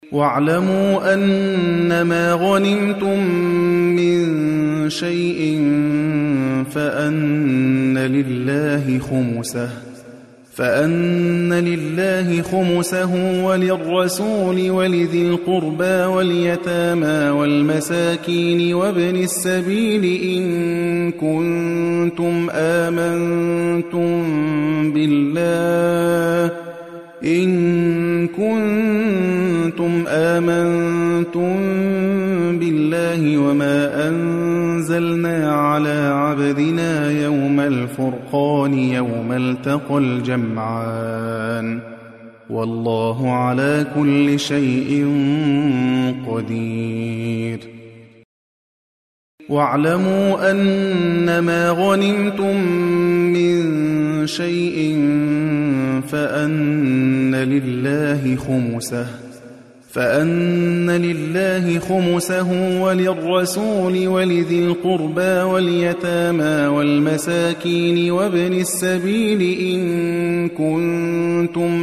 واعلموا أنما غنمتم من شيء فأن لله خمسه وللرسول ولذي القربى واليتامى والمساكين وابن السبيل إن كنتم آمنتم بالله وما أنزلنا على عبدنا يوم الفرقان يوم التقى الجمعان والله على كل شيء قدير واعلموا أنما غنمتم من شيء فأن لله خمسه وللرسول ولذي القربى واليتامى والمساكين وابن السبيل إن كنتم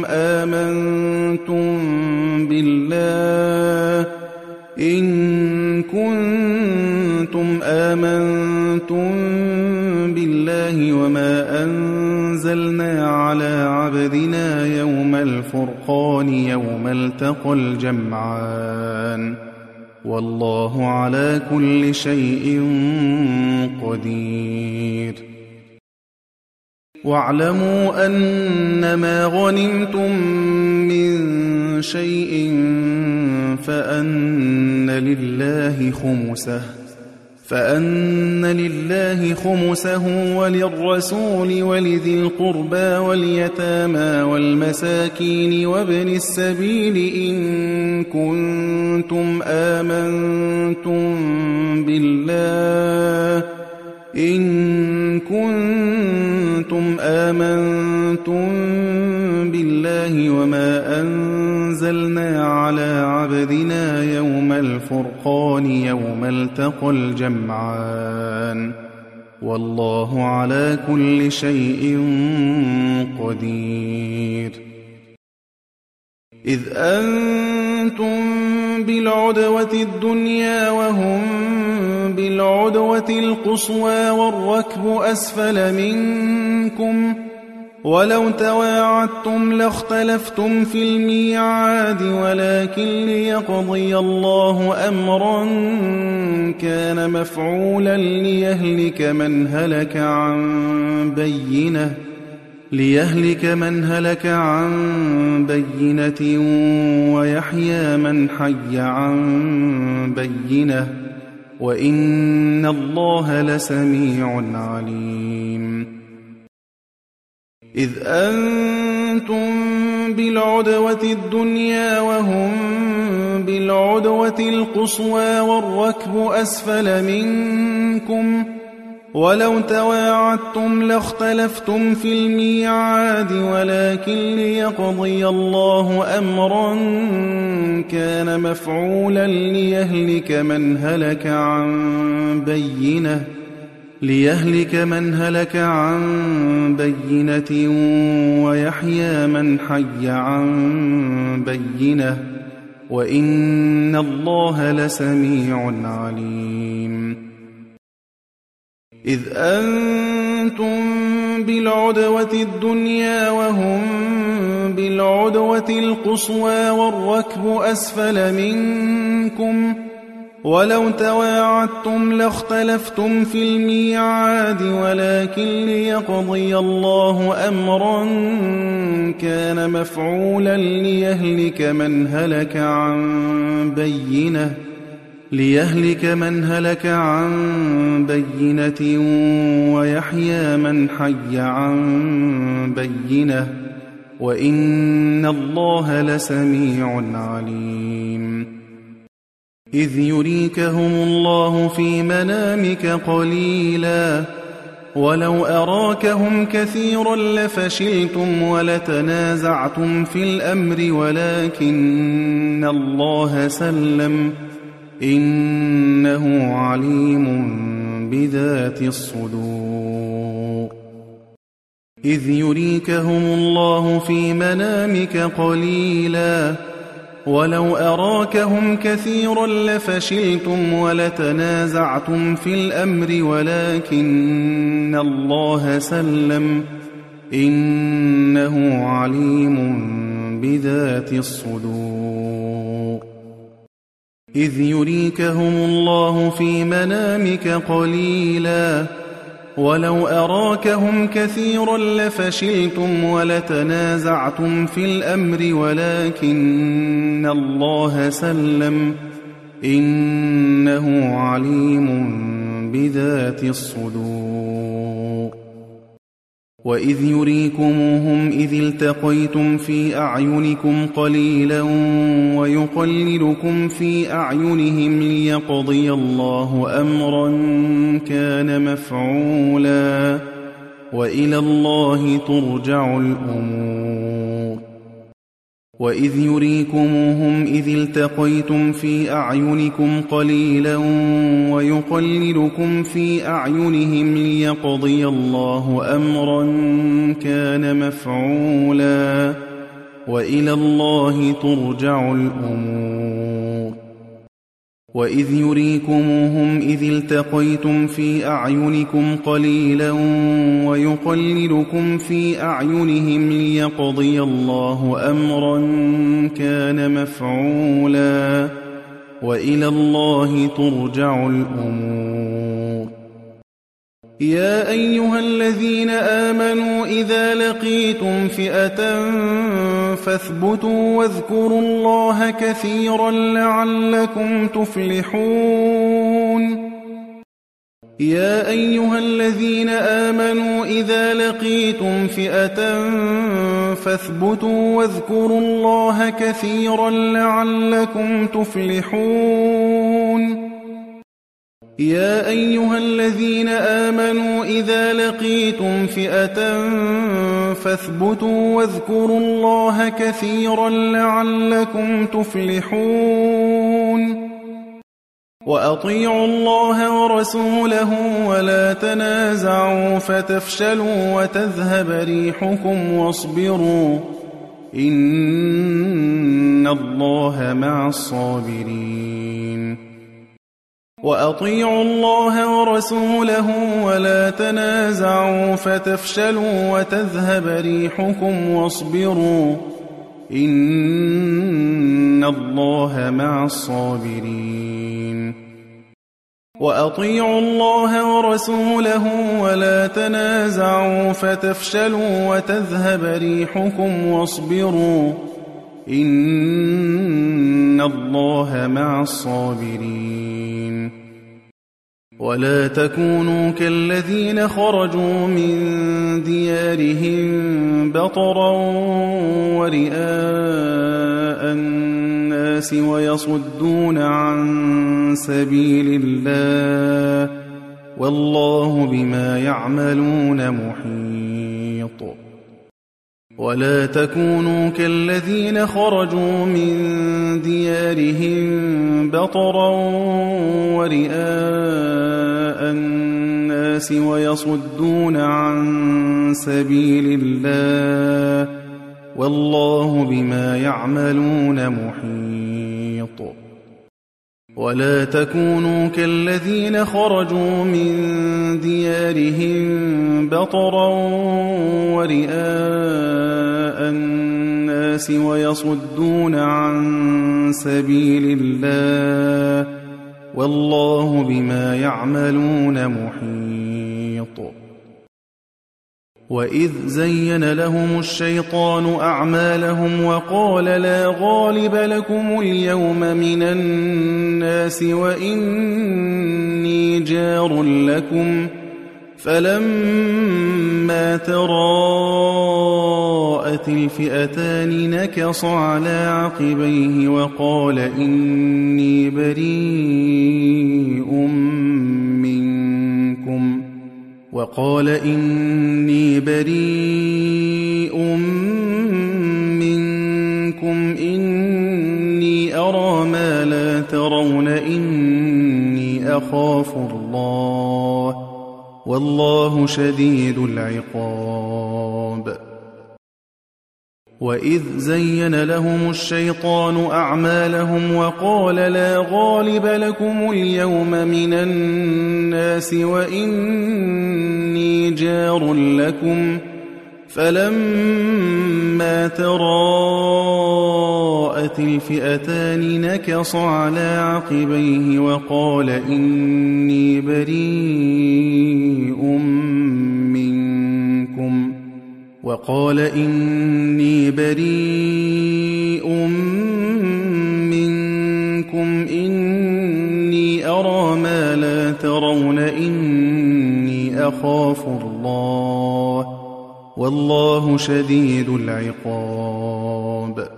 آمنتم بالله وما أنزلنا على عبدنا يوم الفرقان يوم التقى الجمعان والله على كل شيء قدير واعلموا أنما غنمتم من شيء فأن لله خمسه وللرسول ولذي القربى واليتامى والمساكين وابن السبيل إن كنتم آمنتم بالله وما أنزلنا على عبدنا يوم الفرقان يوم التقى الجمعان والله على كل شيء قدير إذ أنتم بالعدوة الدنيا وهم بالعدوة القصوى والركب أسفل منكم ولو تواعدتم لاختلفتم في الميعاد ولكن ليقضي الله أمرا كان مفعولا ليهلك من هلك عن بينة ويحيى من حي عن بينة وإن الله لسميع عليم إذ أنتم بالعدوة الدنيا وهم بالعدوة القصوى والركب أسفل منكم ولو تواعدتم لاختلفتم في الميعاد ولكن ليقضي الله أمرا كان مفعولا ليهلك من هلك عن بينة ويحيى من حي عن بينة وإن الله لسميع عليم إذ أنتم بالعدوة الدنيا وهم بالعدوة القصوى والركب أسفل منكم ولو تواعدتم لاختلفتم في الميعاد ولكن ليقضي الله أمرا كان مفعولا ليهلك من هلك عن بينة ويحيى من حي عن بينة وإن الله لسميع عليم إذ يريكهم الله في منامك قليلا ولو أراكهم كثيرا لفشلتم ولتنازعتم في الأمر ولكن الله سلم إنه عليم بذات الصدور إذ يريكهم الله في منامك قليلا ولو أراكهم كثيرا لفشلتم ولتنازعتم في الأمر ولكن الله سلم إنه عليم بذات الصدور إذ يريكهم الله في منامك قليلا ولو أراكهم كثيرا لفشلتم ولتنازعتم في الأمر ولكن الله سلم إنه عليم بذات الصدور وإذ يريكموهم إذ التقيتم في أعينكم قليلا ويقللكم في أعينهم ليقضي الله أمرا كان مفعولا وإلى الله ترجع الأمور وإذ يريكموهم إذ التقيتم في أعينكم قليلا ويقللكم في أعينهم ليقضي الله أمرا كان مفعولا وإلى الله ترجع الأمور وإذ يريكموهم إذ التقيتم في أعينكم قليلا ويقللكم في أعينهم ليقضي الله أمرا كان مفعولا وإلى الله ترجع الأمور يا أيها الذين آمنوا إذا لقيتم فئة فاثبتوا واذكروا الله كثيرا لعلكم تفلحون يا أيها الذين آمنوا إذا لقيتم فئة فاثبتوا واذكروا الله كثيرا لعلكم تفلحون يا أيها الذين آمنوا إذا لقيتم فئة فاثبتوا واذكروا الله كثيرا لعلكم تفلحون وأطيعوا الله ورسوله ولا تنازعوا فتفشلوا وتذهب ريحكم واصبروا إن الله مع الصابرين وأطيعوا الله ورسوله ولا تنازعوا فتفشلوا وتذهب ريحكم واصبروا إن الله مع الصابرين وأطيعوا الله ورسوله ولا تنازعوا فتفشلوا وتذهب ريحكم واصبروا إن الله مع الصابرين ولا تكونوا كالذين خرجوا من ديارهم بطرا ورئاء الناس ويصدون عن سبيل الله والله بما يعملون محيط ولا تكونوا كالذين خرجوا من ديارهم بطرا ورئاء الناس ويصدون عن سبيل الله والله بما يعملون محيط ولا تكونوا كالذين خرجوا من ديارهم بطرا ورئاء الناس ويصدون عن سبيل الله والله بما يعملون محيط وإذ زين لهم الشيطان أعمالهم وقال لا غالب لكم اليوم من الناس وإني جار لكم فلما تراءت الفئتان نكص على عقبيه وقال إني بريء منكم إني أرى ما لا ترون إني أخاف الله والله شديد العقاب وإذ زين لهم الشيطان أعمالهم وقال لا غالب لكم اليوم من الناس وإني جار لكم فلما تراءت الفئتان نكص على عقبيه وقال إني بريء منكم إني أرى ما لا ترون إني أخاف الله والله شديد العقاب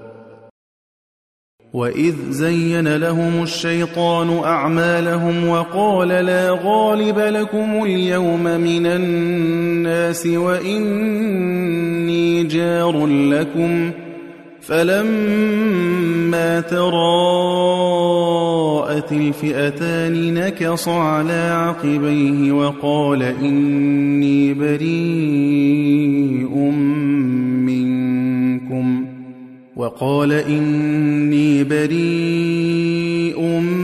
وإذ زين لهم الشيطان أعمالهم وقال لا غالب لكم اليوم من الناس وإني جار لكم فلما تراءت الفئتان نكص على عقبيه وقال إني بريء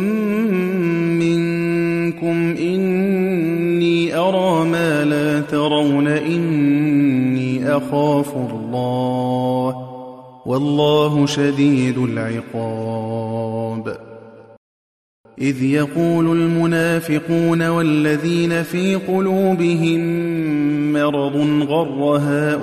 منكم إني أرى ما لا ترون إني أخاف الله والله شديد العقاب إذ يقول المنافقون والذين في قلوبهم مرض غر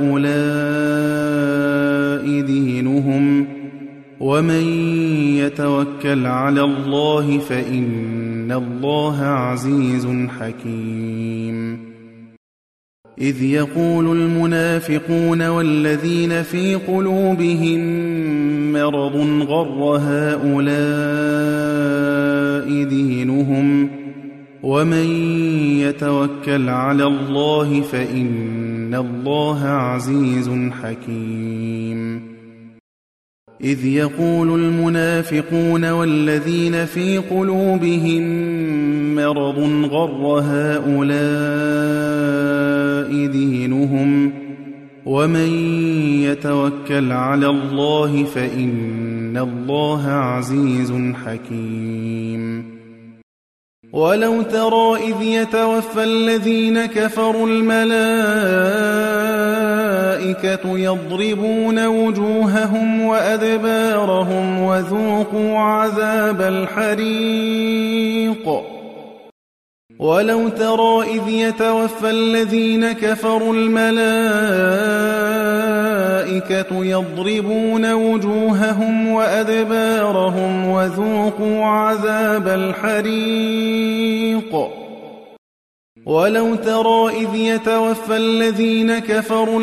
هؤلاء دينهم ومن يتوكل على الله فإن الله عزيز حكيم إذ يقول المنافقون والذين في قلوبهم مرض غر هؤلاء دينهم ومن يتوكل على الله فإن الله عزيز حكيم إذ يقول المنافقون والذين في قلوبهم مرض غر هؤلاء دينهم ومن يتوكل على الله فإن الله عزيز حكيم ولو ترى إذ يتوفى الذين كفروا الملائكة يضربون وجوههم وأدبارهم وذوقوا عذاب الحريق ولو ترى إذ يتوفى الذين كفروا الملائكة يضربون وجوههم وأدبارهم وذوقوا عذاب الحريق ولو ترى إذ يتوفى الذين كفروا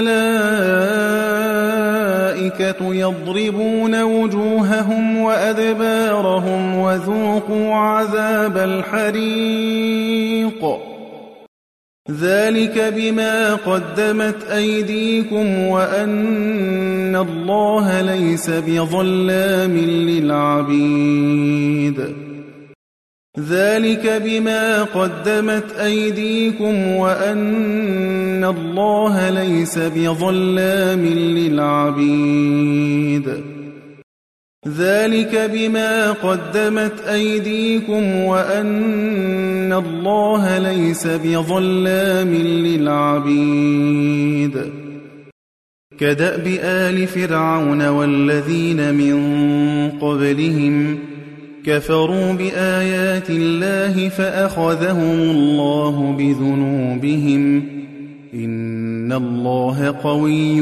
الملائكة يضربون وجوههم وأدبارهم وذوقوا عذاب الحريق ذلك بما قدمت أيديكم وأن الله ليس بظلام للعبيد ذلك بما قدمت أيديكم وأن الله ليس بظلام للعبيد ذلك بما قدمت أيديكم وأن الله ليس بظلام للعبيد كدأب آل فرعون والذين من قبلهم كفروا بآيات الله فأخذهم الله بذنوبهم إن الله قوي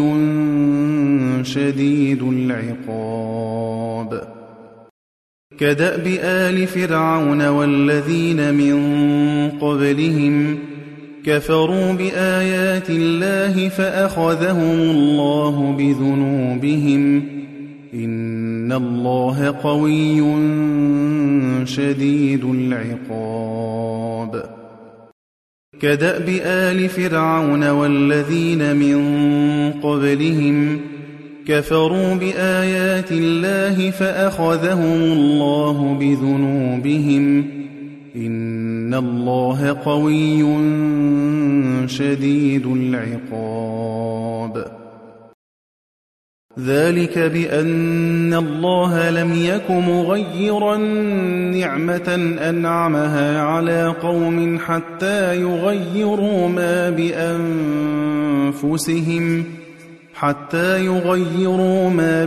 شديد العقاب كدأب آل فرعون والذين من قبلهم كفروا بآيات الله فأخذهم الله بذنوبهم إن الله قوي شديد العقاب كدأب آل فرعون والذين من قبلهم كفروا بآيات الله فأخذهم الله بذنوبهم إن الله قوي شديد العقاب ذلك بأن الله لم يك مغيرا نعمة أنعمها على قوم حتى يغيروا ما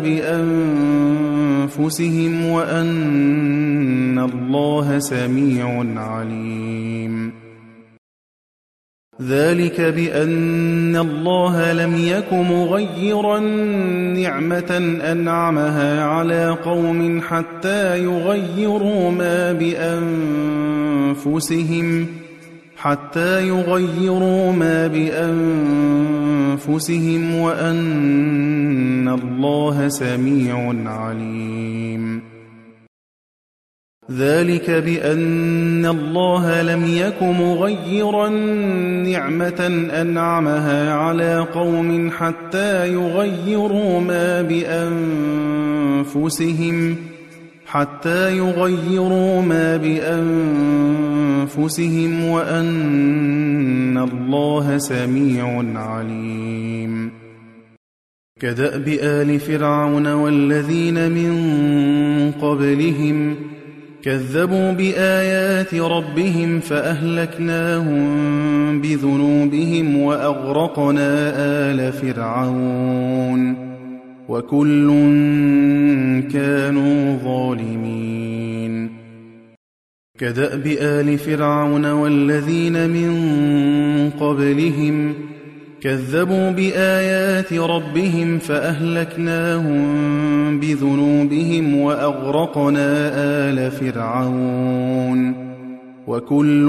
بأنفسهم وأن الله سميع عليم ذلك بأن الله لم يك مغيرا نعمة أنعمها على قوم حتى يغيروا ما بأنفسهم وأن الله سميع عليم ذلك بأن الله لم يك مغيرا نعمة أنعمها على قوم حتى يغيروا ما بأنفسهم وأن الله سميع عليم كدأب آل فرعون والذين من قبلهم كذبوا بآيات ربهم فأهلكناهم بذنوبهم وأغرقنا آل فرعون وكل كانوا ظالمين كدأب آل فرعون والذين من قبلهم كذبوا بآيات ربهم فأهلكناهم بذنوبهم وأغرقنا آل فرعون وكل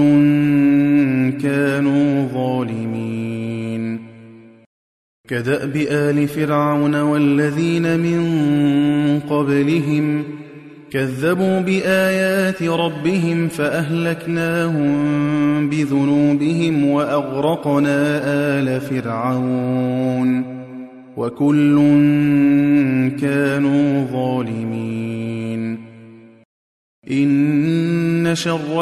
كانوا ظالمين كدأب آل فرعون والذين من قبلهم كذبوا بآيات ربهم فأهلكناهم بذنوبهم وأغرقنا آل فرعون وكل كانوا ظالمين إن شر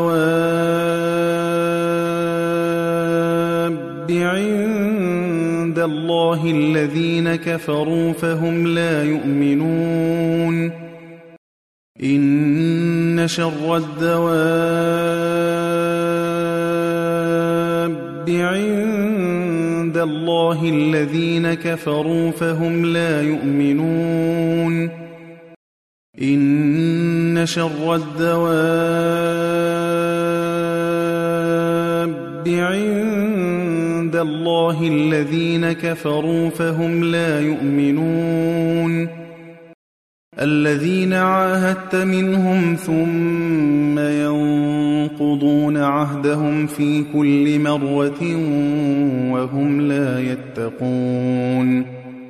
الدواب عند الله الذين كفروا فهم لا يؤمنون إن شر الدواب عند الله الذين كفروا فهم لا يؤمنون إن شر الدواب عند الله الذين كفروا فهم لا يؤمنون الذين عاهدت منهم ثم ينقضون عهدهم في كل مرة وهم لا يتقون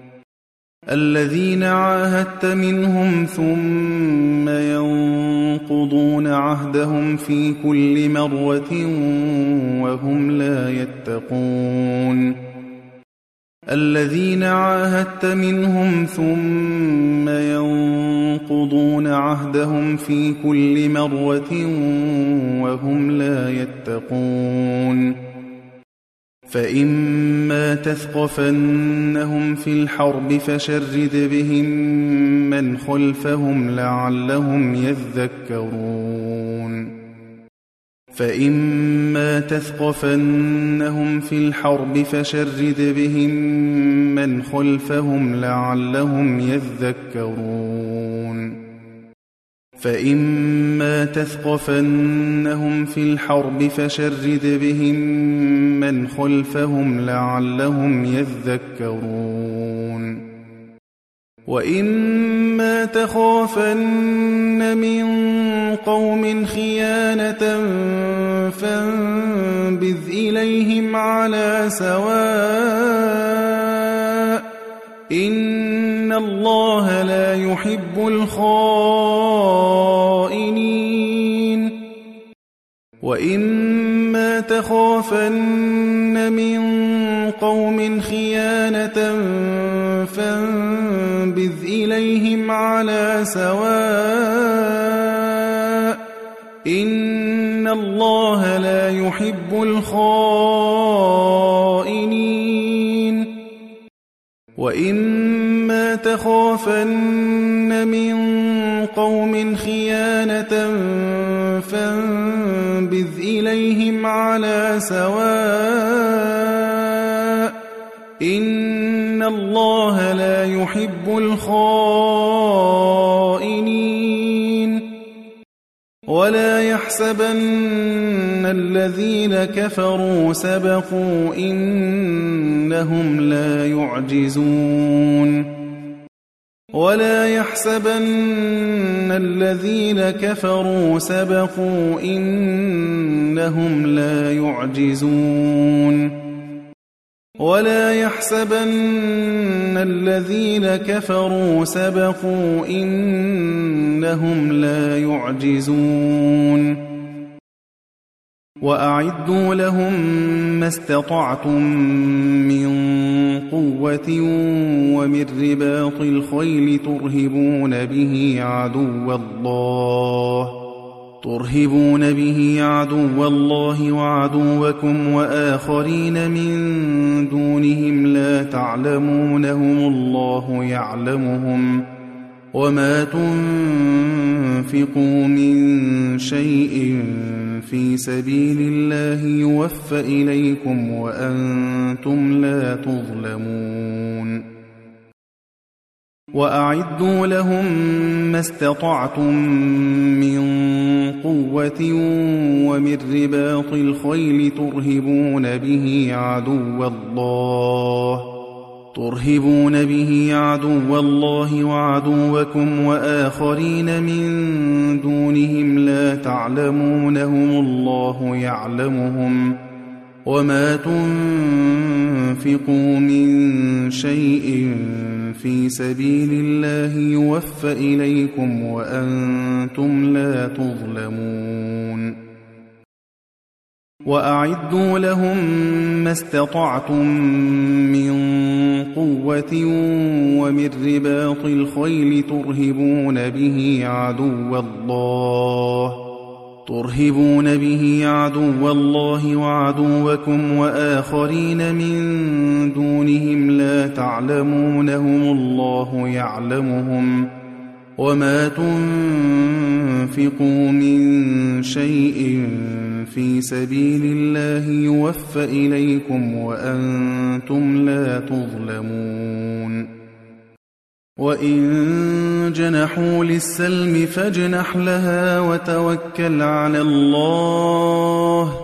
الذين عاهدت منهم ثم ينقضون عهدهم في كل مرة وهم لا يتقون الذين عاهدت منهم ثم ينقضون عهدهم في كل مرة وهم لا يتقون فإما تثقفنهم في الحرب فشرد بهم من خلفهم لعلهم يذكرون فإما تثقفنهم في الحرب فشرد بهم من خلفهم لعلهم يذكرون فإما تثقفنهم في الحرب فشرد بهم من خلفهم لعلهم يذكرون وإما تخافن من قوم خيانة فانبذ إليهم على سواء إن الله لا يحب الخائنين وإما تخافن من قوم خيانة فانبذ إليهم على سواء إن الله لا يحب الخائنين وإما ولا تخافن من قوم خيانة فانبذ إليهم على سواء إن الله لا يحب الخائنين ولا يحسبن الذين كفروا سبقوا إنهم لا يعجزون ولا يحسبن الذين كفروا سبقوا إنهم لا يعجزون ولا يحسبن الذين كفروا سبقوا إنهم لا يعجزون وأعدوا لهم ما استطعتم من قوة ومن رباط الخيل ترهبون به عدو الله وعدوكم وآخرين من دونهم لا تعلمونهم الله يعلمهم وما تنفقوا من شيء في سبيل الله يوفى إليكم وأنتم لا تظلمون وأعدوا لهم ما استطعتم من قوة ومن رباط الخيل ترهبون به عدو الله وعدوكم وآخرين من دونهم لا تعلمونهم الله يعلمهم وما تنفقوا من شيء في سبيل الله يوفى إليكم وأنتم لا تظلمون وأعدوا لهم ما استطعتم من قوة ومن رباط الخيل ترهبون به عدو الله وعدوكم وآخرين من دونهم لا تعلمونهم الله يعلمهم وما تنفقوا من شيء في سبيل الله يوفى إليكم وأنتم لا تظلمون وإن جنحوا للسلم فاجنح لها وتوكل على الله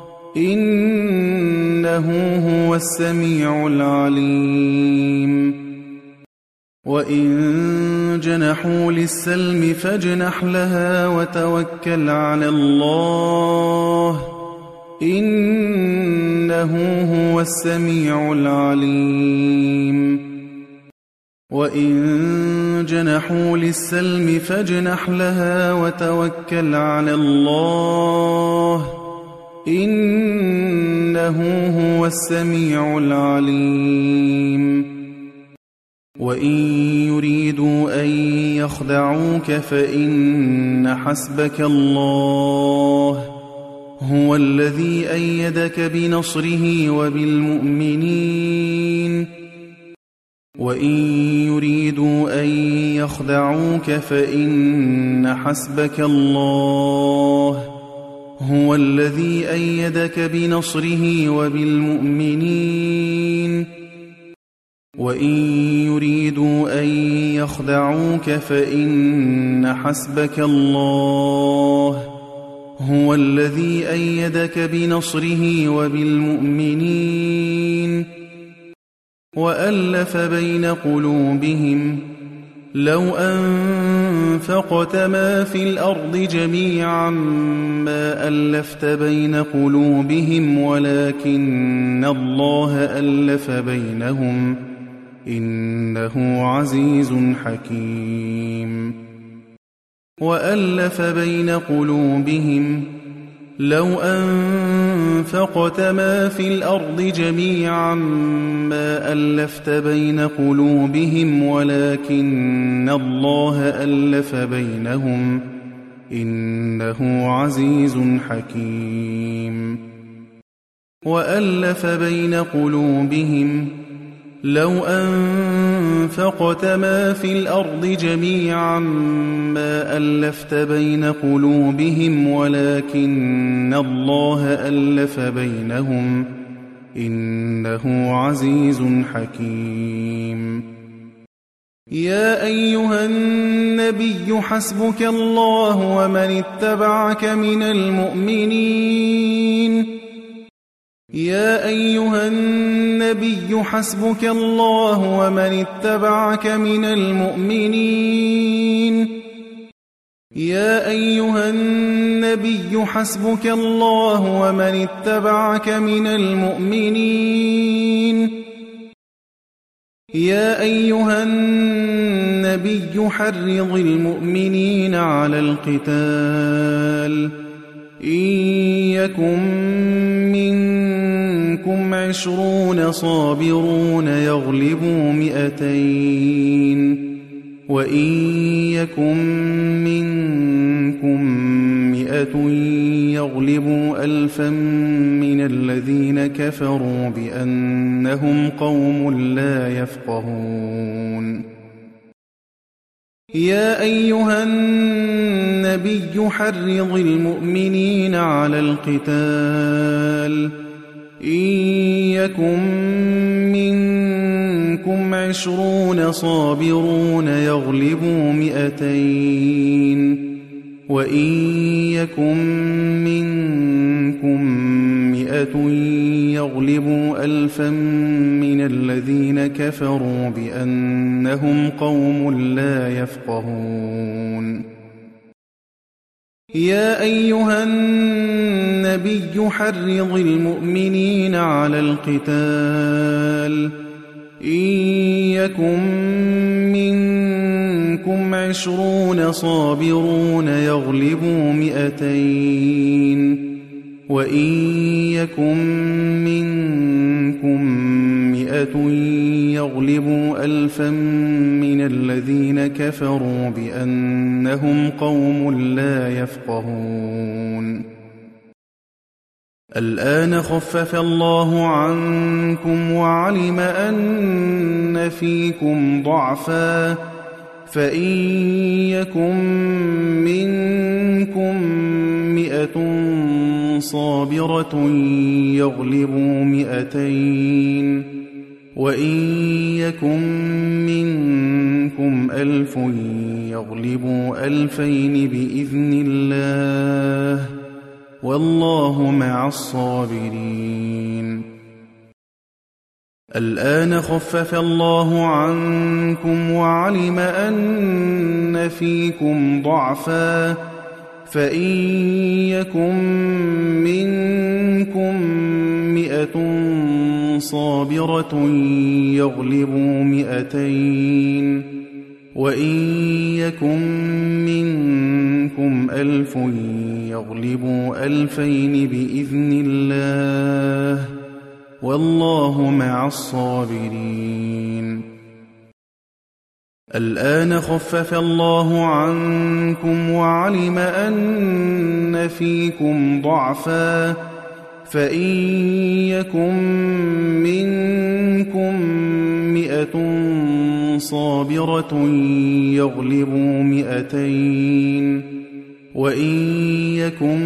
إنه هو السميع العليم وإن جنحوا للسلم فاجنح لها وتوكل على الله إنه هو السميع العليم وإن جنحوا للسلم فاجنح لها وتوكل على الله إنه هو السميع العليم وإن يريدوا أن يخدعوك فإن حسبك الله هو الذي أيدك بنصره وبالمؤمنين وإن يريدوا أن يخدعوك فإن حسبك الله هو الذي أيدك بنصره وبالمؤمنين وإن يريدوا أن يخدعوك فإن حسبك الله هو الذي أيدك بنصره وبالمؤمنين وألف بين قلوبهم لو أنفقت ما في الأرض جميعا ما ألفت بين قلوبهم ولكن الله ألف بينهم إنه عزيز حكيم وألف بين قلوبهم لو أنفقت ما في الأرض جميعا ما ألفت بين قلوبهم ولكن الله ألف بينهم إنه عزيز حكيم وألف بين قلوبهم لو أنفقت ما في الأرض جميعا ما ألفت بين قلوبهم ولكن الله ألف بينهم إنه عزيز حكيم. يا أيها النبي حسبك الله ومن اتبعك من المؤمنين. يا أيها النبي حسبك الله ومن اتبعك من المؤمنين. يا أيها النبي حسبك الله ومن اتبعك من المؤمنين. يا أيها النبي حرض المؤمنين على القتال إن يكن منكم 20 صابرون يغلبوا 200 وإن يكن منكم 100 يغلبوا 1000 من الذين كفروا بأنهم قوم لا يفقهون. يا أيها النبي حرض المؤمنين على القتال إن يكن منكم 20 صابرون يغلبوا 200 وإن يكن منكم 100 يغلبوا 1000 من الذين كفروا بأنهم قوم لا يفقهون. يا أيها النبي حرض المؤمنين على القتال إن يكن منكم 20 صابرون يغلبوا 200 وإن يكن منكم 100 يغلبوا 1000 من الذين كفروا بأنهم قوم لا يفقهون. الآن خفف الله عنكم وعلم أن فيكم ضعفا فإن يكن منكم 100 صابرة يغلبوا 200 وإن يكن منكم 1000 يغلبوا 2000 بإذن الله والله مع الصابرين. الآن خفف الله عنكم وعلم أن فيكم ضعفا فإن يكن منكم 100 صابرة يغلبوا 200 وإن يكن منكم 1000 يغلبوا 2000 بإذن الله والله مع الصابرين. الآن خفف الله عنكم وعلم أن فيكم ضعفا فإن يكن منكم 100 صابرة يغلبوا 200 وإن يكن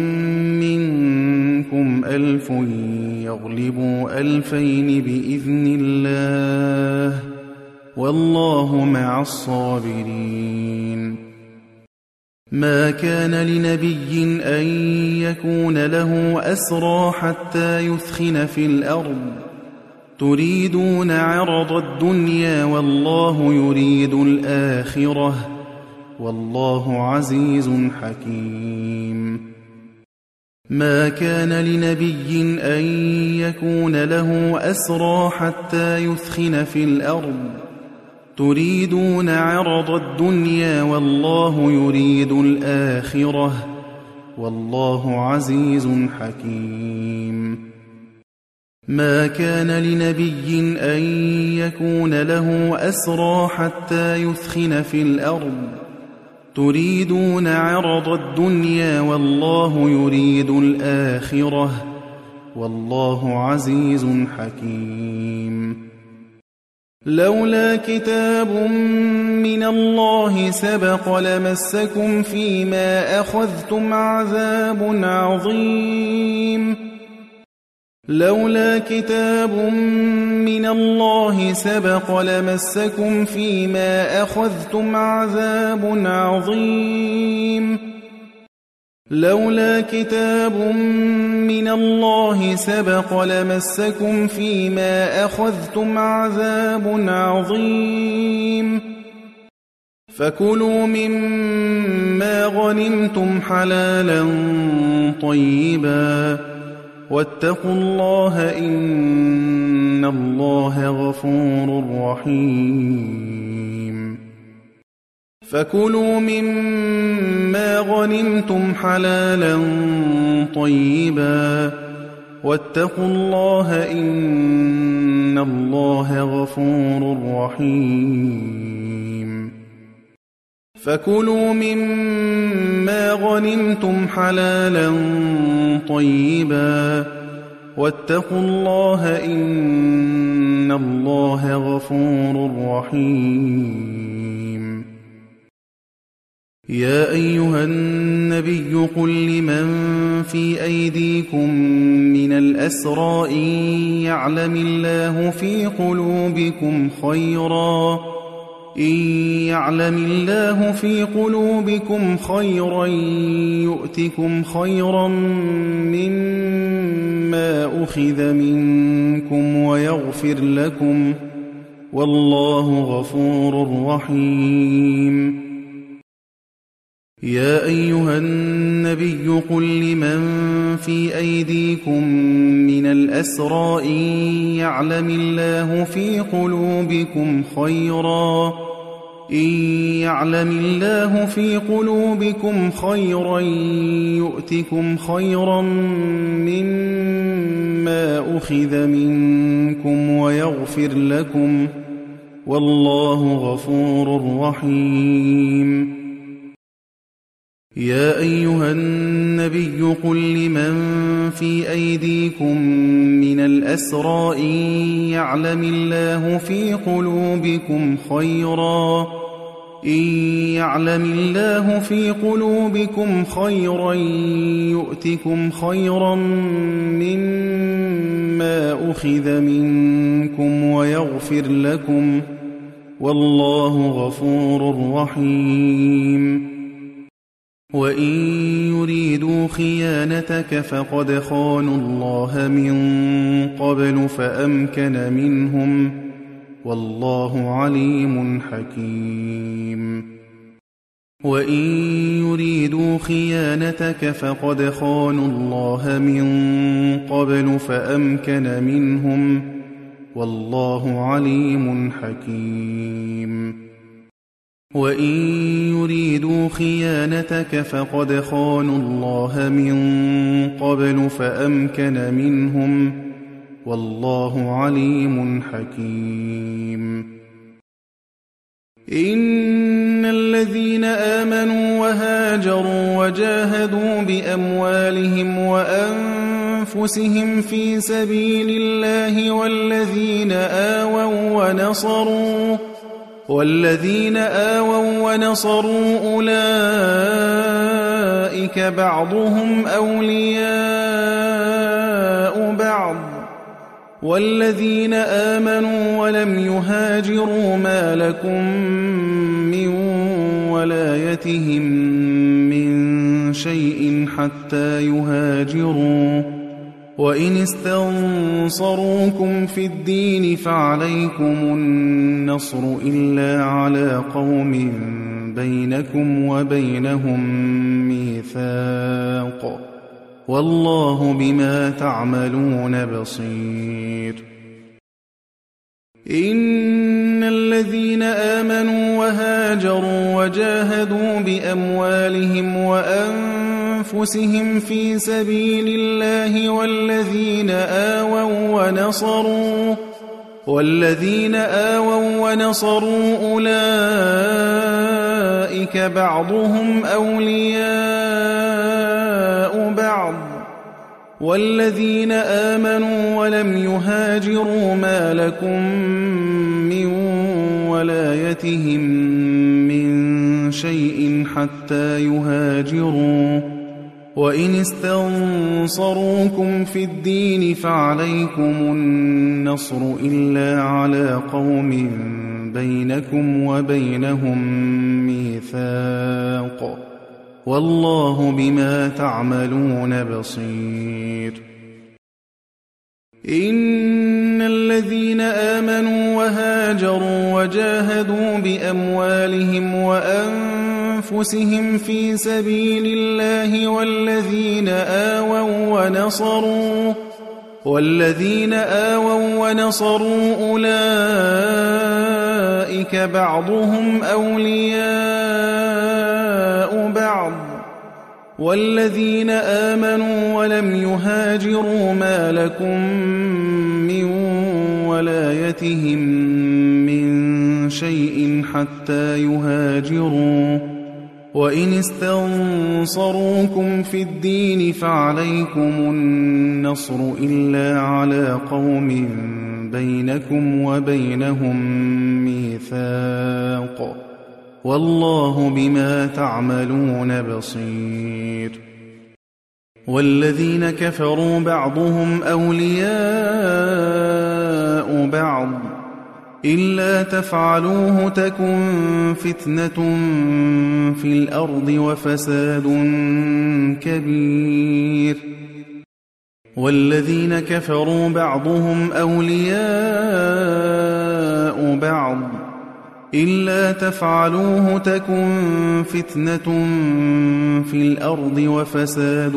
منكم 1000 يغلبوا 2000 بإذن الله والله مع الصابرين. ما كان لنبي أن يكون له أسرى حتى يثخن في الأرض تريدون عرض الدنيا والله يريد الآخرة والله عزيز حكيم. ما كان لنبي أن يكون له أسرى حتى يثخن في الأرض تريدون عرض الدنيا والله يريد الآخرة والله عزيز حكيم. ما كان لنبي أن يكون له أسرى حتى يثخن في الأرض تريدون عرض الدنيا والله يريد الآخرة والله عزيز حكيم. لولا كتاب من الله سبق لمسكم فيما أخذتم عذاب عظيم لولا كتاب من الله سبق لمسكم فيما أخذتم عذاب عظيم لولا كتاب من الله سبق لمسكم فيما أخذتم عذاب عظيم فكلوا مما غنمتم حلالا طيبا واتقوا الله إن الله غفور رحيم فكلوا مما غنمتم حلالا طيبا واتقوا الله إن الله غفور رحيم فكلوا مما غنمتم حلالا طيبا واتقوا الله إن الله غفور رحيم يا أيها النبي قل لمن في أيديكم من الأسرى إن يعلم الله في قلوبكم خيرا يؤتكم خيرا مما أخذ منكم ويغفر لكم والله غفور رحيم يا أيها النبي قل لمن في أيديكم من الأسرى إن يعلم الله في قلوبكم خيرا يؤتكم خيرا مما أخذ منكم ويغفر لكم والله غفور رحيم يا أيها النبي قل لمن في أيديكم من الأسرى إن يعلم الله في قلوبكم خيرا يؤتكم خيرا مما أخذ منكم ويغفر لكم والله غفور رحيم وإن يريدوا خيانتك فقد خانوا الله من قبل فأمكن منهم والله عليم حكيم وإن يريدوا خيانتك فقد خانوا الله من قبل فأمكن منهم والله عليم حكيم وإن يريدوا خيانتك فقد خانوا الله من قبل فأمكن منهم والله عليم حكيم إن الذين آمنوا وهاجروا وجاهدوا بأموالهم وأنفسهم في سبيل الله والذين آووا ونصروا أولئك بعضهم أولياء بعض والذين آمنوا ولم يهاجروا ما لكم من ولايتهم من شيء حتى يهاجروا وإن استنصروكم في الدين فعليكم النصر إلا على قوم بينكم وبينهم ميثاق والله بما تعملون بصير إن الذين آمنوا وهاجروا وجاهدوا بأموالهم وأنفسهم في سبيل الله والذين آووا ونصروا أولئك بعضهم أولياء بعض والذين آمنوا ولم يهاجروا ما لكم من ولايتهم من شيء حتى يهاجروا، وإن استنصروكم في الدين فعليكم النصر إلا على قوم بينكم وبينهم ميثاق، والله بما تعملون بصير. إن الذين آمنوا وهاجروا وجاهدوا بأموالهم وأنفسهم في سبيل الله والذين آووا ونصروا أولئك بعضهم أولياء بعض، والذين آمنوا ولم يهاجروا ما لكم من ولايتهم من شيء حتى يهاجروا، وإن استنصروكم في الدين فعليكم النصر إلا على قوم بينكم وبينهم ميثاق، والله بما تعملون بصير. والذين كفروا بعضهم أولياء بعض، إلا تفعلوه تكن فتنة في الأرض وفساد كبير. والذين كفروا بعضهم أولياء بعض، إلا تفعلوه تكن فتنة في الأرض وفساد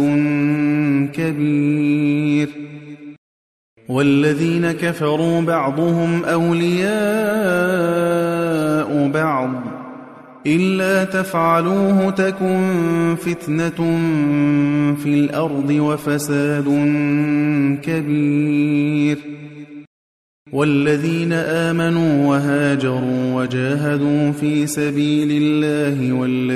كبير. والذين كفروا بعضهم أولياء بعض، إلا تفعلوه تكن فتنة في الأرض وفساد كبير. والذين آمنوا وهاجروا وجاهدوا في سبيل الله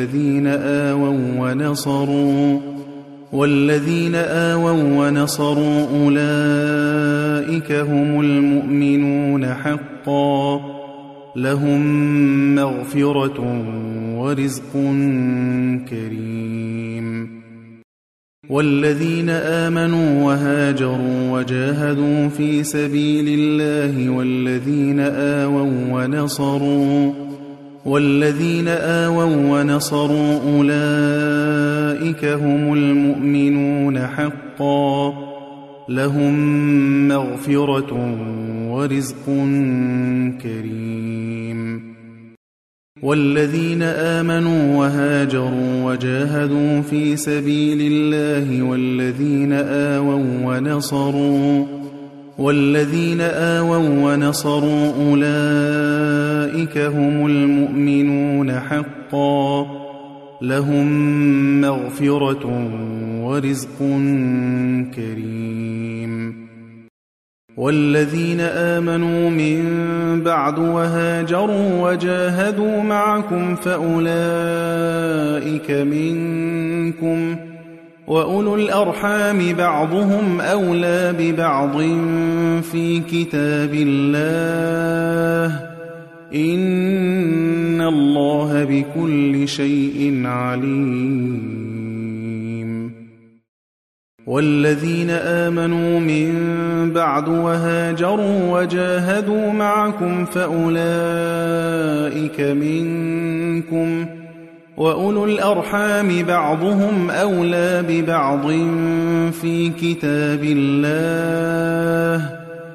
والذين آووا ونصروا أولئك هم المؤمنون حقا، لهم مغفرة ورزق كريم. والذين آمنوا وهاجروا وجاهدوا في سبيل الله والذين آووا ونصروا أولئك هم المؤمنون حقا، لهم مغفرة ورزق كريم. والذين آمنوا وهاجروا وجاهدوا في سبيل الله والذين آووا ونصروا أولئك هم المؤمنون حقا، لهم مغفرة ورزق كريم. والذين آمنوا من بعد وهاجروا وجاهدوا معكم فأولئك منكم، وأولو الأرحام بعضهم أولى ببعض في كتاب الله، إن الله بكل شيء عليم. والذين آمنوا من بعد وهاجروا وجاهدوا معكم فأولئك منكم، وأولو الأرحام بعضهم أولى ببعض في كتاب الله،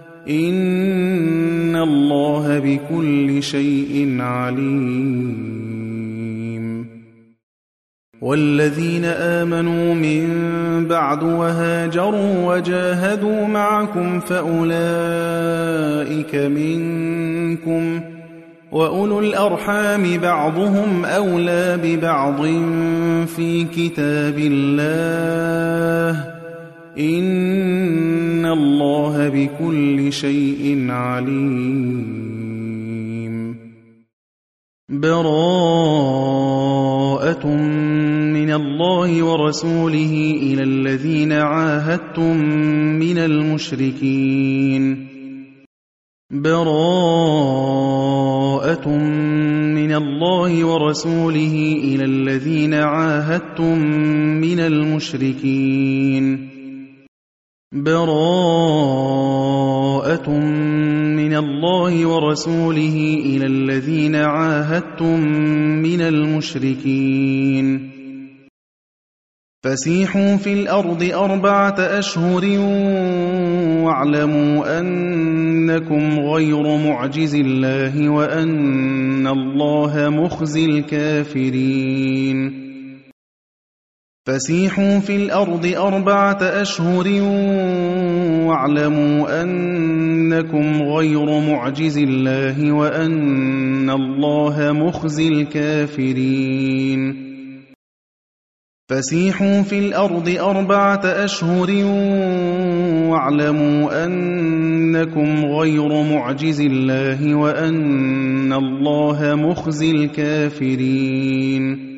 إن الله بكل شيء عليم. والذين آمنوا من بعد وهاجروا وجاهدوا معكم فأولئك منكم، وأولو الأرحام بعضهم أولى ببعض في كتاب الله، إن الله بكل شيء عليم. براءة من الله ورسوله إلى الذين عاهدتم من المشركين. براءة بَرَاءَةٌ مِّنَ اللَّهِ وَرَسُولِهِ إِلَى الَّذِينَ عَاهَدتُّم مِّنَ الْمُشْرِكِينَ بَرَاءَةٌ مِّنَ اللَّهِ وَرَسُولِهِ إِلَى الَّذِينَ عَاهَدتُّم مِّنَ الْمُشْرِكِينَ فَسِيحُوا فِي الْأَرْضِ 4 أشهر وَاعْلَمُوا أَنَّكُمْ غَيْرُ مُعْجِزِي اللَّهِ وَأَنَّ اللَّهَ مُخْزِي الْكَافِرِينَ فَسِيحُوا فِي الْأَرْضِ 4 أشهر وَاعْلَمُوا أَنَّكُمْ غَيْرُ مُعْجِزِي اللَّهِ وَأَنَّ اللَّهَ مُخْزِي الْكَافِرِينَ فَسِيحُوا فِي الْأَرْضِ 4 أشهر وَاعْلَمُوا أَنَّكُمْ غَيْرُ مُعْجِزِي اللَّهِ وَأَنَّ اللَّهَ مُخْزِي الْكَافِرِينَ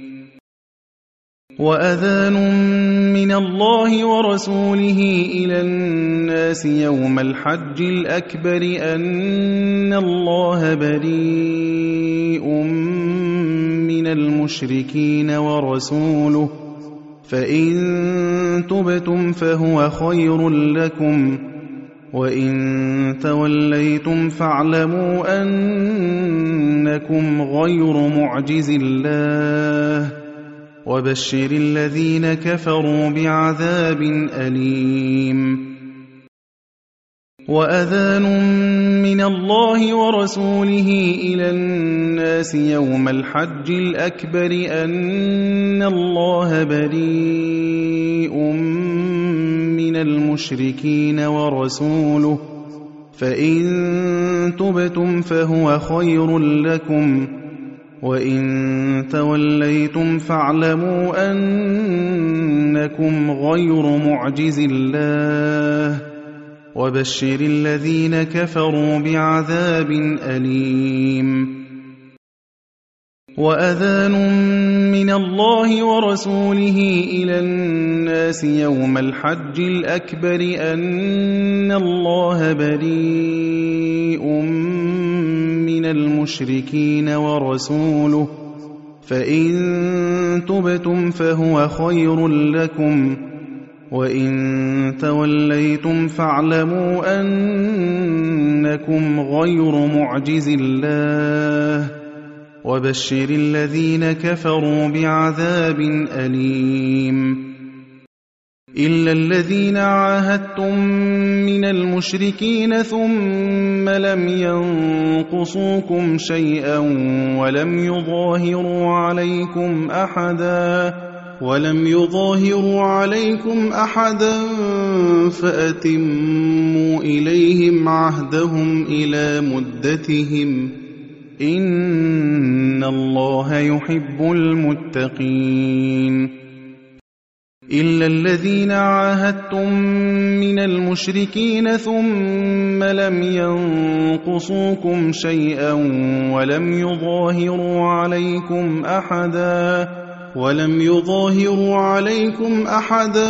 وَأَذَانٌ مِّنَ اللَّهِ وَرَسُولِهِ إِلَى النَّاسِ يَوْمَ الْحَجِّ الْأَكْبَرِ أَنَّ اللَّهَ بَرِيءٌ مِّنَ الْمُشْرِكِينَ وَرَسُولُهُ فَإِن تُبْتُمْ فَهُوَ خَيْرٌ لَّكُمْ وَإِن تَوَلَّيْتُمْ فَاعْلَمُوا أَنَّكُمْ غَيْرُ مُعْجِزِي اللَّهِ وَبَشِّرِ الَّذِينَ كَفَرُوا بِعَذَابٍ أَلِيمٍ وَأَذَانٌ مِّنَ اللَّهِ وَرَسُولِهِ إِلَى النَّاسِ يَوْمَ الْحَجِّ الْأَكْبَرِ أَنَّ اللَّهَ بَرِيءٌ مِّنَ الْمُشْرِكِينَ وَرَسُولُهُ فَإِن تُبْتُمْ فَهُوَ خَيْرٌ لَّكُمْ وَإِن تَوَلَّيْتُمْ فَاعْلَمُوا أَنَّكُمْ غَيْرُ مُعْجِزِي اللَّهِ وَبَشِّرِ الَّذِينَ كَفَرُوا بِعَذَابٍ أَلِيمٍ وَأَذَانٌ مِّنَ اللَّهِ وَرَسُولِهِ إِلَى النَّاسِ يَوْمَ الْحَجِّ الْأَكْبَرِ أَنَّ اللَّهَ بَرِيءٌ مِّنَ الْمُشْرِكِينَ وَرَسُولُهُ فَإِن تُبْتُمْ فَهُوَ خَيْرٌ لَّكُمْ وَإِن تَوَلَّيْتُمْ فَاعْلَمُوا أَنَّكُمْ غَيْرُ مُعْجِزِي اللَّهِ وَبَشِّرِ الَّذِينَ كَفَرُوا بِعَذَابٍ أَلِيمٍ إِلَّا الَّذِينَ عَاهَدتُّم مِّنَ الْمُشْرِكِينَ ثُمَّ لَمْ يَنقُصُوكُمْ شَيْئًا وَلَمْ يُظَاهِرُوا عَلَيْكُمْ أَحَدًا فَأَتِمُّوا إِلَيْهِمْ عَهْدَهُمْ إِلَىٰ مُدَّتِهِمْ إِنَّ اللَّهَ يُحِبُّ الْمُتَّقِينَ إِلَّا الَّذِينَ عَاهَدتُّم مِّنَ الْمُشْرِكِينَ ثُمَّ لَمْ يَنقُصُوكُمْ شَيْئًا وَلَمْ يُظَاهِرُوا عَلَيْكُمْ أَحَدًا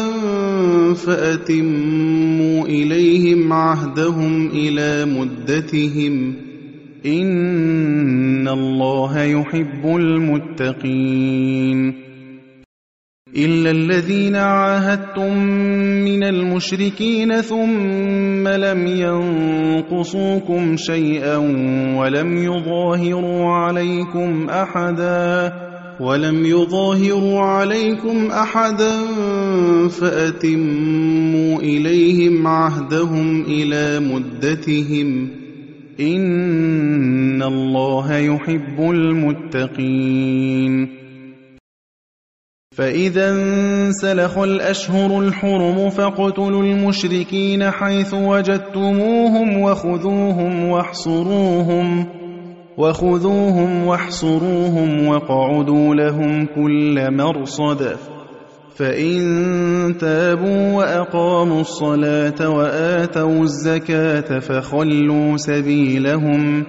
فَأَتِمُّوا إِلَيْهِمْ عَهْدَهُمْ إِلَىٰ مُدَّتِهِمْ إِنَّ اللَّهَ يُحِبُّ الْمُتَّقِينَ إِلَّا الَّذِينَ عَاهَدتُّم مِّنَ الْمُشْرِكِينَ ثُمَّ لَمْ يَنقُصُوكُمْ شَيْئًا وَلَمْ يُظَاهِرُوا عَلَيْكُمْ أَحَدًا فَأَتِمُّوا إِلَيْهِمْ عَهْدَهُمْ إِلَىٰ مُدَّتِهِمْ إِنَّ اللَّهَ يُحِبُّ الْمُتَّقِينَ فَإِذَا انسَلَخَ الْأَشْهُرُ الْحُرُمُ فَاقْتُلُوا الْمُشْرِكِينَ حَيْثُ وَجَدتُّمُوهُمْ وَخُذُوهُمْ وَاحْصُرُوهُمْ وَاقْعُدُوا لَهُمْ كُلَّ مَرْصَدٍ فَإِن تَابُوا وَأَقَامُوا الصَّلَاةَ وَآتَوُا الزَّكَاةَ فَخَلُّوا سَبِيلَهُمْ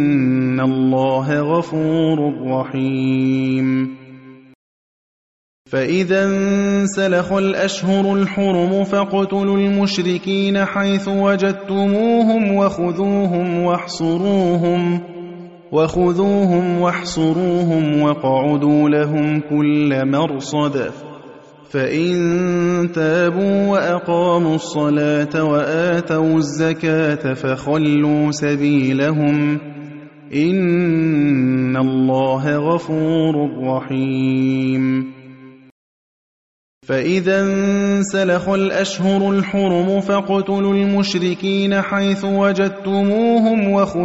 إِنَّ اللَّهَ غَفُورٌ رَّحِيمٌ فإذا انسلخ الأشهر الحرم فاقتلوا المشركين حيث وجدتموهم وخذوهم واحصروهم واقعدوا لهم كل مرصد فإن تابوا وأقاموا الصلاة وآتوا الزكاة فخلوا سبيلهم إن الله غفور رحيم فإذا انسلخ الأشهر الحرم فاقتلوا المشركين حيث وجدتموهم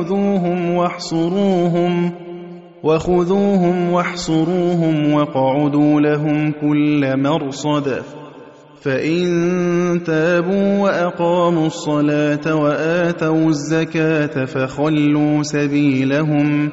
وخذوهم واحصروهم واقعدوا لهم كل مرصد فإن تابوا وأقاموا الصلاة وآتوا الزكاة فخلوا سبيلهم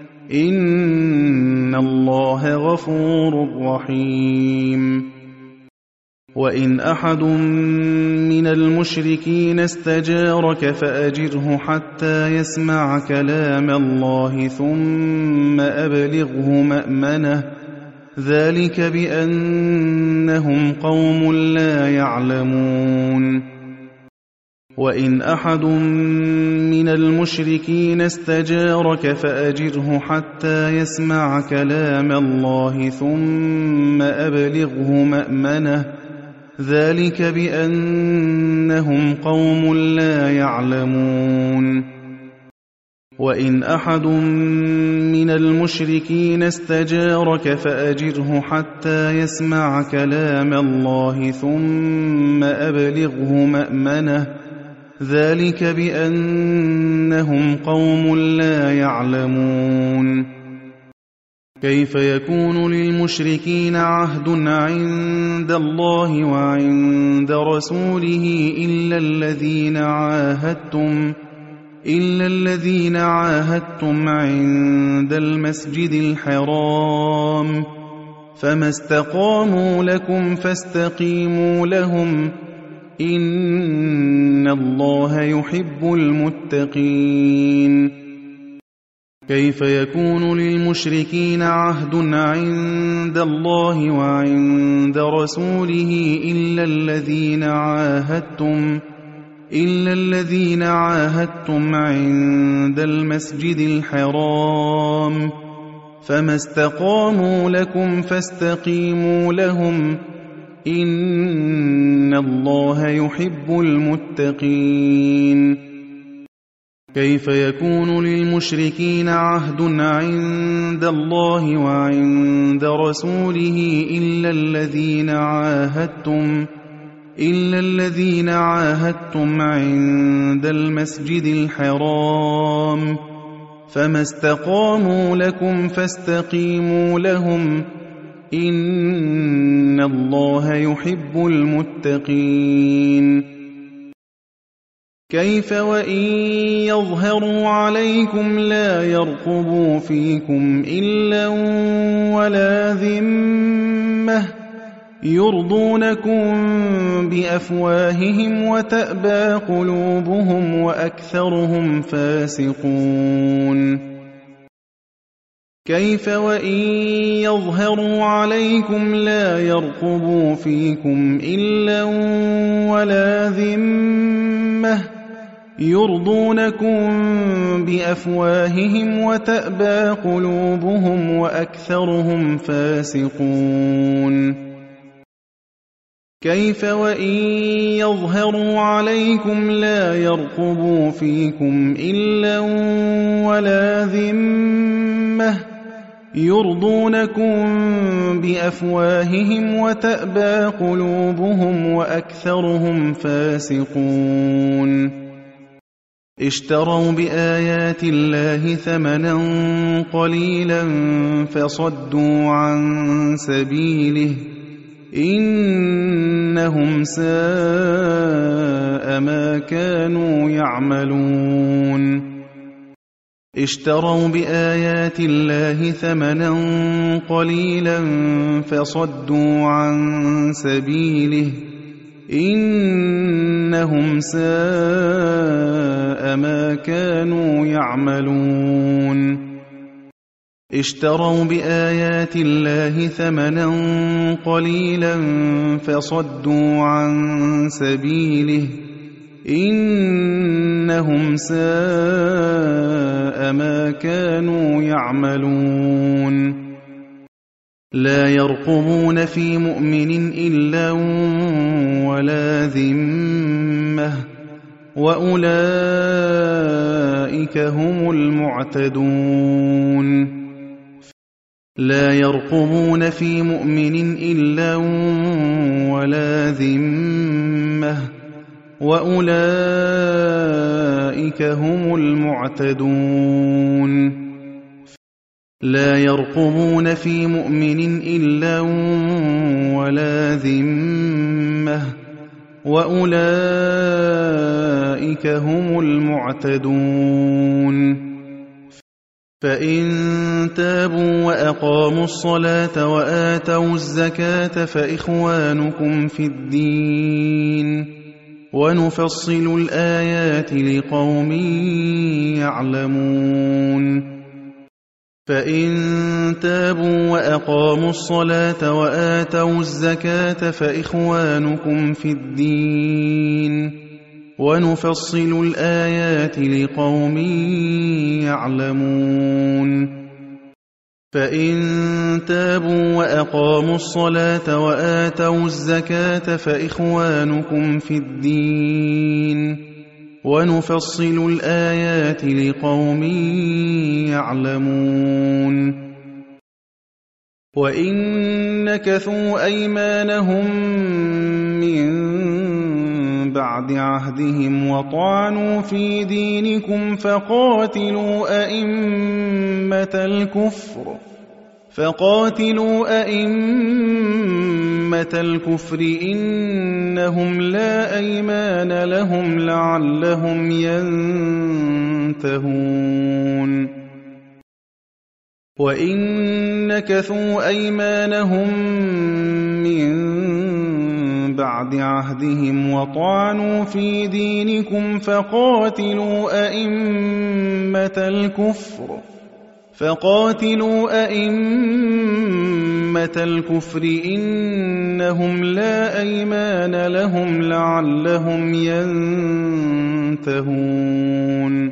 إن الله غفور رحيم وإن أحد من المشركين استجارك فأجره حتى يسمع كلام الله ثم أبلغه مأمنه ذلك بأنهم قوم لا يعلمون وإن أحد من المشركين استجارك فأجره حتى يسمع كلام الله ثم أبلغه مأمنه ذلك بأنهم قوم لا يعلمون وإن أحد من المشركين استجارك فأجره حتى يسمع كلام الله ثم أبلغه مأمنه ذلك بأنهم قوم لا يعلمون كيف يكون للمشركين عهد عند الله وعند رسوله إلا الذين عاهدتم عند المسجد الحرام فما استقاموا لكم فاستقيموا لهم إن الله يحب المتقين كيف يكون للمشركين عهد عند الله وعند رسوله إلا الذين عاهدتم عند المسجد الحرام فما استقاموا لكم فاستقيموا لهم إن الله يحب المتقين كيف يكون للمشركين عهد عند الله وعند رسوله إلا الذين عاهدتم عند المسجد الحرام فما استقاموا لكم فاستقيموا لهم إن الله يحب المتقين كيف وإن يظهروا عليكم لا يرقبوا فيكم إلا ولا ذمة يرضونكم بأفواههم وتأبى قلوبهم وأكثرهم فاسقون كيف وإن يظهروا عليكم لا يرقبوا فيكم إلا ولا ذمة يرضونكم بأفواههم وتأبى قلوبهم وأكثرهم فاسقون كيف وإن يظهروا عليكم لا يرقبوا فيكم إلا ولا ذمة يرضونكم بأفواههم وتأبى قلوبهم وأكثرهم فاسقون اشتروا بآيات الله ثمنا قليلا فصدوا عن سبيله إنهم ساء ما كانوا يعملون اشتروا بآيات الله ثمنا قليلا فصدوا عن سبيله إنهم ساء ما كانوا يعملون اشتروا بآيات الله ثمنا قليلا فصدوا عن سبيله إنهم ساء ما كانوا يعملون لا يرقبون في مؤمن إلا ولا ذمة وأولئك هم المعتدون لا يرقبون في مؤمن إلا ولا ذمة وأولئك هم المعتدون لا يرقبون في مؤمن إلا ولا ذمة وأولئك هم المعتدون فإن تابوا وأقاموا الصلاة وآتوا الزكاة فإخوانكم في الدين ونفصل الآيات لقوم يعلمون فإن تابوا وأقاموا الصلاة وآتوا الزكاة فإخوانكم في الدين ونفصل الآيات لقوم يعلمون فإن تابوا وأقاموا الصلاة وآتوا الزكاة فإخوانكم في الدين ونفصل الآيات لقوم يعلمون وإن نكثوا أيمانهم من بعد عهدهم وطعنوا في دينكم فقاتلوا أئمة الكفر إنهم لا أيمان لهم لعلهم ينتهون وإن نكثوا أيمانهم من بعد عهدهم وطعنوا في دينكم فقاتلوا أئمة الكفر إنهم لا أيمان لهم لعلهم ينتهون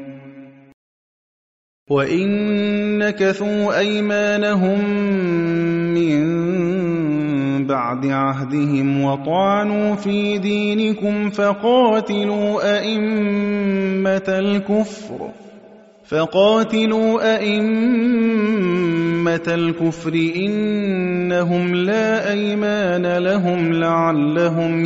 وإن نكثوا أيمانهم من بعد عهدهم وطعنوا في دينكم فقاتلوا أئمة الكفر إنهم لا أيمان لهم لعلهم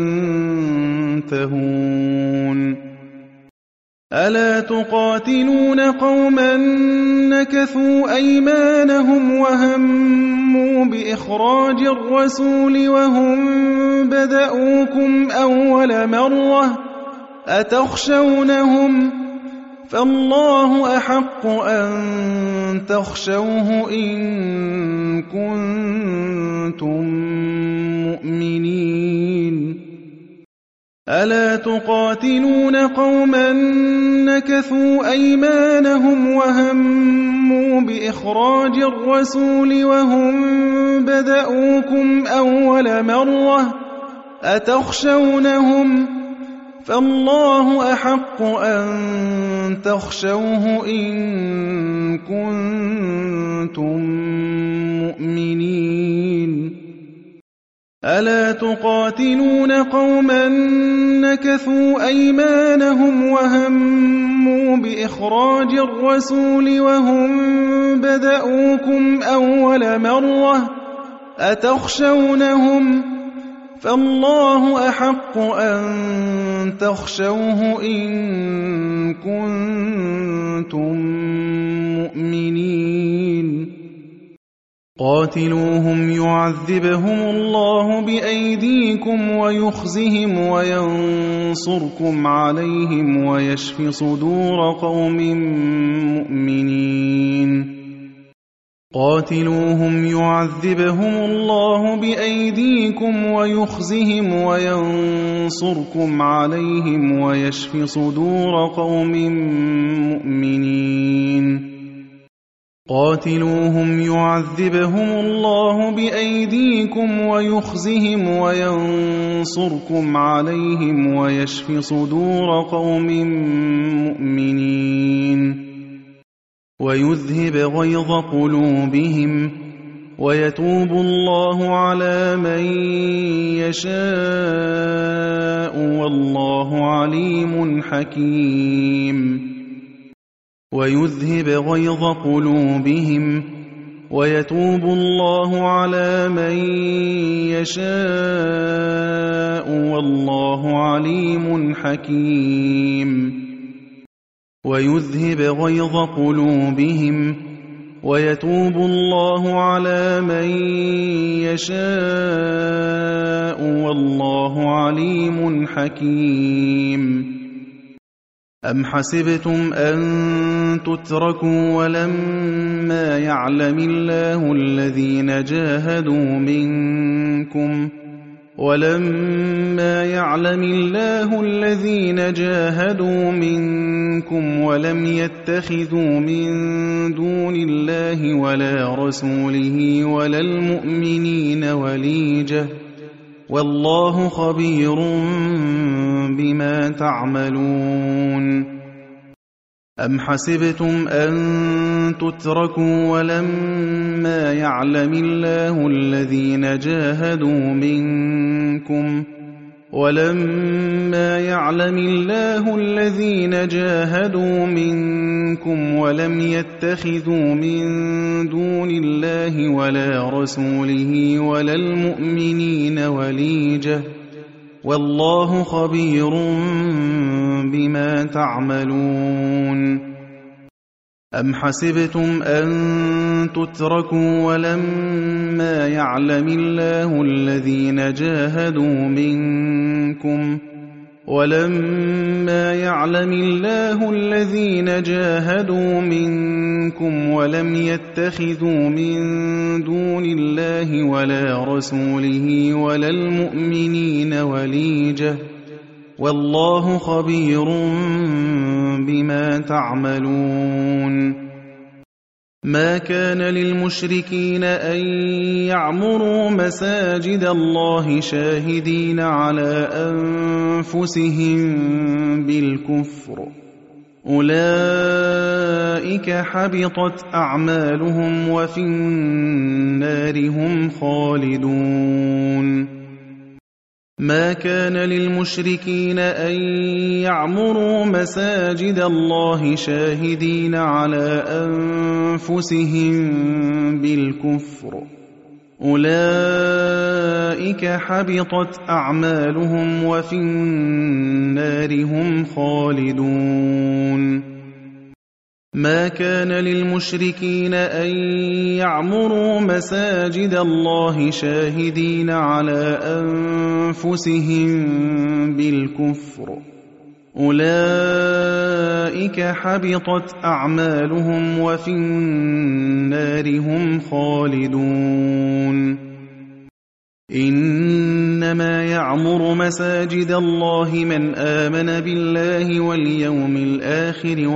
ينتهون ألا تقاتلون قوما نكثوا أيمانهم وهموا بإخراج الرسول وهم بدأوكم أول مرة أتخشونهم فالله أحق أن تخشوه إن كنتم مؤمنين ألا تقاتلون قوما نكثوا أيمانهم وهموا بإخراج الرسول وهم بدأوكم أول مرة أتخشونهم فالله أحق أن تخشوه إن كنتم مؤمنين ألا تقاتلون قوما نكثوا أيمانهم وهموا بإخراج الرسول وهم بدأوكم أول مرة أتخشونهم فالله أحق أن تخشوه إن كنتم مؤمنين قاتلوهم يعذبهم الله بأيديكم ويخزهم وينصركم عليهم ويشف صدور قوم مؤمنين قاتلوهم يعذبهم الله بأيديكم ويخزهم وينصركم عليهم ويشف صدور قوم مؤمنين قاتلوهم يعذبهم الله بأيديكم ويخزهم وينصركم عليهم ويشف صدور قوم مؤمنين ويذهب غيظ قلوبهم ويتوب الله على من يشاء والله عليم حكيم ويذهب غيظ قلوبهم ويتوب الله على من يشاء والله عليم حكيم ويذهب غيظ قلوبهم ويتوب الله على من يشاء والله عليم حكيم أم حسبتم أن تتركوا ولما يعلم الله الذين جاهدوا منكم ولم يتخذوا من دون الله ولا رسوله ولا المؤمنين وليجة والله خبير بما تعملون أم حسبتم أن تتركوا ولما يعلم الله الذين جاهدوا منكم ولم يتخذوا من دون الله ولا رسوله ولا المؤمنين وليجة والله خبير بما تعملون أم حسبتم أن تتركوا ولما يعلم الله الذين جاهدوا منكم ولم يتخذوا من دون الله ولا رسوله ولا المؤمنين وليجة والله خبير بما تعملون ما كان للمشركين أن يعمروا مساجد الله شاهدين على أنفسهم بالكفر أولئك حبطت أعمالهم وفي النار هم خالدون ما كان للمشركين أن يعمروا مساجد الله شاهدين على أنفسهم بالكفر أولئك حبطت أعمالهم وفي النار هم خالدون ما كان للمشركين أن يعمروا مساجد الله شاهدين على أنفسهم بالكفر أولئك حبطت أعمالهم وفي النار هم خالدون إنما يعمر مساجد الله من آمن بالله واليوم الآخر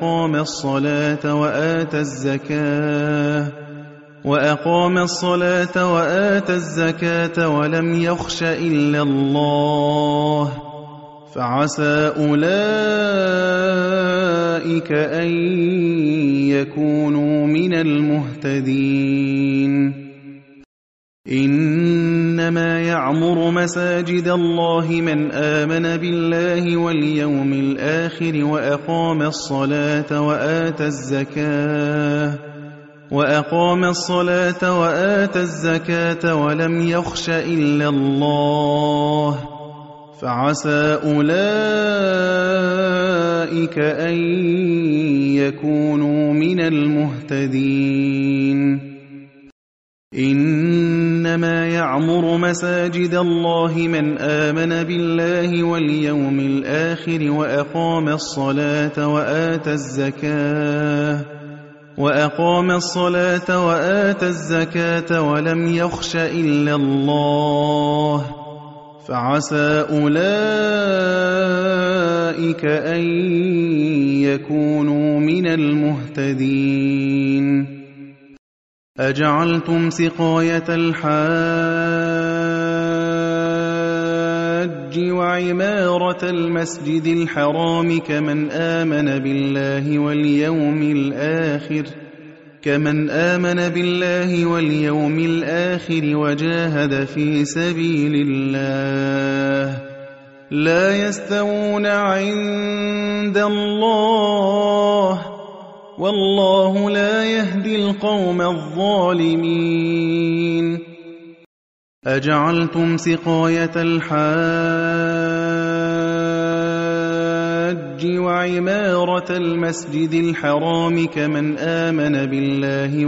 وأقام الصلاة وآتى الزكاة ولم يخش إلا الله فعسى أولئك أن يكونوا من المهتدين إنما يعمر مساجد الله من آمن بالله واليوم الآخر وأقام الصلاة وآتى الزكاة ولم يخش إلا الله فعسى أولئك أن يكونوا من المهتدين إنما يعمر مساجد الله من آمن بالله واليوم الآخر وأقام الصلاة وآتى الزكاة ولم يخش إلا الله فعسى أولئك أن يكونوا من المهتدين أجعلتم سقاية الحاج وعمارة المسجد الحرام كمن آمن بالله واليوم الآخر وجاهد في سبيل الله لا يستوون عند الله والله لا يهدي القوم الظالمين أجعلتم سقاية الحاج وعمارة المسجد الحرام كمن آمن بالله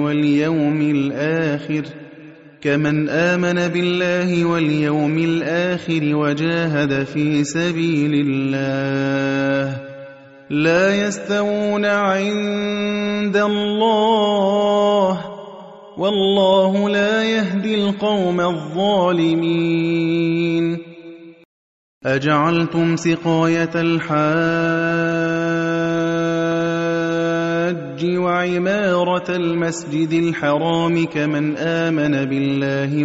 واليوم الآخر وجاهد في سبيل الله لا يستوون عند الله والله لا يهدي القوم الظالمين أجعلتم سقاية الحاج وعمارة المسجد الحرام كمن آمن بالله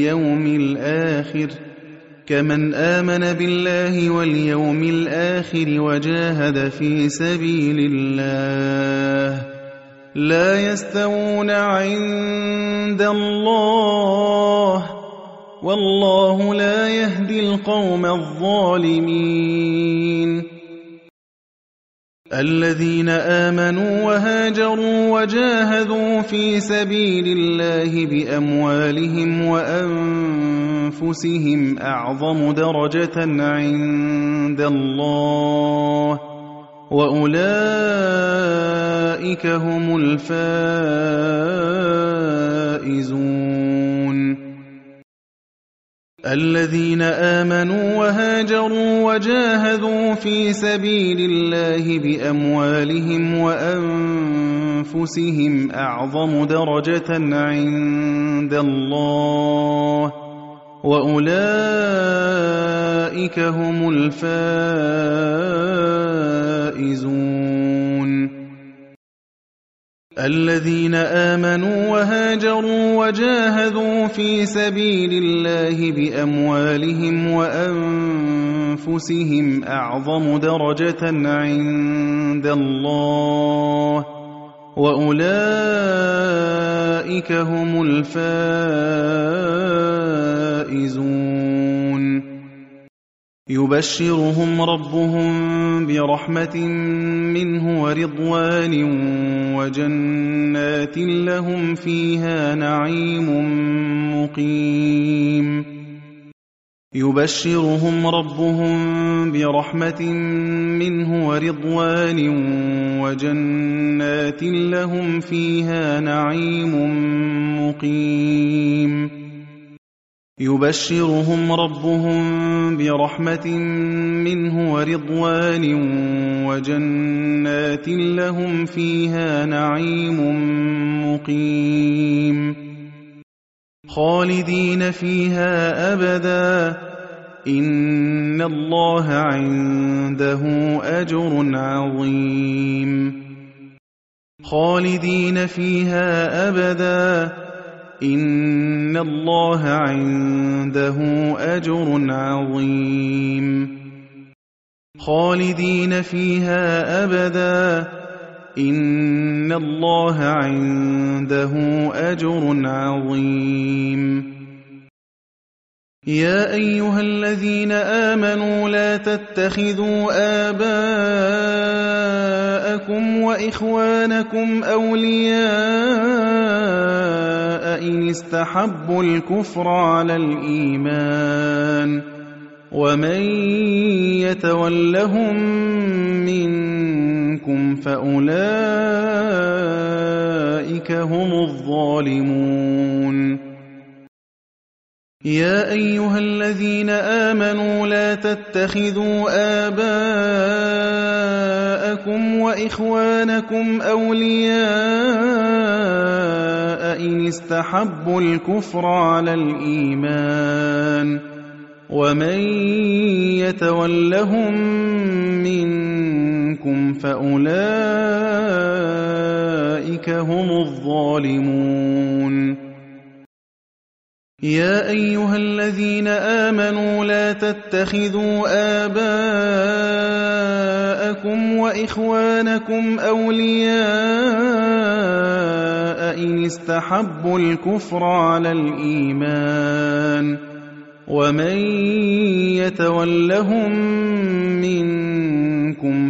واليوم الآخر وجاهد في سبيل الله لا يستوون عند الله والله لا يهدي القوم الظالمين الذين آمنوا وهاجروا وجاهدوا في سبيل الله بأموالهم وأنفسهم أعظم درجة عند الله وأولئك هم الفائزون الذين آمنوا وهاجروا وجاهدوا في سبيل الله بأموالهم وأنفسهم أعظم درجة عند الله وأولئك هم الفائزون الذين آمنوا وهاجروا وجاهدوا في سبيل الله بأموالهم وأنفسهم أعظم درجة عند الله وأولئك هم الفائزون يبشرهم ربهم برحمة منه ورضوان وجنات لهم فيها نعيم مقيم يبشرهم ربهم برحمة منه ورضوان وجنات لهم فيها نعيم مقيم يبشرهم ربهم برحمة منه ورضوان وجنات لهم فيها نعيم مقيم خالدين فيها أبدا إن الله عنده أجر عظيم خالدين فيها أبدا إن الله عنده أجر عظيم خالدين فيها أبدا إن الله عنده أجر عظيم يا أيها الذين آمنوا لا تتخذوا آباءكم وإخوانكم أولياء إن استحبوا الكفر على الإيمان ومن يتولهم منكم فأولئك هم الظالمون يا أيها الذين آمنوا لا تتخذوا آباءكم وإخوانكم أولياء إن استحبوا الكفر على الإيمان ومن يتولهم منكم فأولئك هم الظالمون. يا أيها الذين آمنوا لا تتخذوا آباءكم وإخوانكم أولياء إن استحبوا الكفر على الإيمان ومن يتولهم منكم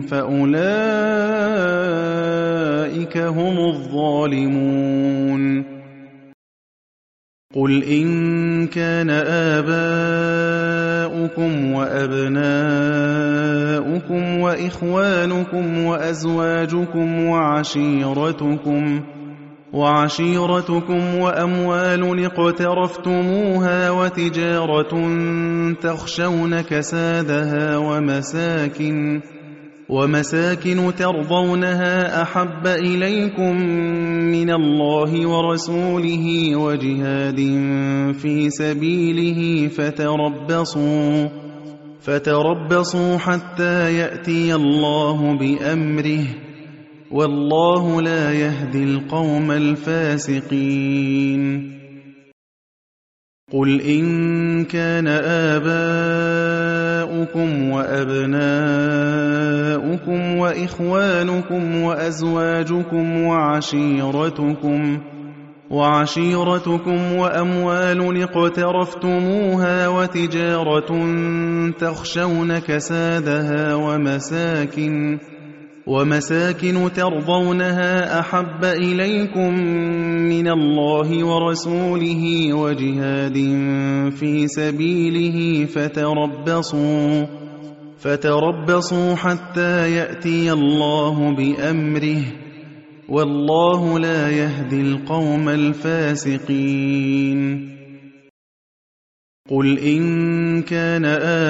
فأولئك هم الظالمون. قل إن كان آباؤكم وأبناؤكم وإخوانكم وأزواجكم وعشيرتكم وأموال اقترفتموها وتجارة تخشون كسادها ومساكن ترضونها أحب إليكم من الله ورسوله وجهاد في سبيله فتربصوا حتى يأتي الله بأمره والله لا يهدي القوم الفاسقين. قل إن كان آباؤكم وأبناؤكم وإخوانكم وأزواجكم وعشيرتكم وأموال اقترفتموها وتجارة تخشون كسادها ومساكن ترضونها أحب إليكم من الله ورسوله وجهاد في سبيله فتربصوا حتى يأتي الله بأمره والله لا يهدي القوم الفاسقين. قل إن كان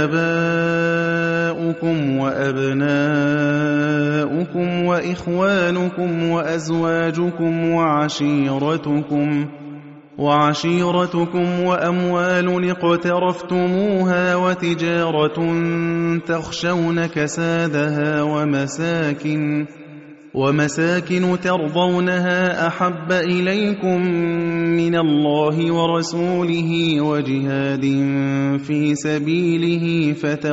آباؤكم وأبناؤكم وإخوانكم وأزواجكم وعشيرتكم وأموال اقترفتموها وتجارة تخشون كسادها ومساكن ترضونها أحب إليكم من الله ورسوله وجهاد في سبيله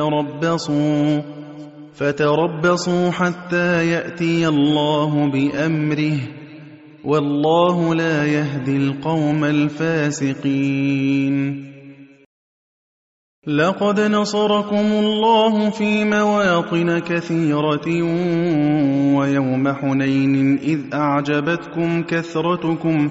فتربصوا حتى يأتي الله بأمره والله لا يهدي القوم الفاسقين. لقد نصركم الله في مواطن كثيرة ويوم حنين إذ أعجبتكم كثرتكم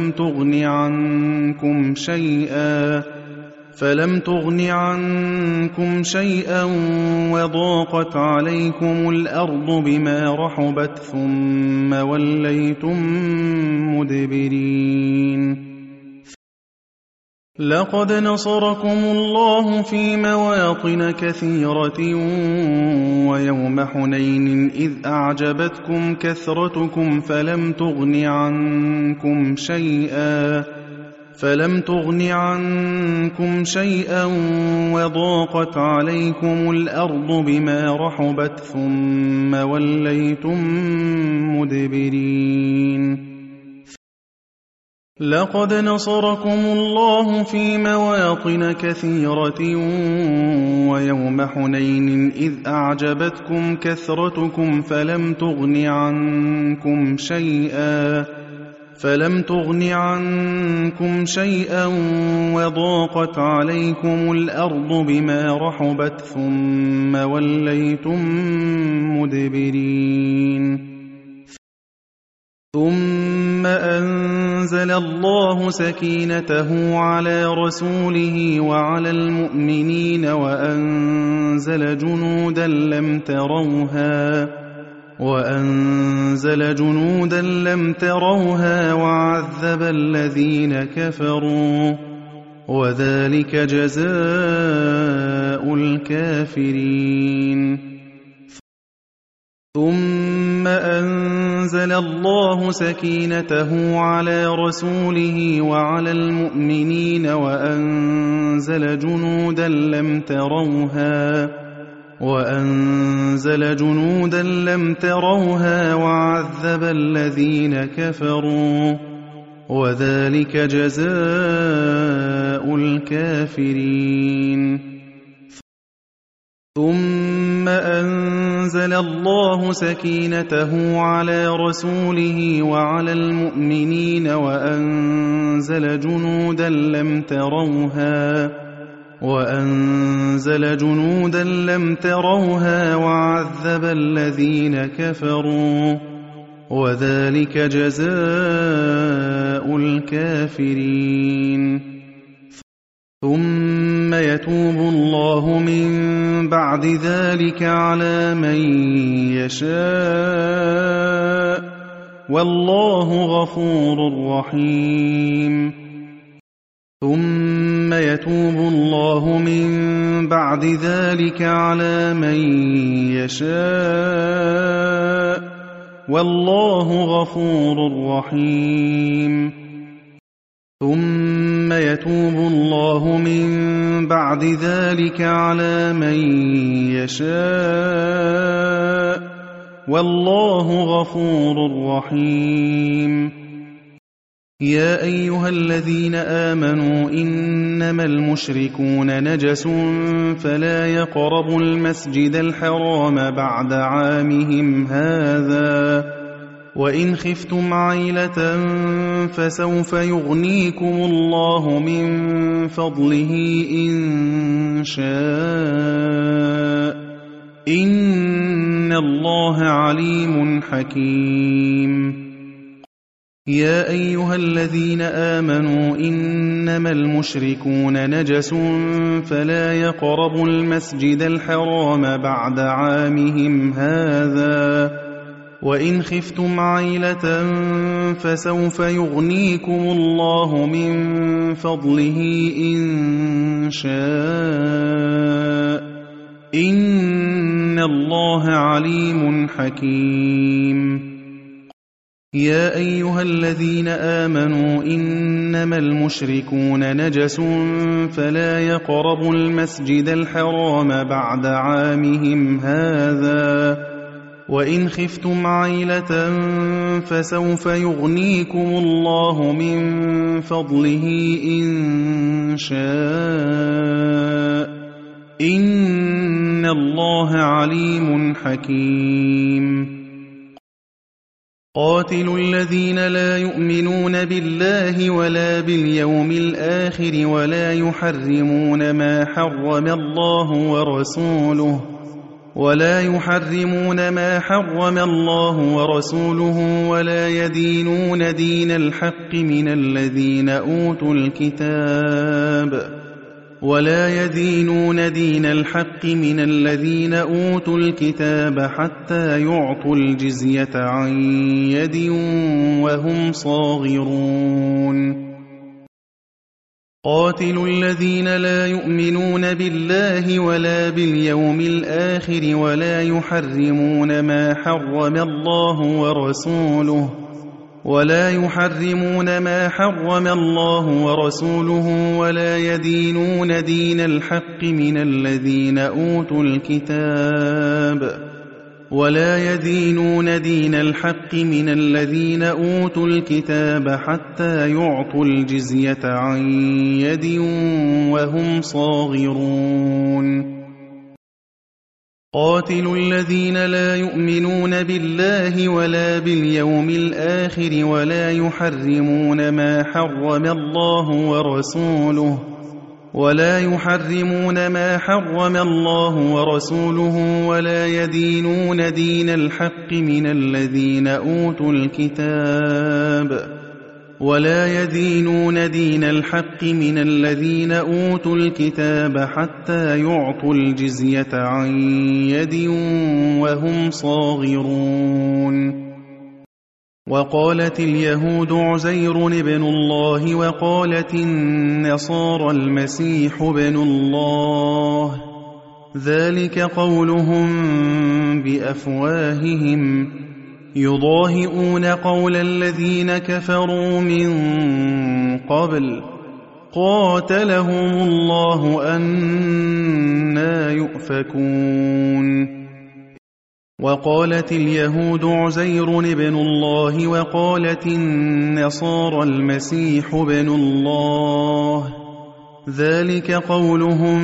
فلم تغن عنكم شيئا وضاقت عليكم الأرض بما رحبت ثم وليتم مدبرين. لقد نصركم الله في مواطن كثيرة ويوم حنين إذ أعجبتكم كثرتكم فلم تغن عنكم شيئا وضاقت عليكم الأرض بما رحبت ثم وليتم مدبرين. لقد نصركم الله في مواطن كثيرة ويوم حنين إذ أعجبتكم كثرتكم فلم تغن عنكم شيئا وضاقت عليكم الأرض بما رحبت ثم وليتم مدبرين. ثم أنزل الله سكينته على رسوله وعلى المؤمنين وأنزل جنودا لم تروها وعذب الذين كفروا وذلك جزاء الكافرين. ثم أنزل أنزل الله سكينته على رسوله وعلى المؤمنين وأنزل جنودا لم تروها وعذب الذين كفروا وذلك جزاء الكافرين. ثم أنزل الله سكينته على رسوله وعلى المؤمنين وأنزل جنودا لم تروها وعذب الذين كفروا وذلك جزاء الكافرين. ثم يتوب الله من بعد ذلك على من يشاء والله غفور رحيم. ثم يتوب الله من بعد ذلك على من يشاء والله غفور رحيم. ثم يتوب الله من بعد ذلك على من يشاء والله غفور رحيم. يا أيها الذين آمنوا إنما المشركون نجس فلا يقربوا المسجد الحرام بعد عامهم هذا وإن خفتم عيلة فسوف يغنيكم الله من فضله إن شاء إن الله عليم حكيم. يا أيها الذين آمنوا إنما المشركون نجس فلا يقربوا المسجد الحرام بعد عامهم هذا وإن خفتم عيلة فسوف يغنيكم الله من فضله إن شاء إن الله عليم حكيم. يا أيها الذين آمنوا إنما المشركون نجس فلا يقربوا المسجد الحرام بعد عامهم هذا وإن خفتم عيلة فسوف يغنيكم الله من فضله إن شاء إن الله عليم حكيم. قاتلوا الذين لا يؤمنون بالله ولا باليوم الآخر ولا يحرمون ما حرم الله ورسوله ولا يدينون دين الحق من الذين أوتوا الكتاب حتى يعطوا الجزية عن يد وهم صاغرون. قاتلوا الذين لا يؤمنون بالله ولا باليوم الآخر ولا يحرمون ما حرم الله ورسوله ولا يدينون دين الحق من الذين أوتوا الكتاب حتى يعطوا الجزية عن يد وهم صاغرون. قاتلوا الذين لا يؤمنون بالله ولا باليوم الآخر ولا يحرمون ما حرم الله ورسوله ولا يدينون دين الحق من الذين أوتوا الكتاب حتى يعطوا الجزية عن يد وهم صاغرون. وقالت اليهود عزير ابن الله وقالت النصارى المسيح ابن الله ذلك قولهم بأفواههم يضاهئون قول الذين كفروا من قبل قاتلهم الله أنى يؤفكون وقالت اليهود عزير ابن الله وقالت النصارى المسيح ابن الله ذلك قولهم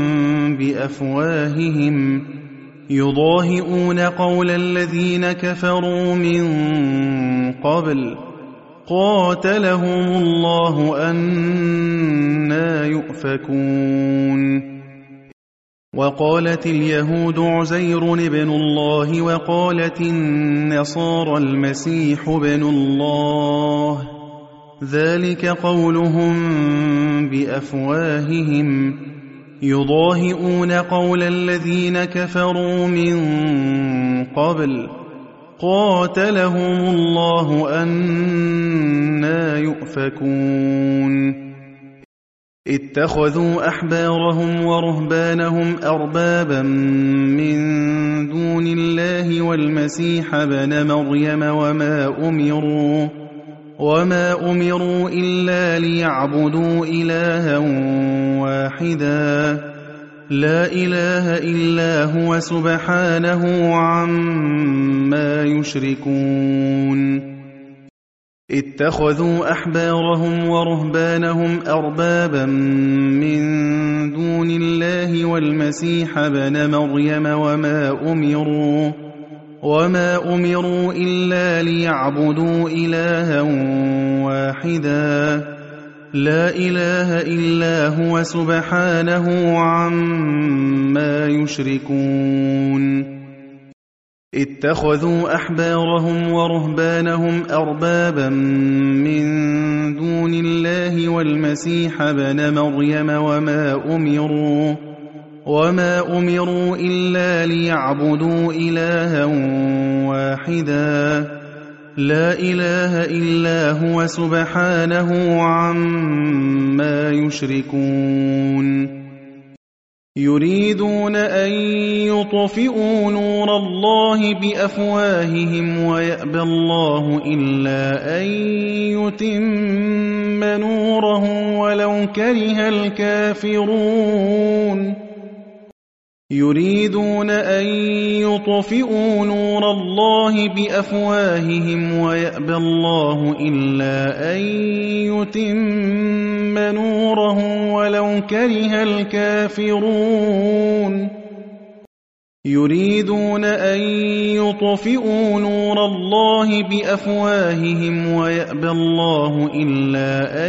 بأفواههم يضاهئون قول الذين كفروا من قبل قاتلهم الله أنى يؤفكون وقالت اليهود عزير ابن الله وقالت النصارى المسيح ابن الله ذلك قولهم بأفواههم يضاهئون قول الذين كفروا من قبل قاتلهم الله أنى يؤفكون اتخذوا أحبارهم ورهبانهم أربابا من دون الله والمسيح ابن مريم وما أمروا إلا ليعبدوا إلها واحدا لا إله إلا هو سبحانه عما يشركون اتخذوا أحبارهم ورهبانهم أربابا من دون الله والمسيح ابن مريم وما أمروا إلا ليعبدوا إلها واحدا لا إله إلا هو سبحانه عما يشركون اتخذوا أحبارهم ورهبانهم أربابا من دون الله والمسيح ابن مريم وما أمروا إلا ليعبدوا إلها واحدا لا إله إلا هو سبحانه عما يشركون يريدون أن يطفئوا نور الله بأفواههم ويأبى الله إلا أن يتم نوره ولو كره الكافرون يريدون أن يطفئوا نور الله بأفواههم ويأبى الله إلا أن يتم نوره ولو كره الكافرون يريدون أن يطفئوا نور الله بأفواههم ويأبى الله إلا أن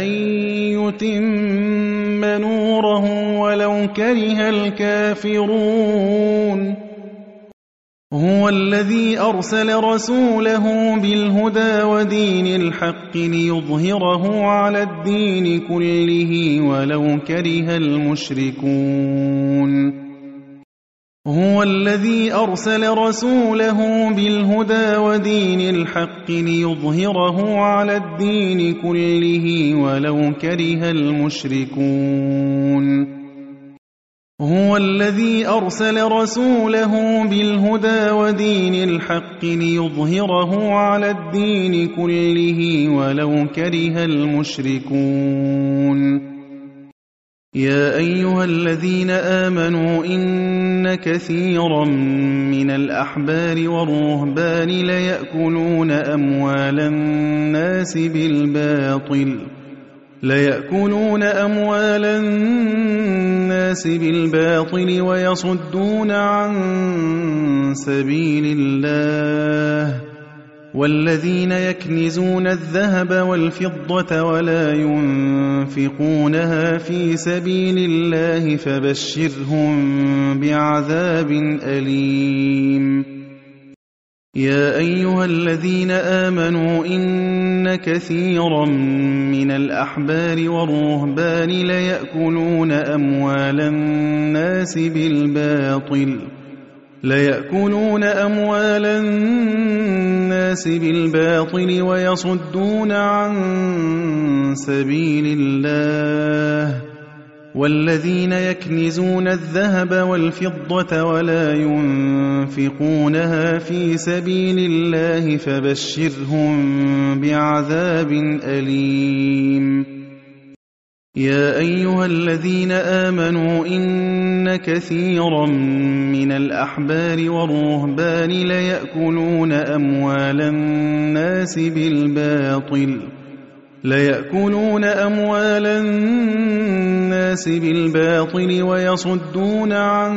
يتم نوره ولو كره الكافرون هو الذي أرسل رسوله بالهدى ودين الحق ليظهره على الدين كله ولو كره المشركون هو الذي أرسل رسوله بالهدى ودين الحق ليظهره على الدين كله ولو كره المشركون هو الذي أرسل رسوله بالهدى ودين الحق ليظهره على الدين كله ولو كره المشركون يا أيها الذين آمنوا إن كثيرا من الأحبار والرهبان ليأكلون أموال الناس بالباطل ويصدون عن سبيل الله والذين يكنزون الذهب والفضة ولا ينفقونها في سبيل الله فبشرهم بعذاب أليم يا أيها الذين آمنوا إن كثيرا من الأحبار والرهبان ليأكلون أموال الناس بالباطل ويصدون عن سبيل الله والذين يكنزون الذهب والفضة ولا ينفقونها في سبيل الله فبشرهم بعذاب أليم. يا أيها الذين آمنوا إن كثيرا من الأحبار والرهبان ليأكلون أموال الناس بالباطل ويصدون عن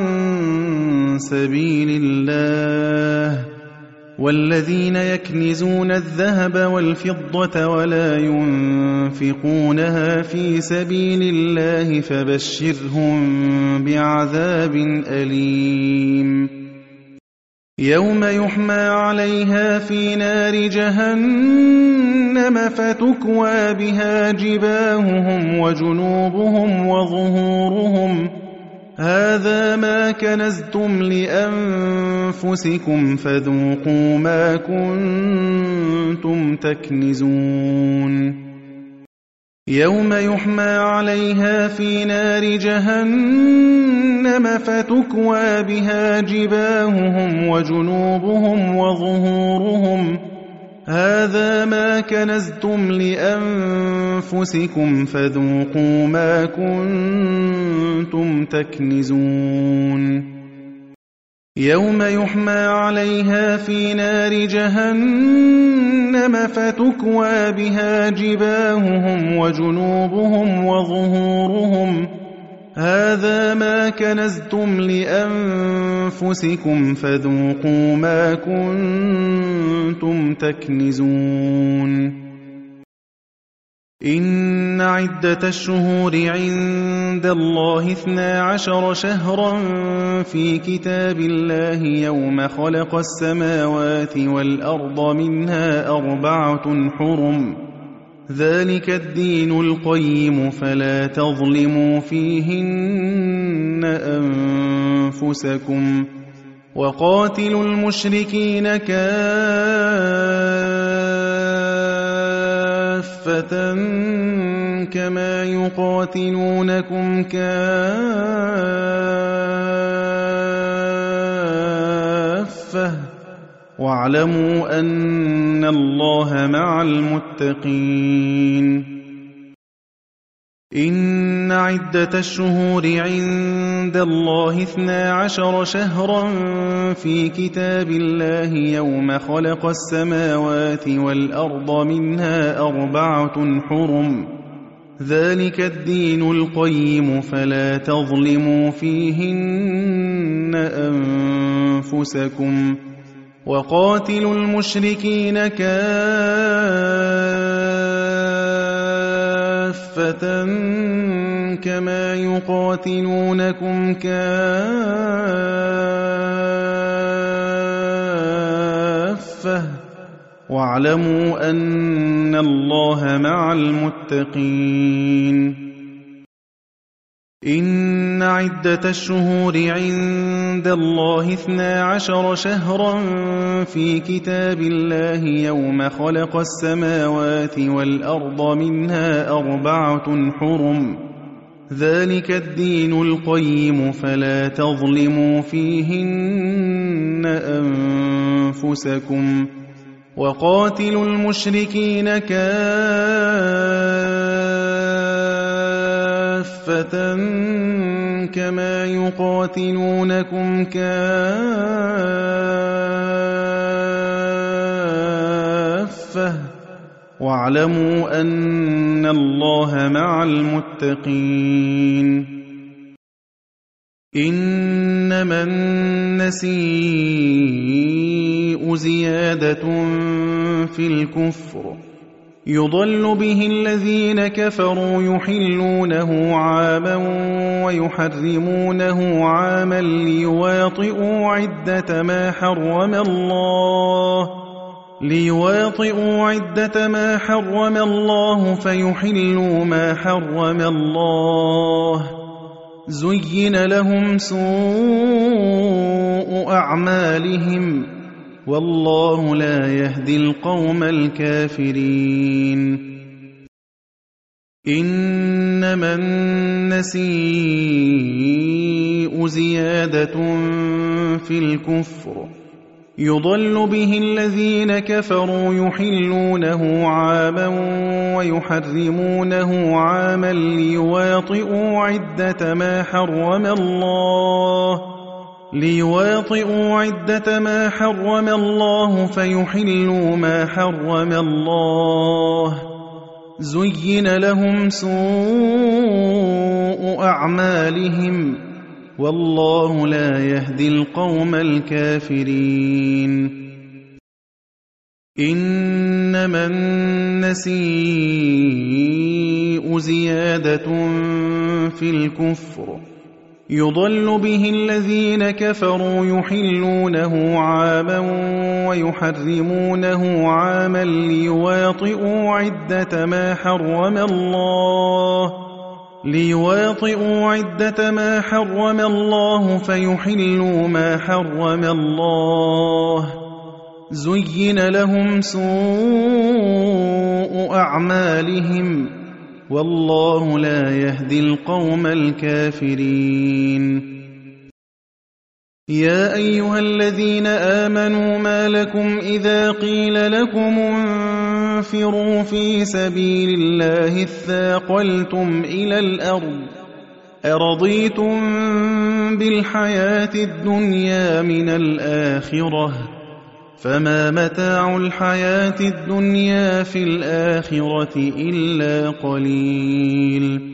سبيل الله. والذين يكنزون الذهب والفضة ولا ينفقونها في سبيل الله فبشرهم بعذاب أليم. يوم يحمى عليها في نار جهنم فتكوى بها جباههم وجنوبهم وظهورهم هذا ما كنزتم لأنفسكم فذوقوا ما كنتم تكنزون. يوم يحمى عليها في نار جهنم فتكوى بها جباههم وجنوبهم وظهورهم هذا ما كنزتم لأنفسكم فذوقوا ما كنتم تكنزون. يوم يحمى عليها في نار جهنم فتكوى بها جباههم وجنوبهم وظهورهم هذا ما كنزتم لأنفسكم فذوقوا ما كنتم تكنزون. إن عدة الشهور عند الله 12 شهرا في كتاب الله يوم خلق السماوات والأرض منها 4 حرم ذلك الدين القيم فلا تظلموا فيهن أنفسكم وقاتلوا المشركين كافة كما يقاتلونكم كافة واعلموا أن الله مع المتقين. إن عدة الشهور عند الله 12 شهرا في كتاب الله يوم خلق السماوات والأرض منها 4 حرم ذلك الدين القيم فلا تظلموا فيهن أنفسكم وقاتلوا المشركين كافة كما يقاتلونكم كافة واعلموا أن الله مع المتقين. إن عدة الشهور عند الله 12 شهرا في كتاب الله يوم خلق السماوات والأرض منها 4 حرم ذلك الدين القيم فلا تظلموا فيهن أنفسكم وقاتلوا المشركين كافة كما يقاتلونكم كافة واعلموا أن الله مع المتقين. إنما النسيء زيادة في الكفر يضل به الذين كفروا يحلونه عاما ويحرمونه عاما ليواطئوا عدة ما حرم الله فيحلوا ما حرم الله زين لهم سوء أعمالهم والله لا يهدي القوم الكافرين. إنما النسيء زيادة في الكفر يضل به الذين كفروا يحلونه عاما ويحرمونه عاما ليواطئوا عدة ما حرم الله فيحلوا ما حرم الله زين لهم سوء أعمالهم والله لا يهدي القوم الكافرين إنما النسيء زيادة في الكفر يضل به الذين كفروا يحلونه عاما ويحرمونه عاما ليواطئوا عدة ما حرم الله فيحلوا ما حرم الله زين لهم سوء أعمالهم والله لا يهدي القوم الكافرين يا أيها الذين آمنوا ما لكم إذا قيل لكم انفروا في سبيل الله اثاقلتم إلى الأرض أرضيتم بالحياة الدنيا من الآخرة فما متاع الحياة الدنيا في الآخرة إلا قليل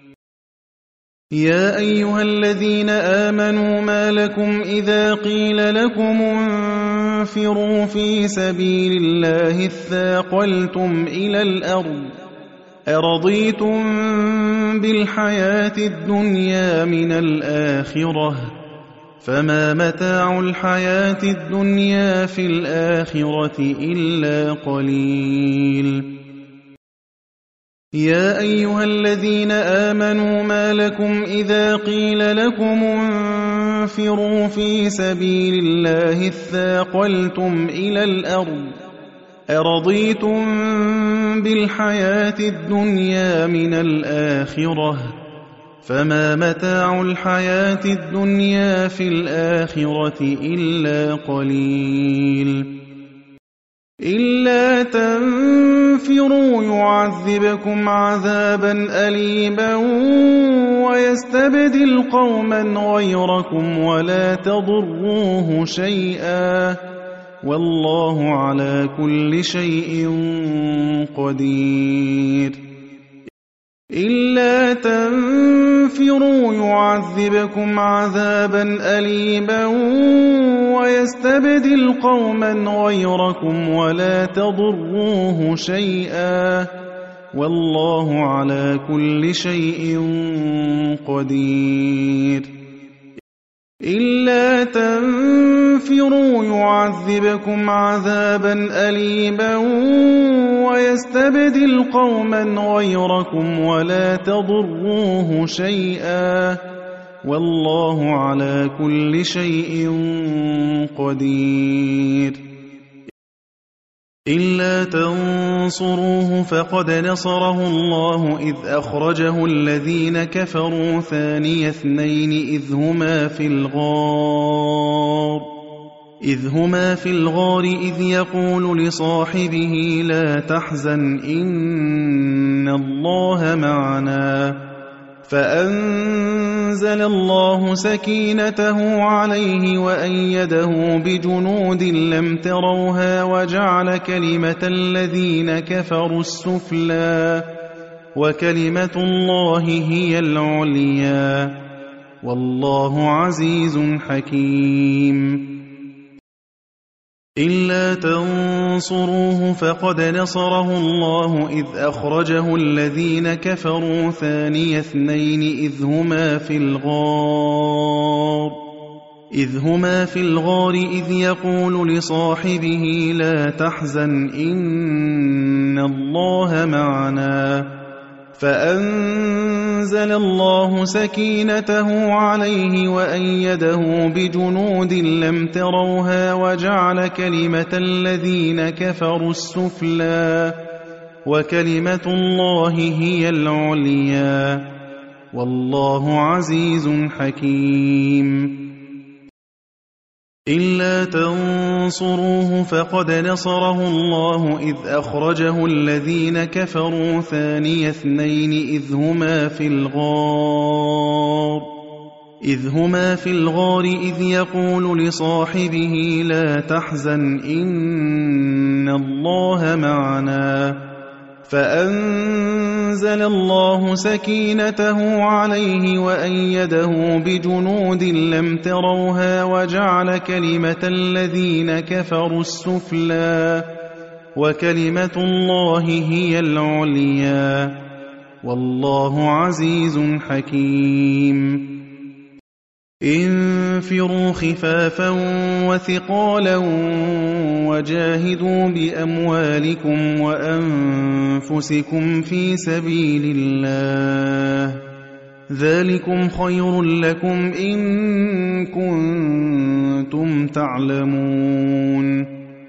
يا أيها الذين آمنوا ما لكم إذا قيل لكم انفروا في سبيل الله اثاقلتم إلى الأرض أرضيتم بالحياة الدنيا من الآخرة فما متاع الحياة الدنيا في الآخرة إلا قليل يا أيها الذين آمنوا ما لكم إذا قيل لكم انفروا في سبيل الله اثاقلتم إلى الأرض أرضيتم بالحياة الدنيا من الآخرة فما متاع الحياة الدنيا في الآخرة إلا قليل إلا تنفروا يعذبكم عذابا أليما ويستبدل قوما غيركم ولا تضروه شيئا والله على كل شيء قدير إلا تنفروا يعذبكم عذابا أليما ويستبدل قوما غيركم ولا تضروه شيئا والله على كل شيء قدير إلا تنفروا يعذبكم عذابا أليما ويستبدل قوما غيركم ولا تضروه شيئا والله على كل شيء قدير إلا تنصروه فقد نصره الله إذ أخرجه الذين كفروا ثاني اثنين إذ هما في الغار إذ يقول لصاحبه لا تحزن إن الله معنا فأنزل الله سكينته عليه وأيده بجنود لم تروها وجعل كلمة الذين كفروا السفلى وكلمة الله هي العليا والله عزيز حكيم إلا تنصروه فقد نصره الله إذ أخرجه الذين كفروا ثاني اثنين إذ هما في الغار إذ يقول لصاحبه لا تحزن إن الله معنا فأنزل الله سكينته عليه وأيده بجنود لم تروها وجعل كلمة الذين كفروا السفلى وكلمة الله هي العليا والله عزيز حكيم إلا تنصروه فقد نصره الله إذ أخرجه الذين كفروا ثاني اثنين إذ هما في الغار إذ يقول لصاحبه لا تحزن إن الله معنا فأنزل الله سكينته عليه وأيده بجنود لم تروها وجعل كلمة الذين كفروا السفلى وكلمة الله هي العليا والله عزيز حكيم انفروا خفافا وثقالا وجاهدوا بأموالكم وأنفسكم في سبيل الله ذلكم خير لكم إن كنتم تعلمون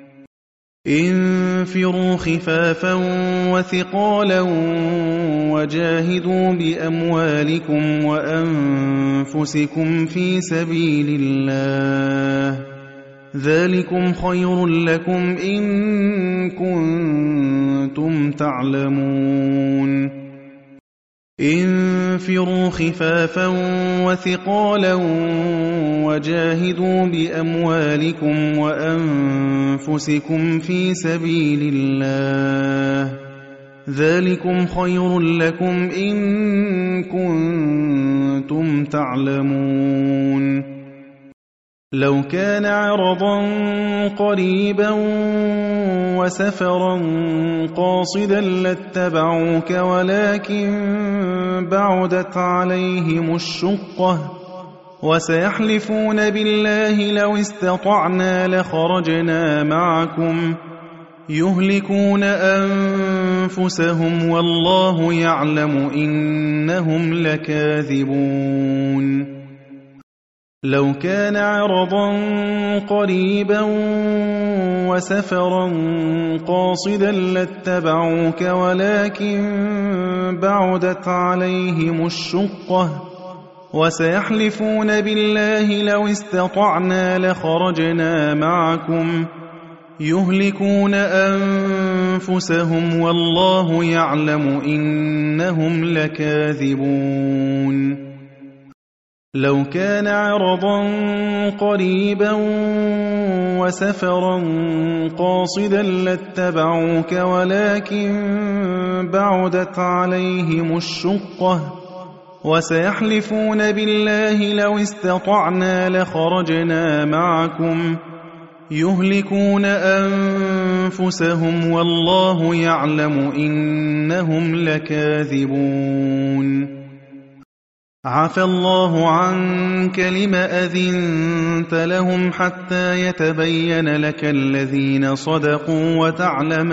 انفروا خفافا وثقالا وجاهدوا بأموالكم وأنفسكم في سبيل الله ذلكم خير لكم إن كنتم تعلمون انفروا خفافا وثقالا وجاهدوا بأموالكم وأنفسكم في سبيل الله ذلكم خير لكم إن كنتم تعلمون لو كان عرضا قريبا وسفرا قاصدا لاتبعوك ولكن بعدت عليهم الشقة وسيحلفون بالله لو استطعنا لخرجنا معكم يهلكون أنفسهم والله يعلم إنهم لكاذبون لو كان عرضا قريبا وسفرا قاصدا لاتبعوك ولكن بعدت عليهم الشقة وسيحلفون بالله لو استطعنا لخرجنا معكم يهلكون أنفسهم والله يعلم إنهم لكاذبون لو كان عرضا قريبا وسفرا قاصدا لاتبعوك ولكن بعدت عليهم الشقة وسيحلفون بالله لو استطعنا لخرجنا معكم يهلكون أنفسهم والله يعلم إنهم لكاذبون عفى الله عنك لم أذنت لهم حتى يتبين لك الذين صدقوا وتعلم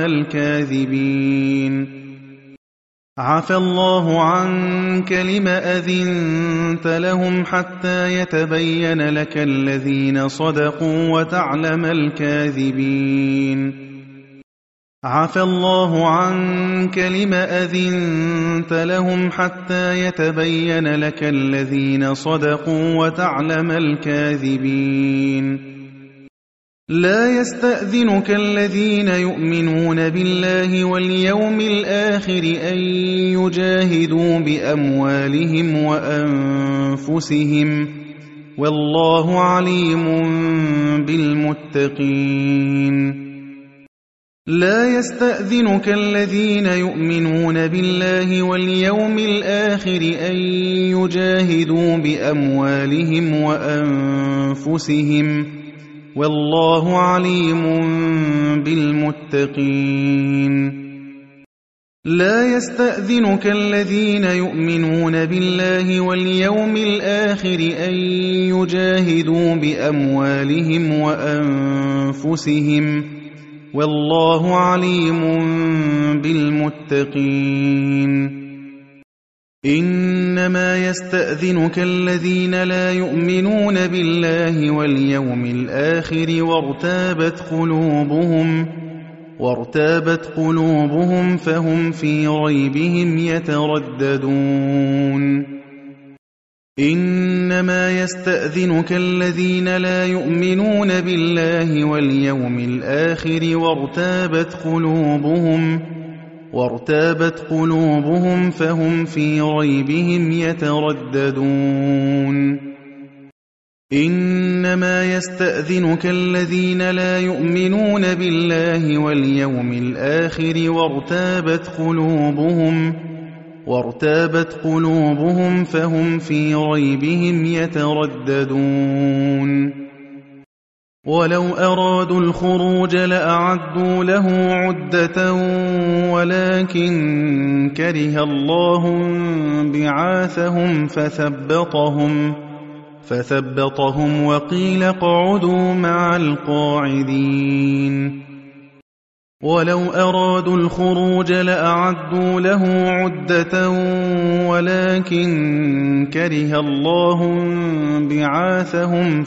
الكاذبين عفى الله عنك لم أذنت لهم حتى يتبين لك الذين صدقوا وتعلم الكاذبين عفى الله عنك لم أذنت لهم حتى يتبين لك الذين صدقوا وتعلم الكاذبين لا يستأذنك الذين يؤمنون بالله واليوم الآخر أن يجاهدوا بأموالهم وأنفسهم والله عليم بالمتقين لا يستأذنك الذين يؤمنون بالله واليوم الآخر أن يجاهدوا بأموالهم وأنفسهم والله عليم بالمتقين لا يستأذنك الذين يؤمنون بالله واليوم الآخر أن يجاهدوا بأموالهم وأنفسهم والله عليم بالمتقين إنما يستأذنك الذين لا يؤمنون بالله واليوم الآخر وارتابت قلوبهم فهم في ريبهم يترددون إنما يستأذنك الذين لا يؤمنون بالله واليوم الآخر وارتابت قلوبهم فهم في ريبهم يترددون إنما يستأذنك الذين لا يؤمنون بالله واليوم الآخر وارتابت قلوبهم فهم في ريبهم يترددون ولو أرادوا الخروج لأعدوا له عدة ولكن كره الله بعاثهم فثبطهم وقيل اقعدوا مع القاعدين ولو أرادوا الخروج لأعدوا له عدة ولكن كره الله بعاثهم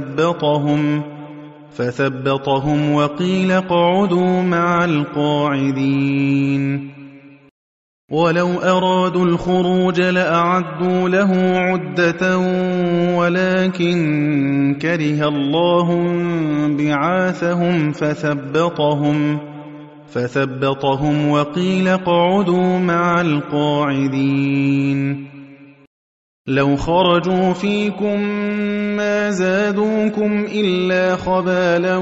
فثبطهم وقيل اقعدوا مع القاعدين ولو أرادوا الخروج لأعدوا له عدة ولكن كره الله بعاثهم فثبطهم وقيل اقعدوا مع القاعدين لو خرجوا فيكم ما زادوكم إلا خبالا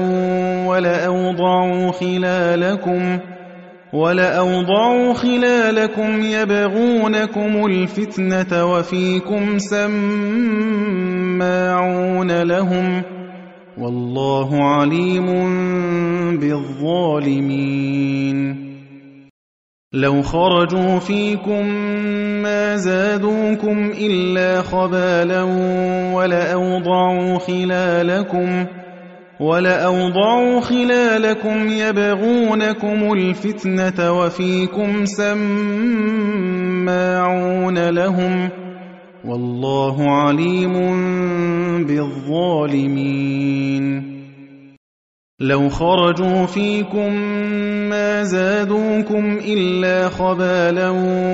ولأوضعوا خلالكم يبغونكم الفتنة وفيكم سماعون لهم والله عليم بالظالمين لو خرجوا فيكم ما زادوكم إلا خبالا ولأوضعوا خلالكم يبغونكم الفتنة وفيكم سماعون لهم والله عليم بالظالمين لو خرجوا فيكم ما زادوكم إلا خبالا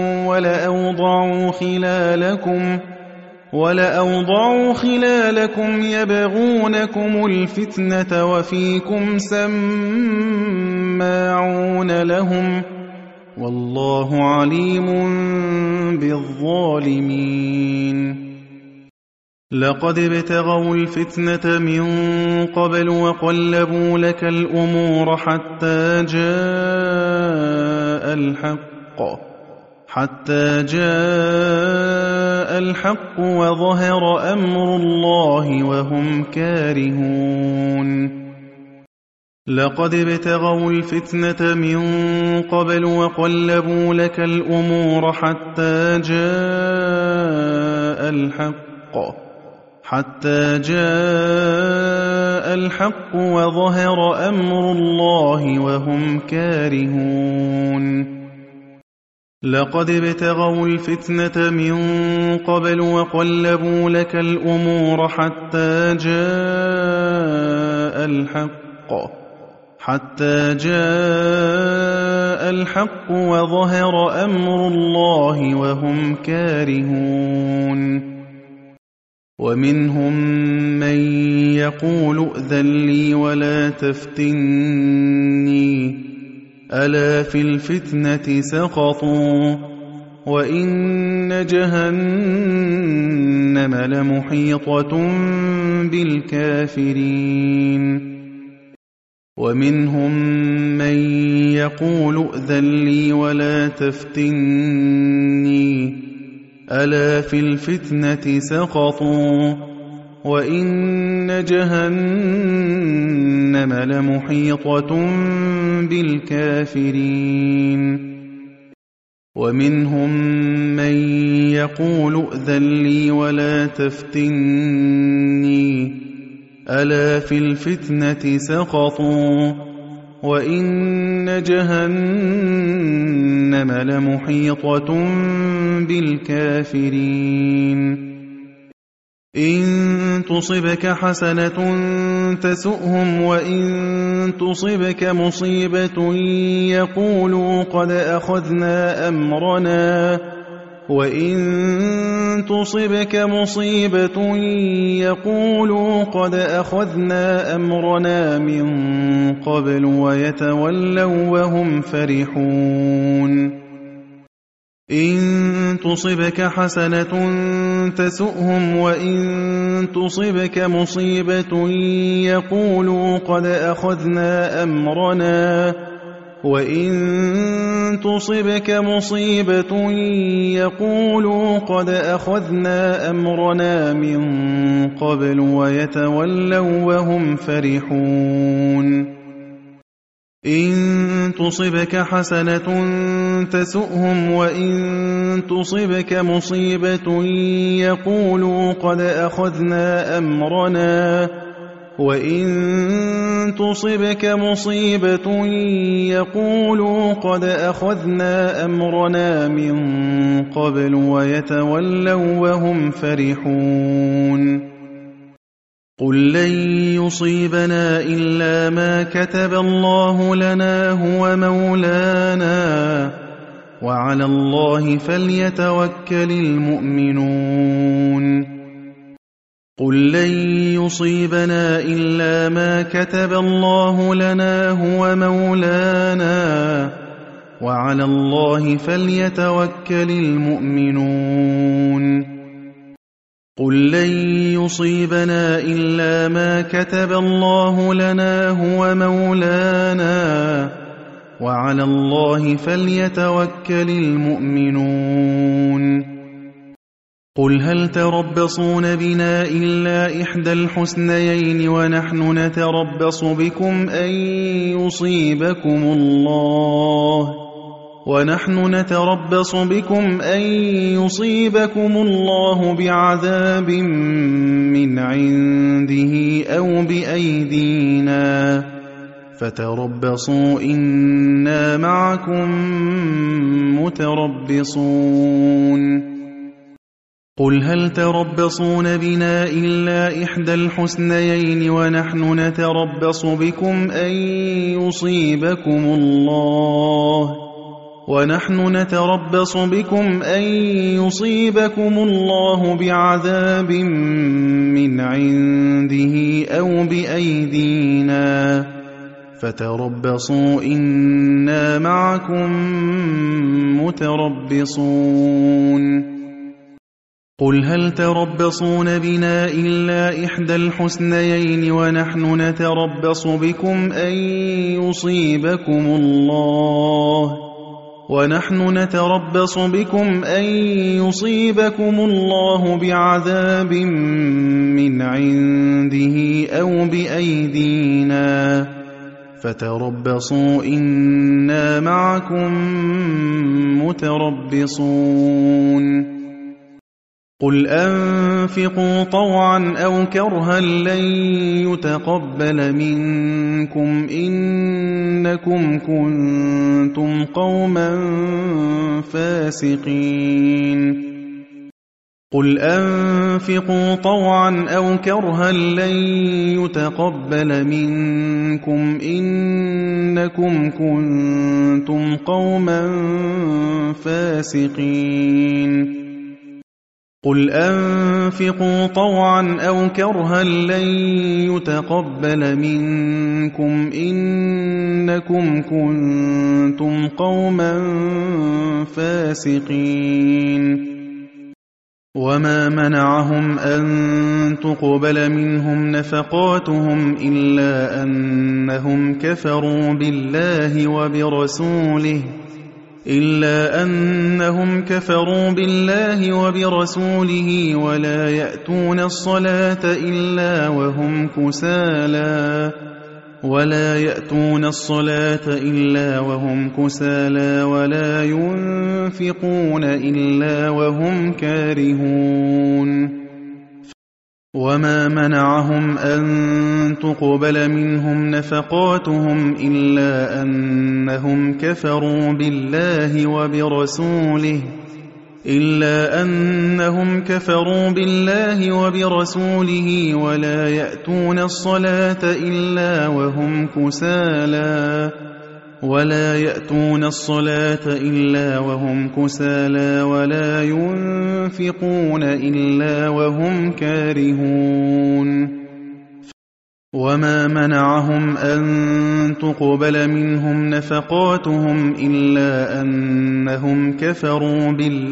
ولأوضعوا خلالكم يبغونكم الفتنة وفيكم سماعون لهم والله عليم بالظالمين لقد ابتغوا الفتنة من قبل وقلبوا لك الأمور حتى جاء الحق وظهر أمر الله وهم كارهون لقد ابتغوا الفتنة من قبل وقلبوا لك الأمور حتى جاء الحق وظهر أمر الله وهم كارهون لقد ابتغوا الفتنة من قبل وقلبوا لك الأمور حتى جاء الحق وظهر أمر الله وهم كارهون ومنهم من يقول ائذن لي ولا تفتني ألا في الفتنة سقطوا وإن جهنم لمحيطة بالكافرين ومنهم من يقول ائذن لي ولا تفتني ألا في الفتنة سقطوا وإن جهنم لمحيطة بالكافرين ومنهم من يقول ائذن لي ولا تفتني ألا في الفتنة سقطوا وإن جهنم لمحيطة بالكافرين إن تصبك حسنة تسؤهم وإن تصبك مصيبة يقولوا قد أخذنا أمرنا وإن تصبك مصيبة يقولوا قد أخذنا أمرنا من قبل ويتولوا وهم فرحون إن تصبك حسنة تسؤهم وإن تصبك مصيبة يقولوا قد أخذنا أمرنا وإن تصبك مصيبة يقولوا قد أخذنا أمرنا من قبل ويتولوا وهم فرحون إن تصبك حسنة تسؤهم وإن تصبك مصيبة يقولوا قد أخذنا أمرنا وإن تصبك مصيبة يقولوا قد أخذنا أمرنا من قبل ويتولوا وهم فرحون قل لن يصيبنا إلا ما كتب الله لنا هو مولانا وعلى الله فليتوكل المؤمنون قل لن يصيبنا إلا ما كتب الله لنا هو مولانا وعلى الله فليتوكل المؤمنون قل لن يصيبنا إلا ما كتب الله لنا هو مولانا وعلى الله فليتوكل المؤمنون قل هل تربصون بنا إلا إحدى الحسنيين ونحن نتربص بكم أن يصيبكم الله بعذاب من عنده أو بأيدينا فتربصوا إنا معكم متربصون قل هل تربصون بنا إلا إحدى الحسنيين ونحن نتربص بكم أن يصيبكم الله بعذاب من عنده أو بأيدينا فتربصوا إنا معكم متربصون قل هل تربصون بنا إلا إحدى الحسنيين ونحن نتربص بكم أن يصيبكم الله بعذاب من عنده أو بأيدينا فتربصوا إنا معكم متربصون قل أنفقوا طوعا أو كرها لن يتقبل منكم إنكم كنتم قوما فاسقين قل أنفقوا طوعا أو كرها لن يتقبل منكم إنكم كنتم قوما فاسقين قل أنفقوا طوعا أو كرها لن يتقبل منكم إنكم كنتم قوما فاسقين وما منعهم أن تقبل منهم نفقاتهم إلا أنهم كفروا بالله وبرسوله ولا يأتون الصلاة إلا وهم كسالى ولا ينفقون إلا وهم كارهون وما منعهم أن تقبل منهم نفقاتهم إلا أنهم كفروا بالله إلا أنهم كفروا بالله وبرسوله ولا يأتون الصلاة إلا وهم كسالى ولا ينفقون إلا وهم كارهون وما منعهم أن تقبل منهم نفقاتهم إلا أنهم كفروا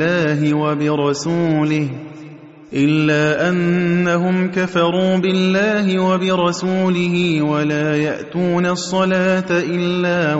بالله وبرسوله ولا يأتون الصلاة إلا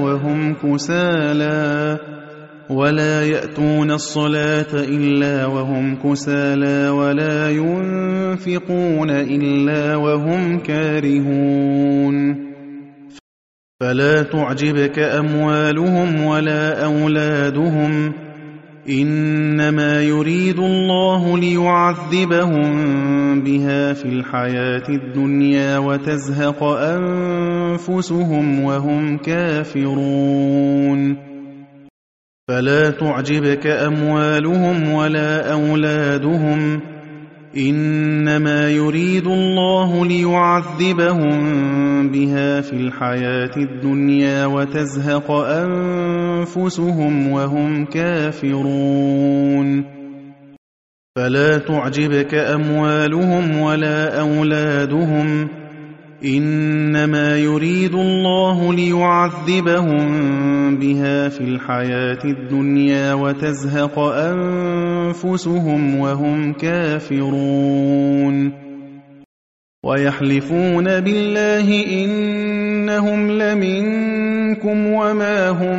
وهم كسالى ولا ينفقون إلا وهم كارهون فلا تعجبك أموالهم ولا أولادهم إنما يريد الله ليعذبهم بها في الحياة الدنيا وتزهق أنفسهم وهم كافرون فلا تعجبك أموالهم ولا أولادهم إنما يريد الله ليعذبهم بها في الحياة الدنيا وتزهق أنفسهم وهم كافرون فلا تعجبك أموالهم ولا أولادهم إنما يريد الله ليعذبهم بها في الحياة الدنيا وتزهق أنفسهم وهم كافرون ويحلفون بالله إنهم لمنكم وما هم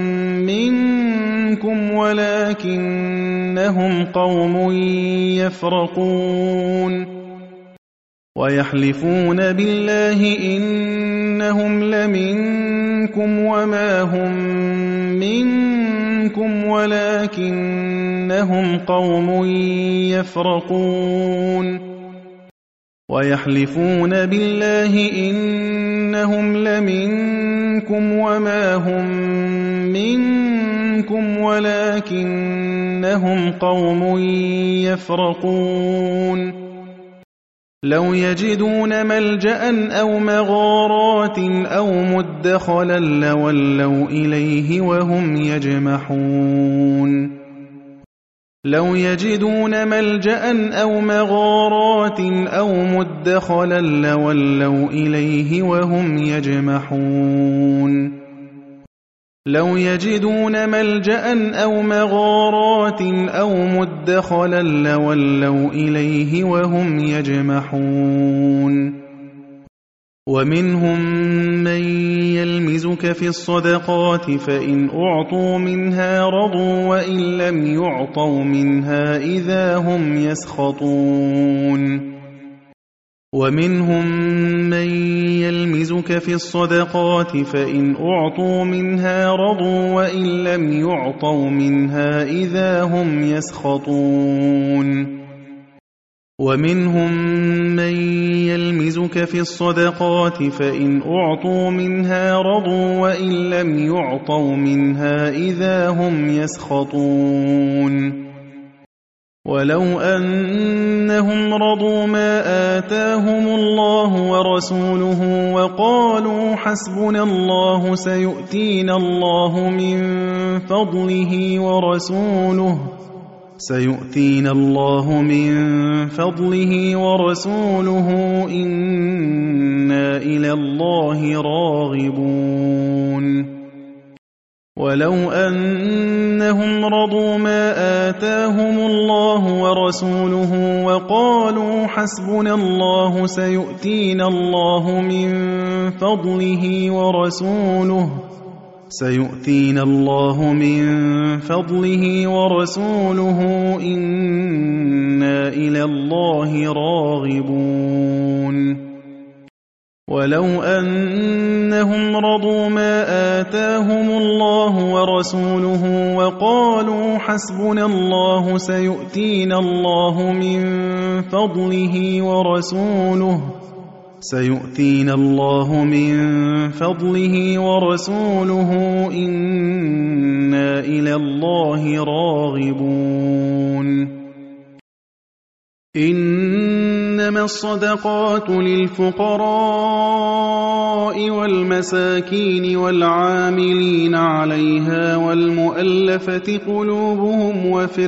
منكم ولكنهم قوم يفرقون ويحلفون بالله إنهم لمنكم وما هم منكم ولكنهم قوم يفرقون ويحلفون بالله إنهم لمنكم وما هم منكم ولكنهم قوم يفرقون لو يجدون ملجأ أو مغارات أو مدخلا لولوا إليه وهم يجمحون لو يجدون ملجأ أو مغارات أو مدخلا لولوا إليه وهم يجمحون لو يجدون ملجأ أو مغارات أو مدخلا لولوا إليه وهم يجمحون ومنهم من يلمزك في الصدقات فإن أعطوا منها رضوا وإن لم يعطوا منها إذا هم يسخطون ومنهم من يلمزك في الصدقات فإن أعطوا منها رضوا وإن لم يعطوا منها إذا هم يسخطون ومنهم من يلمزك في الصدقات فإن أعطوا منها رضوا وإن لم يعطوا منها إذا هم يسخطون ولو أنهم رضوا ما آتاهم الله ورسوله وقالوا حسبنا الله سيؤتينا الله من فضله ورسوله إنا إلى الله راغبون ولو أنهم رضوا ما آتاهم الله ورسوله وقالوا حسبنا الله سيؤتينا الله من فضله ورسوله إنا إلى الله راغبون ولو أنهم رضوا ما آتاهم الله ورسوله وقالوا حسبنا الله سيؤتينا الله من فضله سيؤتينا الله من فضله ورسوله إنا إلى الله راغبون إنما الصدقات للفقراء والمساكين والعاملين عليها والمؤلفة قلوبهم وفي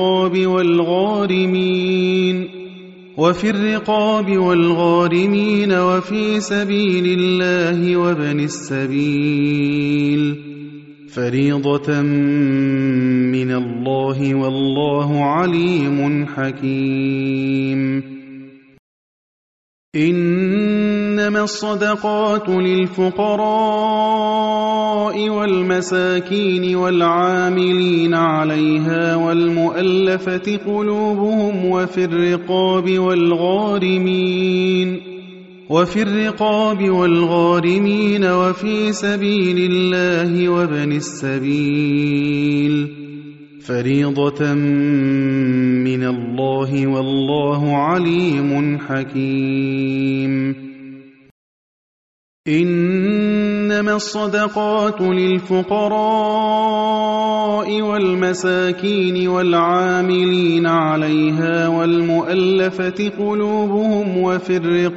الرقاب والغارمين وفي سبيل الله وابن السبيل فريضة من الله والله عليم حكيم إنما الصدقات للفقراء والمساكين والعاملين عليها والمؤلفة قلوبهم وفي الرقاب والغارمين وفي سبيل الله وابن السبيل فريضة من الله والله عليم حكيم إنما الصدقات للفقراء والمساكين والعاملين عليها والمؤلفة قلوبهم وفي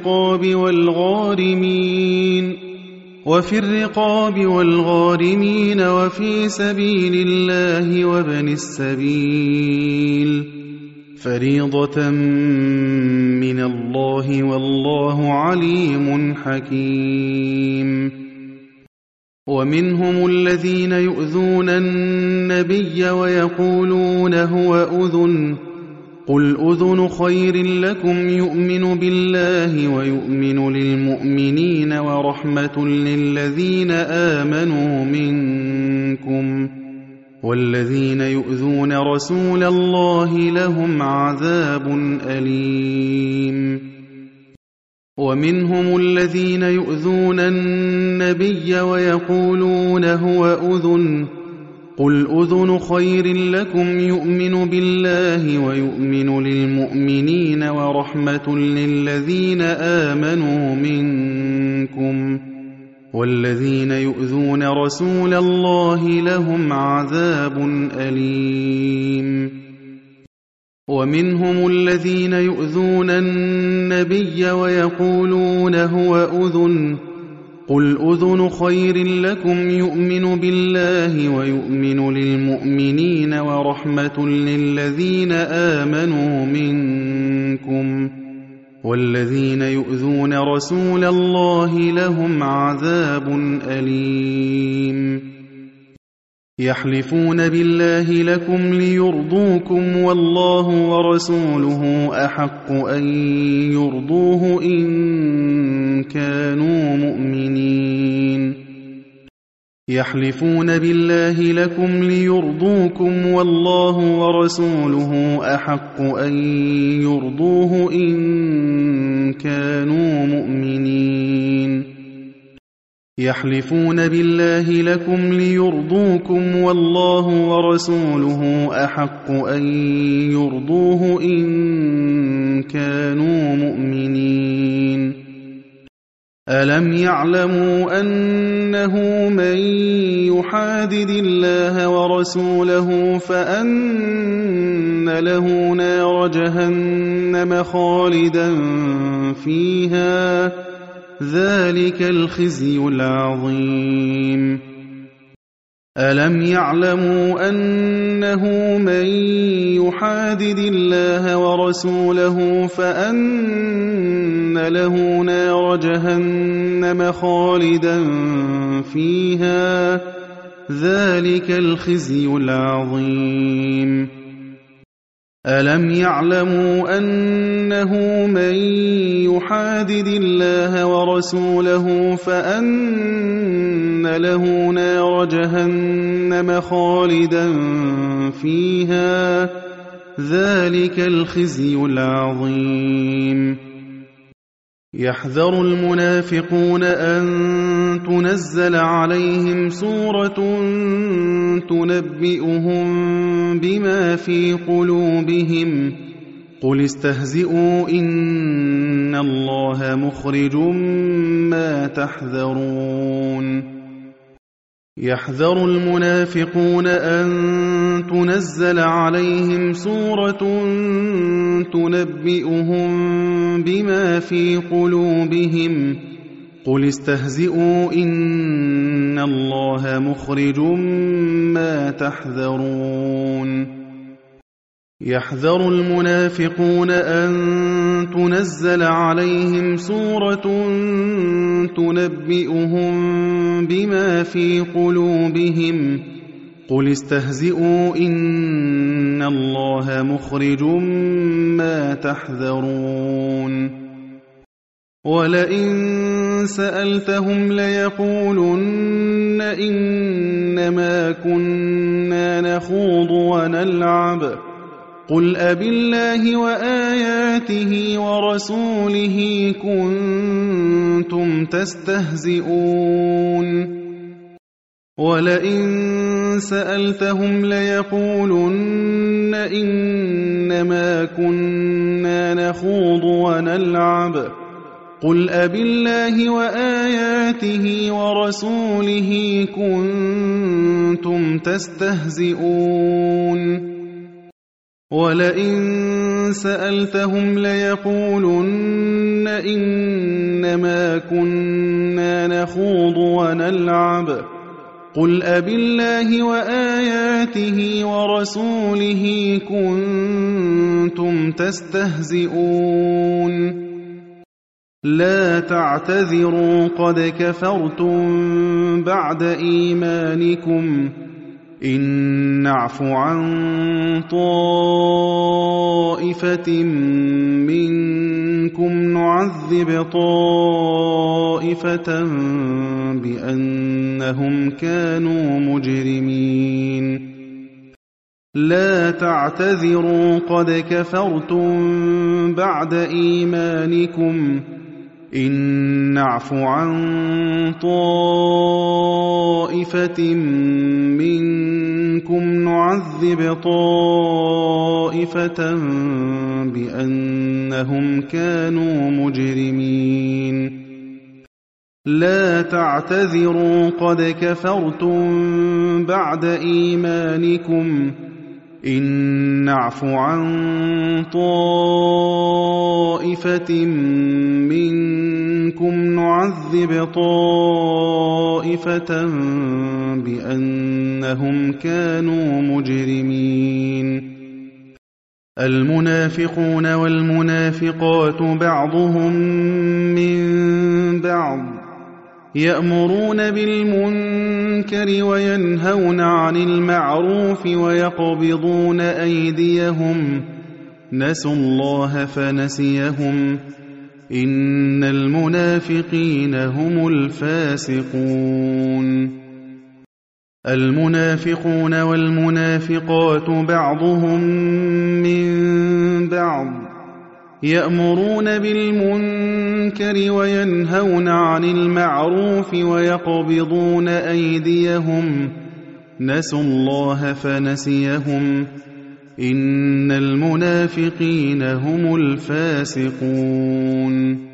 الرقاب والغارمين وفي سبيل الله وابن السبيل فريضة من الله والله عليم حكيم ومنهم الذين يؤذون النبي ويقولون هو أذن قل أذن خير لكم يؤمن بالله ويؤمن للمؤمنين ورحمة للذين آمنوا منكم والذين يؤذون رسول الله لهم عذاب أليم ومنهم الذين يؤذون النبي ويقولون هو أذن قل أذن خير لكم يؤمن بالله ويؤمن للمؤمنين ورحمة للذين آمنوا منكم والذين يؤذون رسول الله لهم عذاب أليم ومنهم الذين يؤذون النبي ويقولون هو أذن قل أذن خير لكم يؤمن بالله ويؤمن للمؤمنين ورحمة للذين آمنوا منكم والذين يؤذون رسول الله لهم عذاب أليم يحلفون بالله لكم ليرضوكم والله ورسوله أحق أن يرضوه إن كانوا مؤمنين يحلفون بالله لكم ليرضوكم والله ورسوله أحق أن يرضوه إن كانوا مؤمنين يحلفون بالله لكم ليرضوكم والله ورسوله أحق أن يرضوه إن كانوا مؤمنين ألم يعلموا أنه من يحادد الله ورسوله فأن له نار جهنم خالدا فيها ذلك الخزي العظيم ألم يعلموا أنه من يحادد الله ورسوله فأن له نار جهنم خالدا فيها ذلك الخزي العظيم ألم يعلموا أنه من يحادد الله ورسوله فأن له نار جهنم خالدا فيها ذلك الخزي العظيم يحذر المنافقون أن تنزل عليهم سورة تنبئهم بما في قلوبهم قُلِ اسْتَهْزِئُوا إِنَّ اللَّهَ مُخْرِجٌ مَّا تَحْذَرُونَ يَحْذَرُ الْمُنَافِقُونَ أَن تُنَزَّلَ عَلَيْهِمْ سُورَةٌ تُنَبِّئُهُم بِمَا فِي قُلُوبِهِمْ قُلِ اسْتَهْزِئُوا إِنَّ اللَّهَ مُخْرِجٌ مَّا تَحْذَرُونَ يَحْذَرُ الْمُنَافِقُونَ أَن تُنَزَّلَ عَلَيْهِمْ سُورَةٌ تُنَبِّئُهُم بِمَا فِي قُلُوبِهِمْ قُلِ اسْتَهْزِئُوا إِنَّ اللَّهَ مُخْرِجٌ مَّا تَحْذَرُونَ وَلَئِن سَأَلْتَهُمْ لَيَقُولُنَّ إِنَّمَا كُنَّا نَخُوضُ وَنَلْعَبُ قُلْ أَبِاللَّهِ وَآيَاتِهِ وَرَسُولِهِ كُنتُمْ تَسْتَهْزِئُونَ وَلَئِن سَأَلْتَهُمْ لَيَقُولُنَّ إِنَّمَا كُنَّا نَخُوضُ وَنَلْعَبُ قُلْ أَبِاللَّهِ وَآيَاتِهِ وَرَسُولِهِ كُنتُمْ تَسْتَهْزِئُونَ وَلَئِن سَأَلْتَهُمْ لَيَقُولُنَّ إِنَّمَا كُنَّا نَخُوضُ وَنَلْعَبُ قُلْ أَبِاللَّهِ وَآيَاتِهِ وَرَسُولِهِ كُنتُمْ تَسْتَهْزِئُونَ لَا تَعْتَذِرُوا قَدْ كَفَرْتُم بَعْدَ إِيمَانِكُمْ إِن نَّعْفُ عَن طَائِفَةٍ مِّنكُمْ نُعَذِّبْ طَائِفَةً بِأَنَّهُمْ كَانُوا مُجْرِمِينَ لَا تَعْتَذِرُوا قَدْ كَفَرْتُم بَعْدَ إِيمَانِكُمْ إِن نَّعْفُ عَن طَائِفَةٍ مِّنكُمْ نُعَذِّبْ طَائِفَةً بِأَنَّهُمْ كَانُوا مُجْرِمِينَ لَا تَعْتَذِرُوا قَدْ كَفَرْتُم بَعْدَ إِيمَانِكُمْ إِن نَّعْفُ عَن طَائِفَةٍ مِّنكُمْ نُعَذِّبْ طَائِفَةً بِأَنَّهُمْ كَانُوا مُجْرِمِينَ الْمُنَافِقُونَ وَالْمُنَافِقَاتُ بَعْضُهُم مِّن بَعْضٍ يَأْمُرُونَ بِالْمُنكَرِ وَيَنْهَوْنَ عَنِ الْمَعْرُوفِ وَيَقْبِضُونَ أَيْدِيَهُمْ نَسُوا اللَّهَ فَنَسِيَهُمْ إِنَّ الْمُنَافِقِينَ هُمُ الْفَاسِقُونَ الْمُنَافِقُونَ وَالْمُنَافِقَاتُ بَعْضُهُم مِّن بَعْضٍ يَأْمُرُونَ بِالْمُنكَرِ وَيَنْهَوْنَ عَنِ الْمَعْرُوفِ وَيَقْبِضُونَ أَيْدِيَهُمْ نَسُوا اللَّهَ فَنَسِيَهُمْ إِنَّ الْمُنَافِقِينَ هُمُ الْفَاسِقُونَ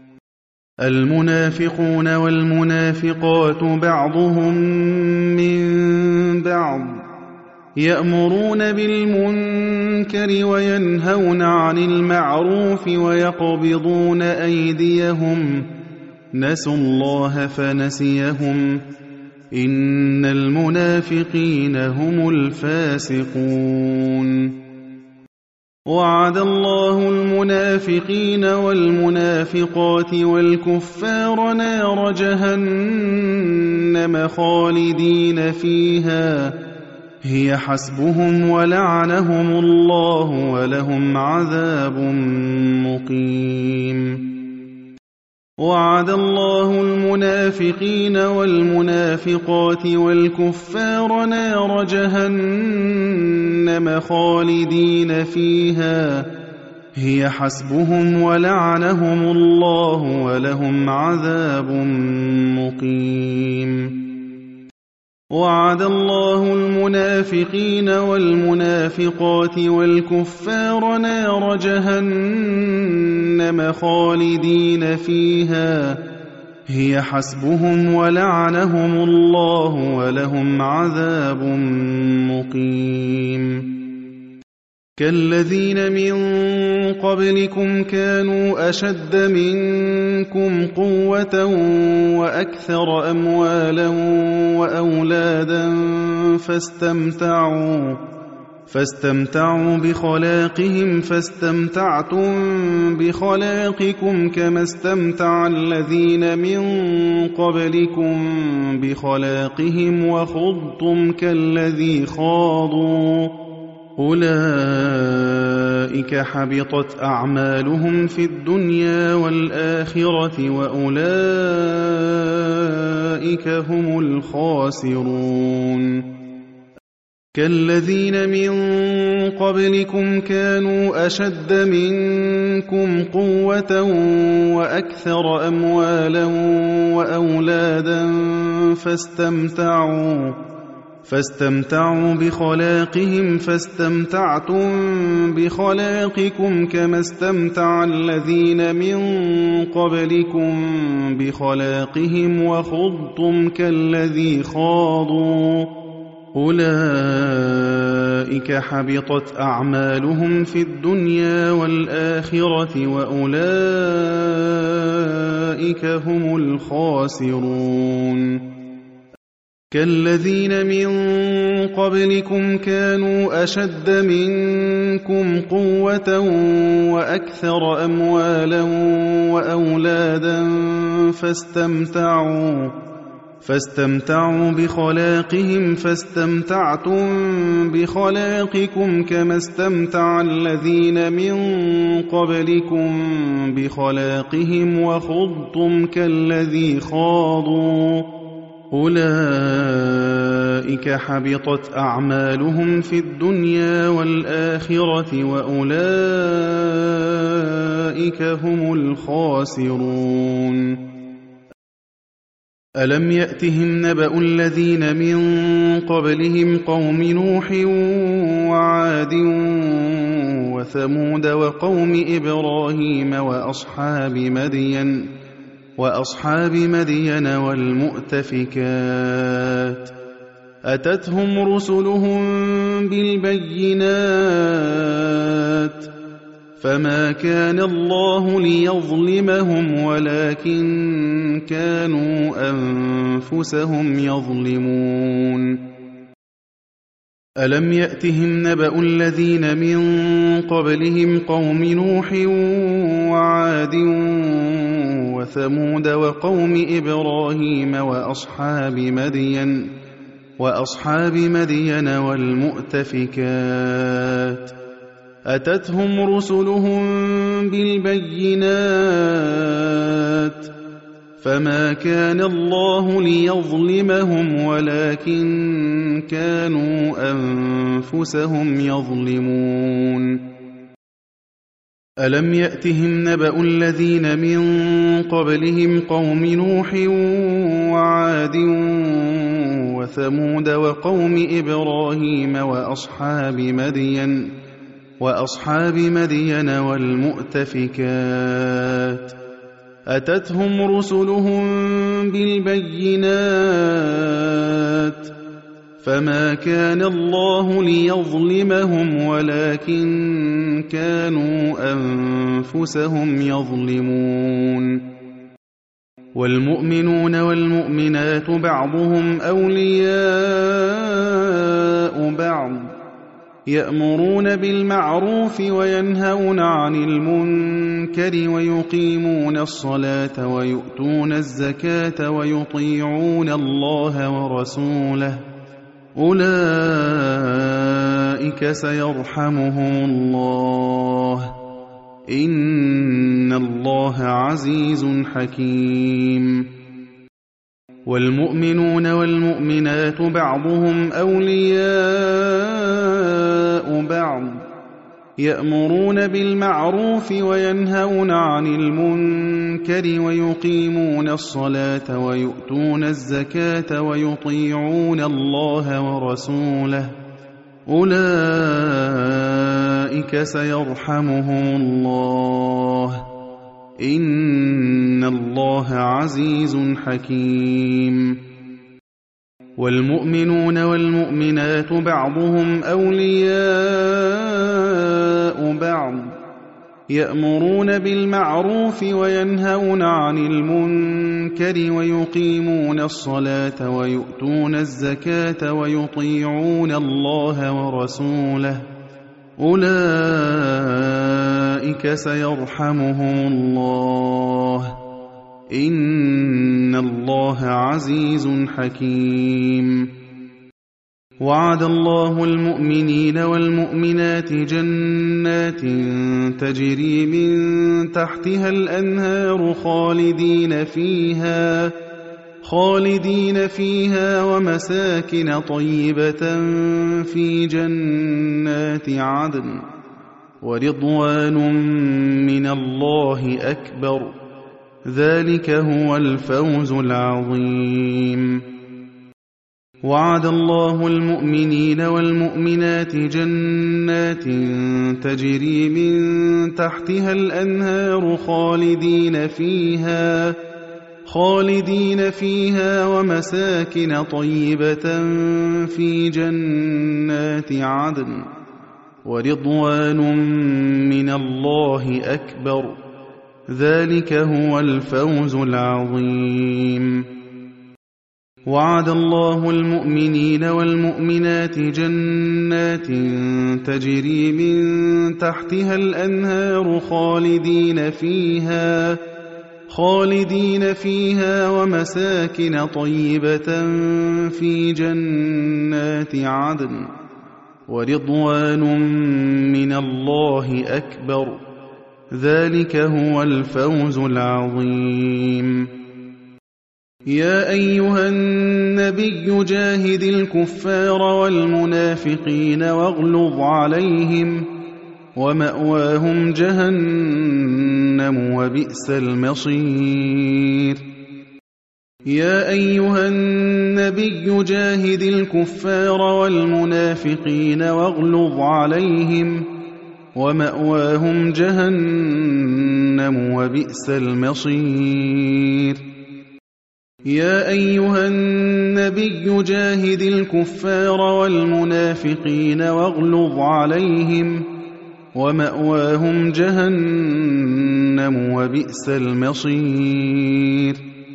الْمُنَافِقُونَ وَالْمُنَافِقَاتُ بَعْضُهُم مِّن بَعْضٍ يَأْمُرُونَ بِالْمُنكَرِ وَيَنْهَوْنَ عَنِ الْمَعْرُوفِ وَيَقْبِضُونَ أَيْدِيَهُمْ نَسُوا اللَّهَ فَنَسِيَهُمْ إِنَّ الْمُنَافِقِينَ هُمُ الْفَاسِقُونَ وَعَدَ اللَّهُ الْمُنَافِقِينَ وَالْمُنَافِقَاتِ وَالْكُفَّارَ نَارَ جَهَنَّمَ خَالِدِينَ فِيهَا هِيَ حَسْبُهُمْ وَلَعَنَهُمُ اللَّهُ وَلَهُمْ عَذَابٌ مُّقِيمٌ وَعَدَ اللَّهُ الْمُنَافِقِينَ وَالْمُنَافِقَاتِ وَالْكُفَّارَ نَارَ جَهَنَّمَ خَالِدِينَ فِيهَا هِيَ حَسْبُهُمْ وَلَعَنَهُمُ اللَّهُ وَلَهُمْ عَذَابٌ مُّقِيمٌ وعد الله المنافقين والمنافقات والكفار نار جهنم خالدين فيها هي حسبهم ولعنهم الله ولهم عذاب مقيم كالذين من قبلكم كانوا أشد منكم قوة وأكثر أموالا وأولادا فاستمتعوا بخلاقهم فاستمتعتم بخلاقكم كما استمتع الذين من قبلكم بخلاقهم وخضتم كالذي خاضوا أولئك حبطت أعمالهم في الدنيا والآخرة وأولئك هم الخاسرون كالذين من قبلكم كانوا أشد منكم قوة وأكثر أموالا وأولادا فاستمتعوا بخلاقهم فاستمتعتم بخلاقكم كما استمتع الذين من قبلكم بخلاقهم وخضتم كالذي خاضوا أولئك حبطت أعمالهم في الدنيا والآخرة وأولئك هم الخاسرون كالذين من قبلكم كانوا أشد منكم قوة وأكثر أموالا وأولادا فاستمتعوا بخلاقهم فاستمتعتم بخلاقكم كما استمتع الذين من قبلكم بخلاقهم وخضتم كالذي خاضوا أولئك حبطت أعمالهم في الدنيا والآخرة وأولئك هم الخاسرون ألم يأتهم نبأ الذين من قبلهم قوم نوح وعاد وثمود وقوم إبراهيم وأصحاب مدين والمؤتفكات أتتهم رسلهم بالبينات فما كان الله ليظلمهم ولكن كانوا أنفسهم يظلمون ألم يأتهم نبأ الذين من قبلهم قوم نوح وعاد وثمود وقوم إبراهيم وأصحاب مدين والمؤتفكات أتتهم رسلهم بالبينات فما كان الله ليظلمهم ولكن كانوا أنفسهم يظلمون ألم يأتهم نبأ الذين من قبلهم قوم نوح وعاد وثمود وقوم إبراهيم وأصحاب مدين والمؤتفكات أتتهم رسلهم بالبينات فما كان الله ليظلمهم ولكن كانوا أنفسهم يظلمون والمؤمنون والمؤمنات بعضهم أولياء بعض يأمرون بالمعروف وينهون عن المنكر ويقيمون الصلاة ويؤتون الزكاة ويطيعون الله ورسوله أولئك سيرحمهم الله إن الله عزيز حكيم والمؤمنون والمؤمنات بعضهم أولياء بعض يأمرون بالمعروف وينهون عن المنكر ويقيمون الصلاة ويؤتون الزكاة ويطيعون الله ورسوله أولئك سيرحمهم الله إن الله عزيز حكيم والمؤمنون والمؤمنات بعضهم أولياء بعض يأمرون بالمعروف وينهون عن المنكر ويقيمون الصلاة ويؤتون الزكاة ويطيعون الله ورسوله أولئك سيرحمهم الله إن الله عزيز حكيم وعد الله المؤمنين والمؤمنات جنات تجري من تحتها الأنهار خالدين فيها ومساكن طيبة في جنات عدن ورضوان من الله أكبر ذلك هو الفوز العظيم وعد الله المؤمنين والمؤمنات جنات تجري من تحتها الأنهار خالدين فيها ومساكن طيبة في جنات عدن ورضوان من الله أكبر ذلك هو الفوز العظيم وعد الله المؤمنين والمؤمنات جنات تجري من تحتها الأنهار خالدين فيها ومساكن طيبة في جنات عدن ورضوان من الله أكبر ذلك هو الفوز العظيم يا أيها النبي جاهد الكفار والمنافقين واغلظ عليهم ومأواهم جهنم وبئس المصير يا أيها النبي جاهد الكفار والمنافقين واغلظ عليهم ومأواهم جهنم وبئس المصير يا أيها النبي جاهد الكفار والمنافقين واغلظ عليهم ومأواهم جهنم وبئس المصير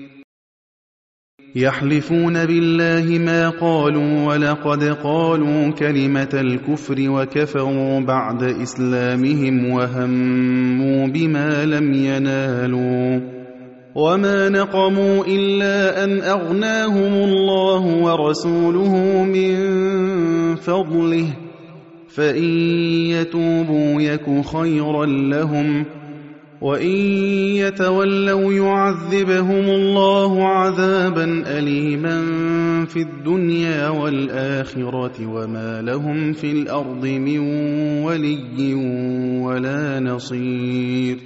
يحلفون بالله ما قالوا ولقد قالوا كلمة الكفر وكفروا بعد إسلامهم وهموا بما لم ينالوا وما نقموا إلا أن أغناهم الله ورسوله من فضله فإن يتوبوا يك خيرا لهم وإن يتولوا يعذبهم الله عذابا أليما في الدنيا والآخرة وما لهم في الأرض من ولي ولا نصير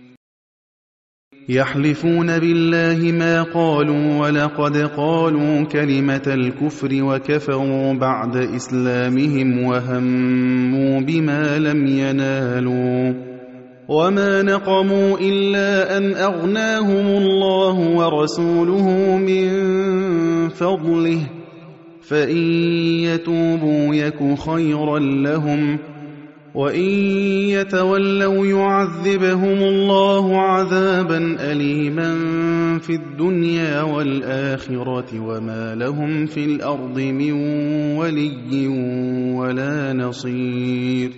يحلفون بالله ما قالوا ولقد قالوا كلمة الكفر وكفروا بعد إسلامهم وهموا بما لم ينالوا وما نقموا إلا أن أغناهم الله ورسوله من فضله فإن يتوبوا يك خيرا لهم وإن يتولوا يعذبهم الله عذابا أليما في الدنيا والآخرة وما لهم في الأرض من ولي ولا نصير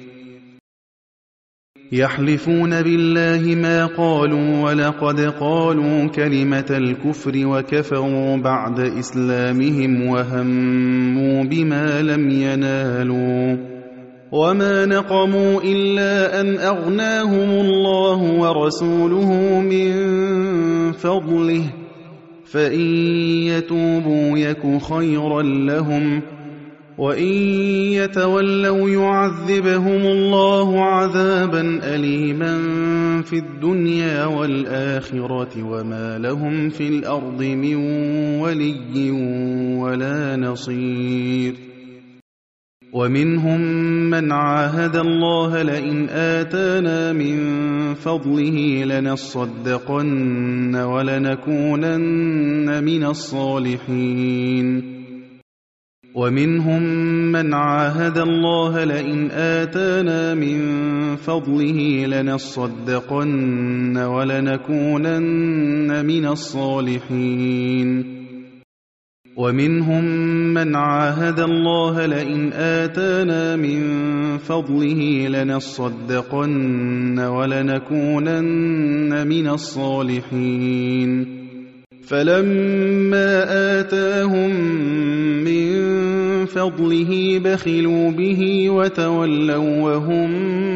يحلفون بالله ما قالوا ولقد قالوا كلمة الكفر وكفروا بعد إسلامهم وهموا بما لم ينالوا وما نقموا إلا أن أغناهم الله ورسوله من فضله فإن يتوبوا يك خيرا لهم وإن يتولوا يعذبهم الله عذابا أليما في الدنيا والآخرة وما لهم في الأرض من ولي ولا نصير ومنهم من عاهد الله لئن آتانا من فضله لنصدقن ولنكونن من الصالحين ومنهم من عاهد الله لئن آتانا من فضله لنصدقن ولنكونن من الصالحين ومنهم من عاهد الله لئن آتانا من فضله لنصدقن ولنكونن من الصالحين فلما آتاهم من فضله بخلوا به وتولوا وهم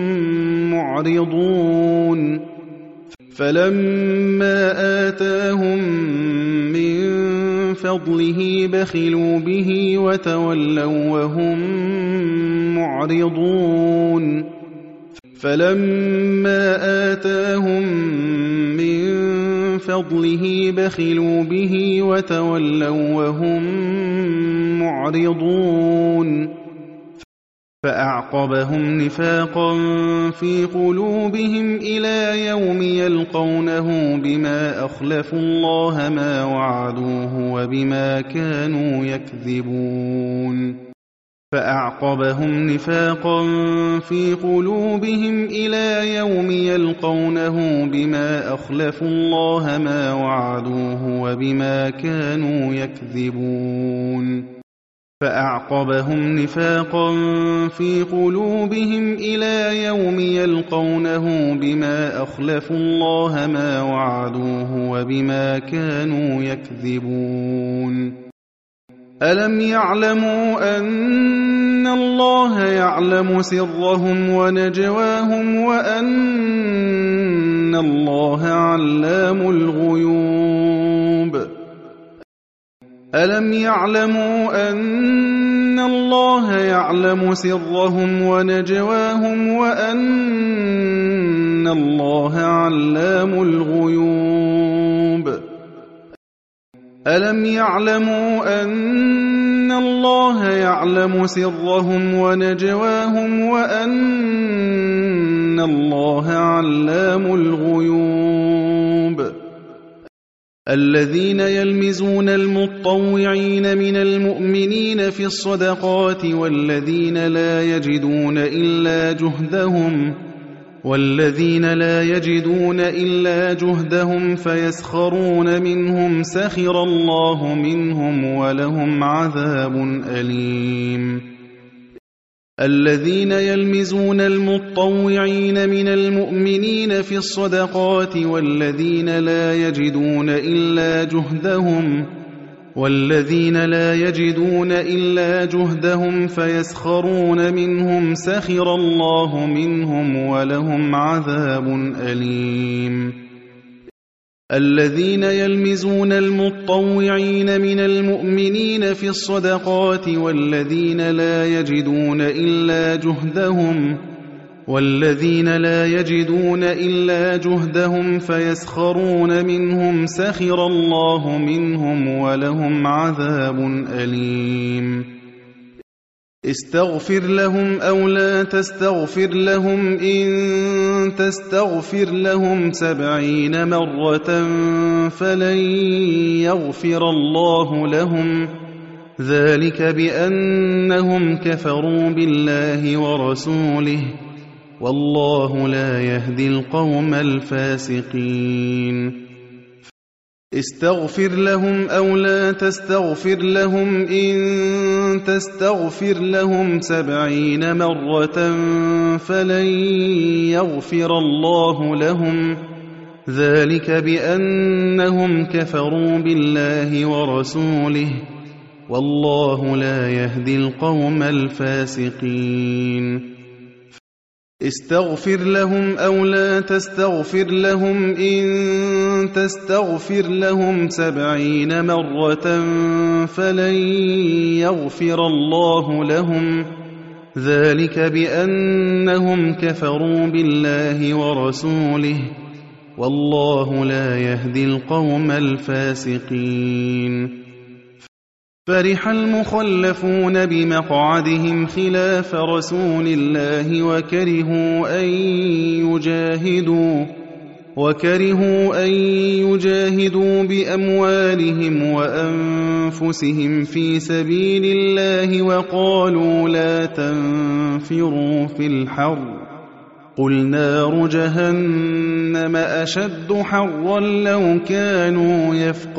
معرضون فلما آتاهم من فضله بخلوا به وتولوا وهم معرضون فلما آتاهم من فضله بخلوا به وتولوا وهم معرضون فأعقبهم نفاقا في قلوبهم إلى يوم يلقونه بما أخلفوا الله ما وعدوه وبما كانوا يكذبون فأعقبهم نفاقا في قلوبهم إلى يوم يلقونه بما أخلفوا الله ما وعدوه وبما كانوا يكذبون فأعقبهم نفاقا في قلوبهم إلى يوم يلقونه بما أخلفوا الله ما وعدوه وبما كانوا يكذبون ألم يعلموا أن الله يعلم سرهم ونجواهم وأن الله علام الغيوب ألم يعلموا أن الله يعلم سرهم ونجواهم وأن الله علام الغيوب ألم يعلموا أن الله يعلم سرهم ونجواهم وأن الله علام الغيوب الذين يلمزون المطوعين من المؤمنين في الصدقات والذين لا يجدون إلا جهدهم فيسخرون منهم سخر الله منهم ولهم عذاب أليم الذين يلمزون المطوعين من المؤمنين في الصدقات والذين لا يجدون إلا جهدهم فيسخرون منهم سخر الله منهم ولهم عذاب أليم الذين يلمزون المطوعين من المؤمنين في الصدقات والذين لا يجدون إلا جهدهم فيسخرون منهم سخر الله منهم ولهم عذاب أليم استغفر لهم أو لا تستغفر لهم إن تستغفر لهم 70 مرة فلن يغفر الله لهم ذلك بأنهم كفروا بالله ورسوله والله لا يهدي القوم الفاسقين استغفر لهم أو لا تستغفر لهم إن تستغفر لهم 70 مرة فلن يغفر الله لهم ذلك بأنهم كفروا بالله ورسوله والله لا يهدي القوم الفاسقين استغفر لهم أو لا تستغفر لهم إن تستغفر لهم 70 مرة فلن يغفر الله لهم ذلك بأنهم كفروا بالله ورسوله والله لا يهدي القوم الفاسقين فرح المخلفون بمقعدهم خلاف رسول الله وكرهوا أن يجاهدوا بأموالهم وأنفسهم في سبيل الله وقالوا لا تنفروا في الحر قل نار جهنم أشد حرا لو كانوا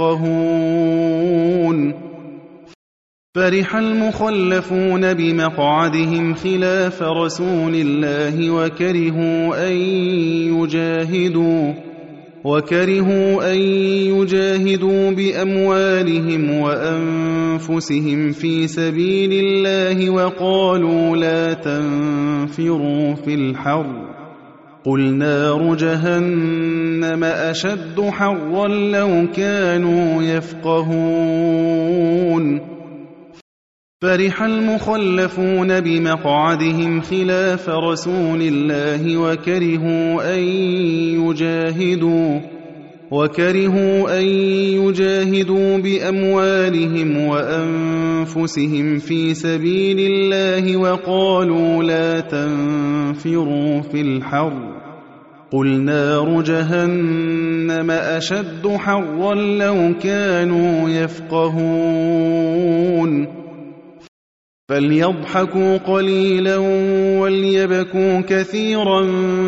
يفقهون فرح المخلفون بمقعدهم خلاف رسول الله وكرهوا أن يجاهدوا بأموالهم وأنفسهم في سبيل الله وقالوا لا تنفروا في الحر قل نار جهنم أشد حرا لو كانوا يفقهون فرح المخلفون بمقعدهم خلاف رسول الله وكرهوا أن يجاهدوا بأموالهم وأنفسهم في سبيل الله وقالوا لا تنفروا في الحر قل نار جهنم أشد حرا لو كانوا يفقهون فليضحكوا قليلا وليبكوا كثيرا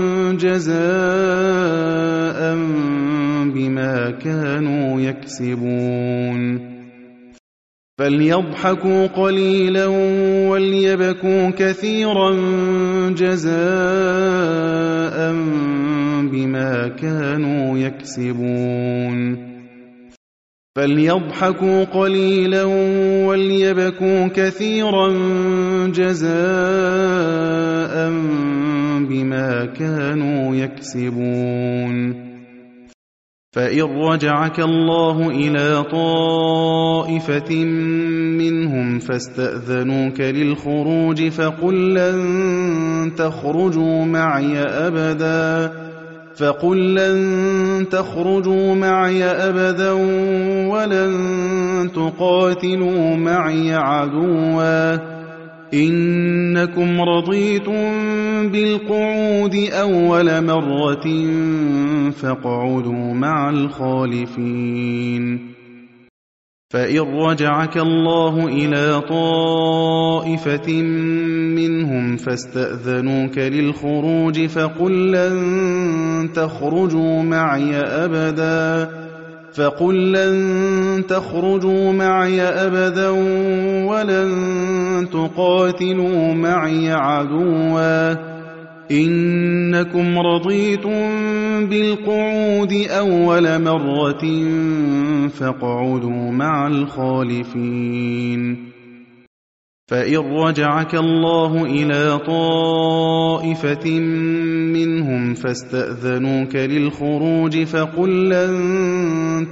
جزاء بما كانوا يكسبون فليضحكوا قليلا وليبكوا كثيرا جزاء بما كانوا يكسبون فليضحكوا قليلا وليبكوا كثيرا جزاء بما كانوا يكسبون فإن رجعك الله إلى طائفة منهم فاستأذنوك للخروج فقل لن تخرجوا معي أبدا ولن تقاتلوا معي عدوا إنكم رضيتم بالقعود أول مرة فاقعدوا مع الخالفين فإن رجعك الله إلى طائفة منهم فاستأذنوك للخروج فقل لن تخرجوا معي أبدا ولن تقاتلوا معي عدوا إنكم رضيتم بالقعود أول مرة فاقعدوا مع الخالفين فإن رجعك الله إلى طائفة منهم فاستأذنوك للخروج فقل لن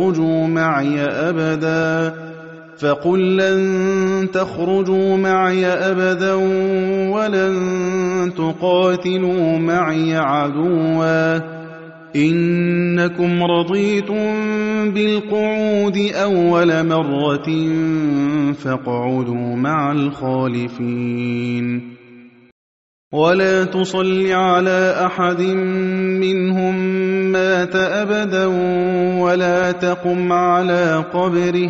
تخرجوا معي أبدا ولن تقاتلوا معي عدوا إنكم رضيتم بالقعود أول مرة فاقعدوا مع الخالفين ولا تصل على أحد منهم مات أبدا ولا تقم على قبره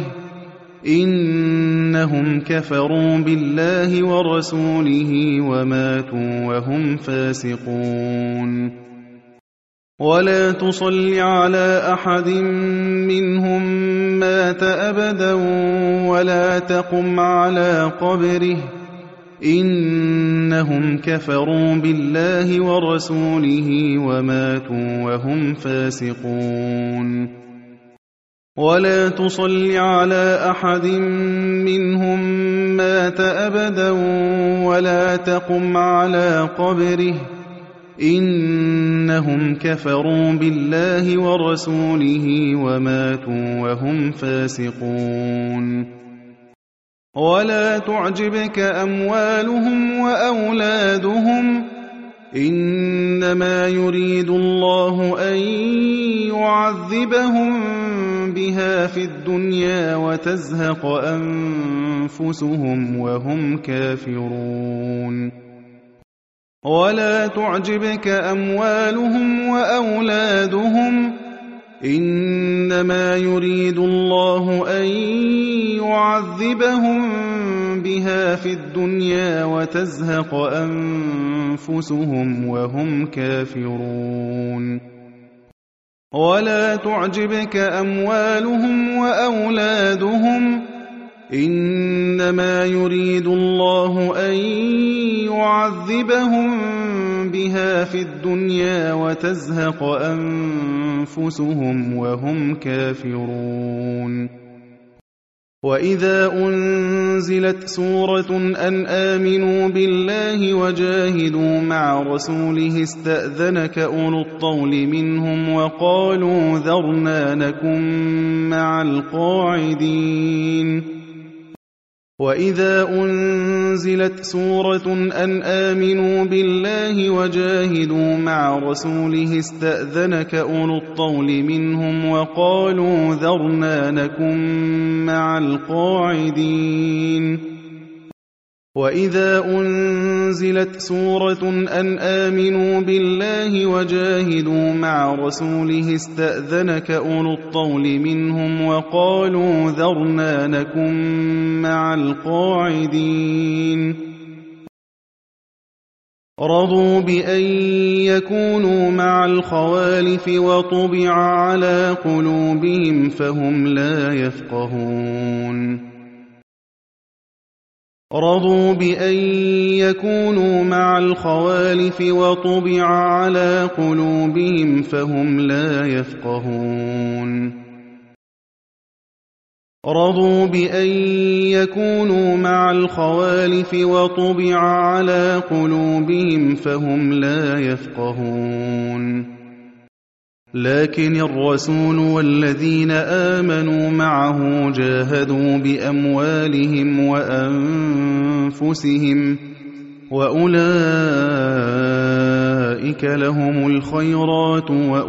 إنهم كفروا بالله ورسوله وماتوا وهم فاسقون ولا تصل على أحد منهم مات أبدا ولا تقم على قبره إنهم كفروا بالله ورسوله وماتوا وهم فاسقون ولا تصل على أحد منهم مات أبدا ولا تقم على قبره إنهم كفروا بالله ورسوله وماتوا وهم فاسقون ولا تعجبك أموالهم وأولادهم إنما يريد الله أن يعذبهم بها في الدنيا وتزهق أنفسهم وهم كافرون ولا تعجبك أموالهم وأولادهم إنما يريد الله أن يعذبهم بها في الدنيا وتزهق أنفسهم وهم كافرون ولا تعجبك أموالهم وأولادهم إنما يريد الله أن يعذبهم بها في الدنيا وتزهق أنفسهم وهم كافرون وإذا أنزلت سورة أن آمنوا بالله وجاهدوا مع رسوله استأذنك أولو الطول منهم وقالوا ذرنا نكن مع القاعدين وإذا أنزلت سورة أن آمنوا بالله وجاهدوا مع رسوله استأذنك أولو الطول منهم وقالوا ذرنا نكن مع القاعدين وإذا أنزلت سورة أن آمنوا بالله وجاهدوا مع رسوله استأذنك أولو الطول منهم وقالوا ذرنا نكن مع القاعدين رضوا بأن يكونوا مع الخوالف وطبع على قلوبهم فهم لا يفقهون رضوا بأن يكونوا مع الخوالف وطبع على قلوبهم فهم لا يفقهون رضوا بأن يكونوا مع الخوالف وطبع على قلوبهم فهم لا يفقهون لكن الرسول والذين آمنوا معه جاهدوا بأموالهم وأنفسهم وأولئك لهم الخيرات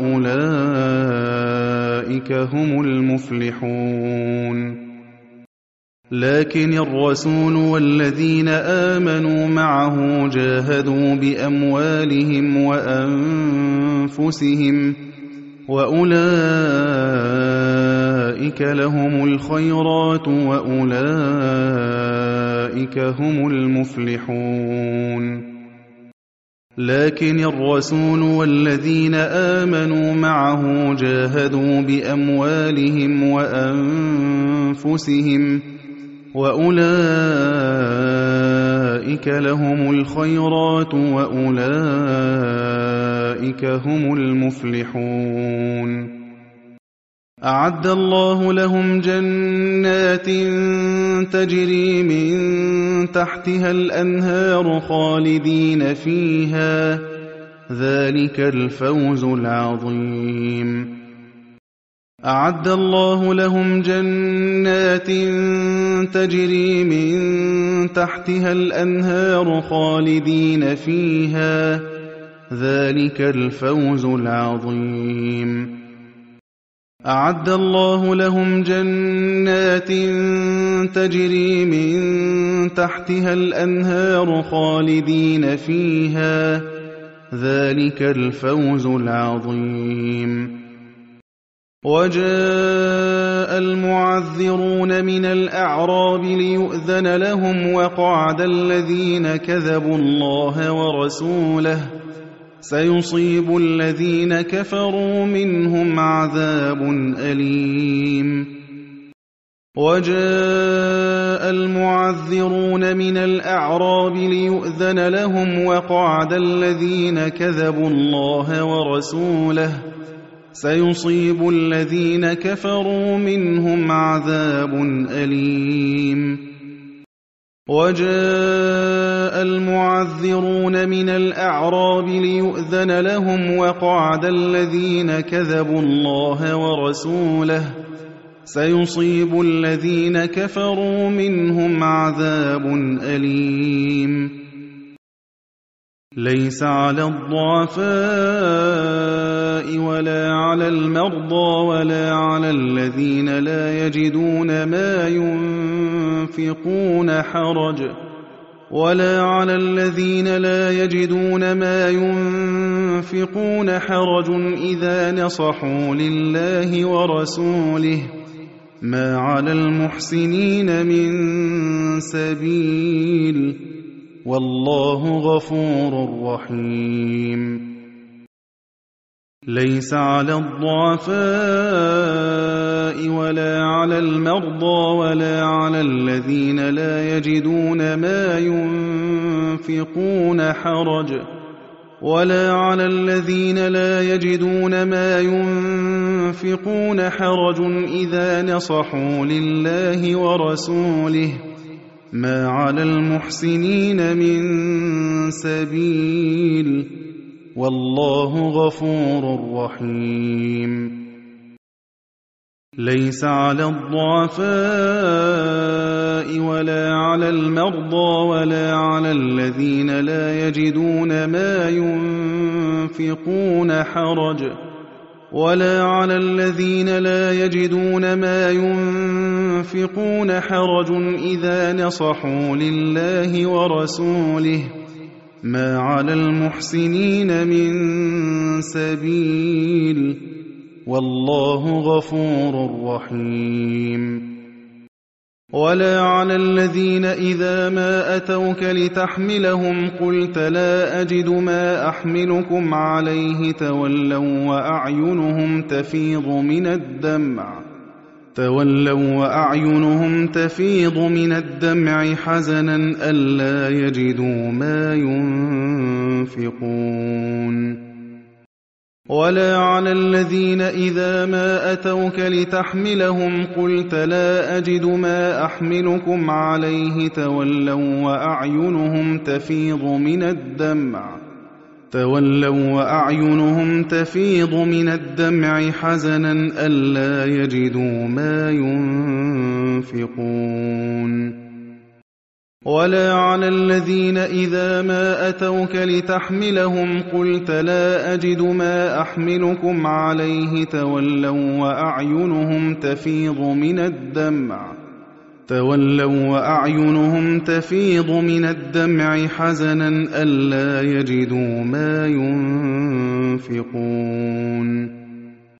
وأولئك هم المفلحون لكن الرسول والذين آمنوا معه جاهدوا بأموالهم وأنفسهم وأولئك لهم الخيرات وأولئك هم المفلحون لكن الرسول والذين آمنوا معه جاهدوا بأموالهم وأنفسهم وأولئك لهم الخيرات وأولئك هم المفلحون أعد الله لهم جنات تجري من تحتها الأنهار خالدين فيها ذلك الفوز العظيم أعد الله لهم جنات تجري من تحتها الأنهار خالدين فيها ذلك الفوز العظيم أعد الله لهم جنات تجري من تحتها الأنهار خالدين فيها ذلك الفوز العظيم وجاء المعذرون من الأعراب ليؤذن لهم وقعد الذين كذبوا الله ورسوله سيصيب الذين كفروا منهم عذاب أليم وجاء المعذرون من الأعراب ليؤذن لهم وقعد الذين كذبوا الله ورسوله سيصيب الذين كفروا منهم عذاب أليم وَجَاءَ الْمُعَذِّرُونَ مِنَ الْأَعْرَابِ لِيُؤْذَنَ لَهُمْ وَقَعَدَ الَّذِينَ كَذَبُوا اللَّهَ وَرَسُولَهُ ۚ سَيُصِيبُ الَّذِينَ كَفَرُوا مِنْهُمْ عَذَابٌ أَلِيمٌ لَيْسَ عَلَى الضُّعَفَاءِ وَلَا عَلَى الْمَرْضَىٰ وَلَا عَلَى الَّذِينَ لَا يَجِدُونَ مَا يُنفِقُونَ حَرَجٌ إِذَا نَصَحُوا لِلَّهِ وَرَسُولِهِ ۚ مَا عَلَى الْمُحْسِنِينَ مِن سَبِيلٍ ۚ وَاللَّهُ غَفُورٌ رَّحِيمٌ لَيْسَ عَلَى الضُّعَفَاءِ وَلَا عَلَى الْمَرْضَىٰ وَلَا عَلَى الَّذِينَ لَا يَجِدُونَ مَا يُنفِقُونَ حَرَجٌ إِذَا نَصَحُوا لِلَّهِ وَرَسُولِهِ ۚ مَا عَلَى الْمُحْسِنِينَ مِن سَبِيلٍ ۚ وَاللَّهُ غَفُورٌ رَّحِيمٌ لَيْسَ عَلَى الضُّعَفَاءِ وَلَا عَلَى الْمَرْضَىٰ وَلَا عَلَى الَّذِينَ لَا يَجِدُونَ مَا يُنفِقُونَ حَرَجٌ إِذَا نَصَحُوا لِلَّهِ وَرَسُولِهِ ۚ مَا عَلَى الْمُحْسِنِينَ مِن سَبِيلٍ ۚ وَاللَّهُ غَفُورٌ رَّحِيمٌ وَلَا عَلَى الَّذِينَ إِذَا مَا أَتَوْكَ لِتَحْمِلَهُمْ قُلْتَ لَا أَجِدُ مَا أَحْمِلُكُمْ عَلَيْهِ تَوَلَّوا وَّأَعْيُنُهُمْ تَفِيضُ مِنَ الدَّمْعِ حَزَنًا أَلَّا يَجِدُوا مَا يُنفِقُونَ وَلَا عَلَى الَّذِينَ إِذَا مَا أَتَوْكَ لِتَحْمِلَهُمْ قُلْتَ لَا أَجِدُ مَا أَحْمِلُكُمْ عَلَيْهِ تَوَلَّوا وَّأَعْيُنُهُمْ تَفِيضُ مِنَ الدَّمْعِ حَزَنًا أَلَّا يَجِدُوا مَا يُنفِقُونَ وَلَا عَلَى الَّذِينَ إِذَا مَا أَتَوْكَ لِتَحْمِلَهُمْ قُلْتَ لَا أَجِدُ مَا أَحْمِلُكُمْ عَلَيْهِ تَوَلَّوا وَّأَعْيُنُهُمْ تَفِيضُ مِنَ الدَّمْعِ حَزَنًا أَلَّا يَجِدُوا مَا يُنفِقُونَ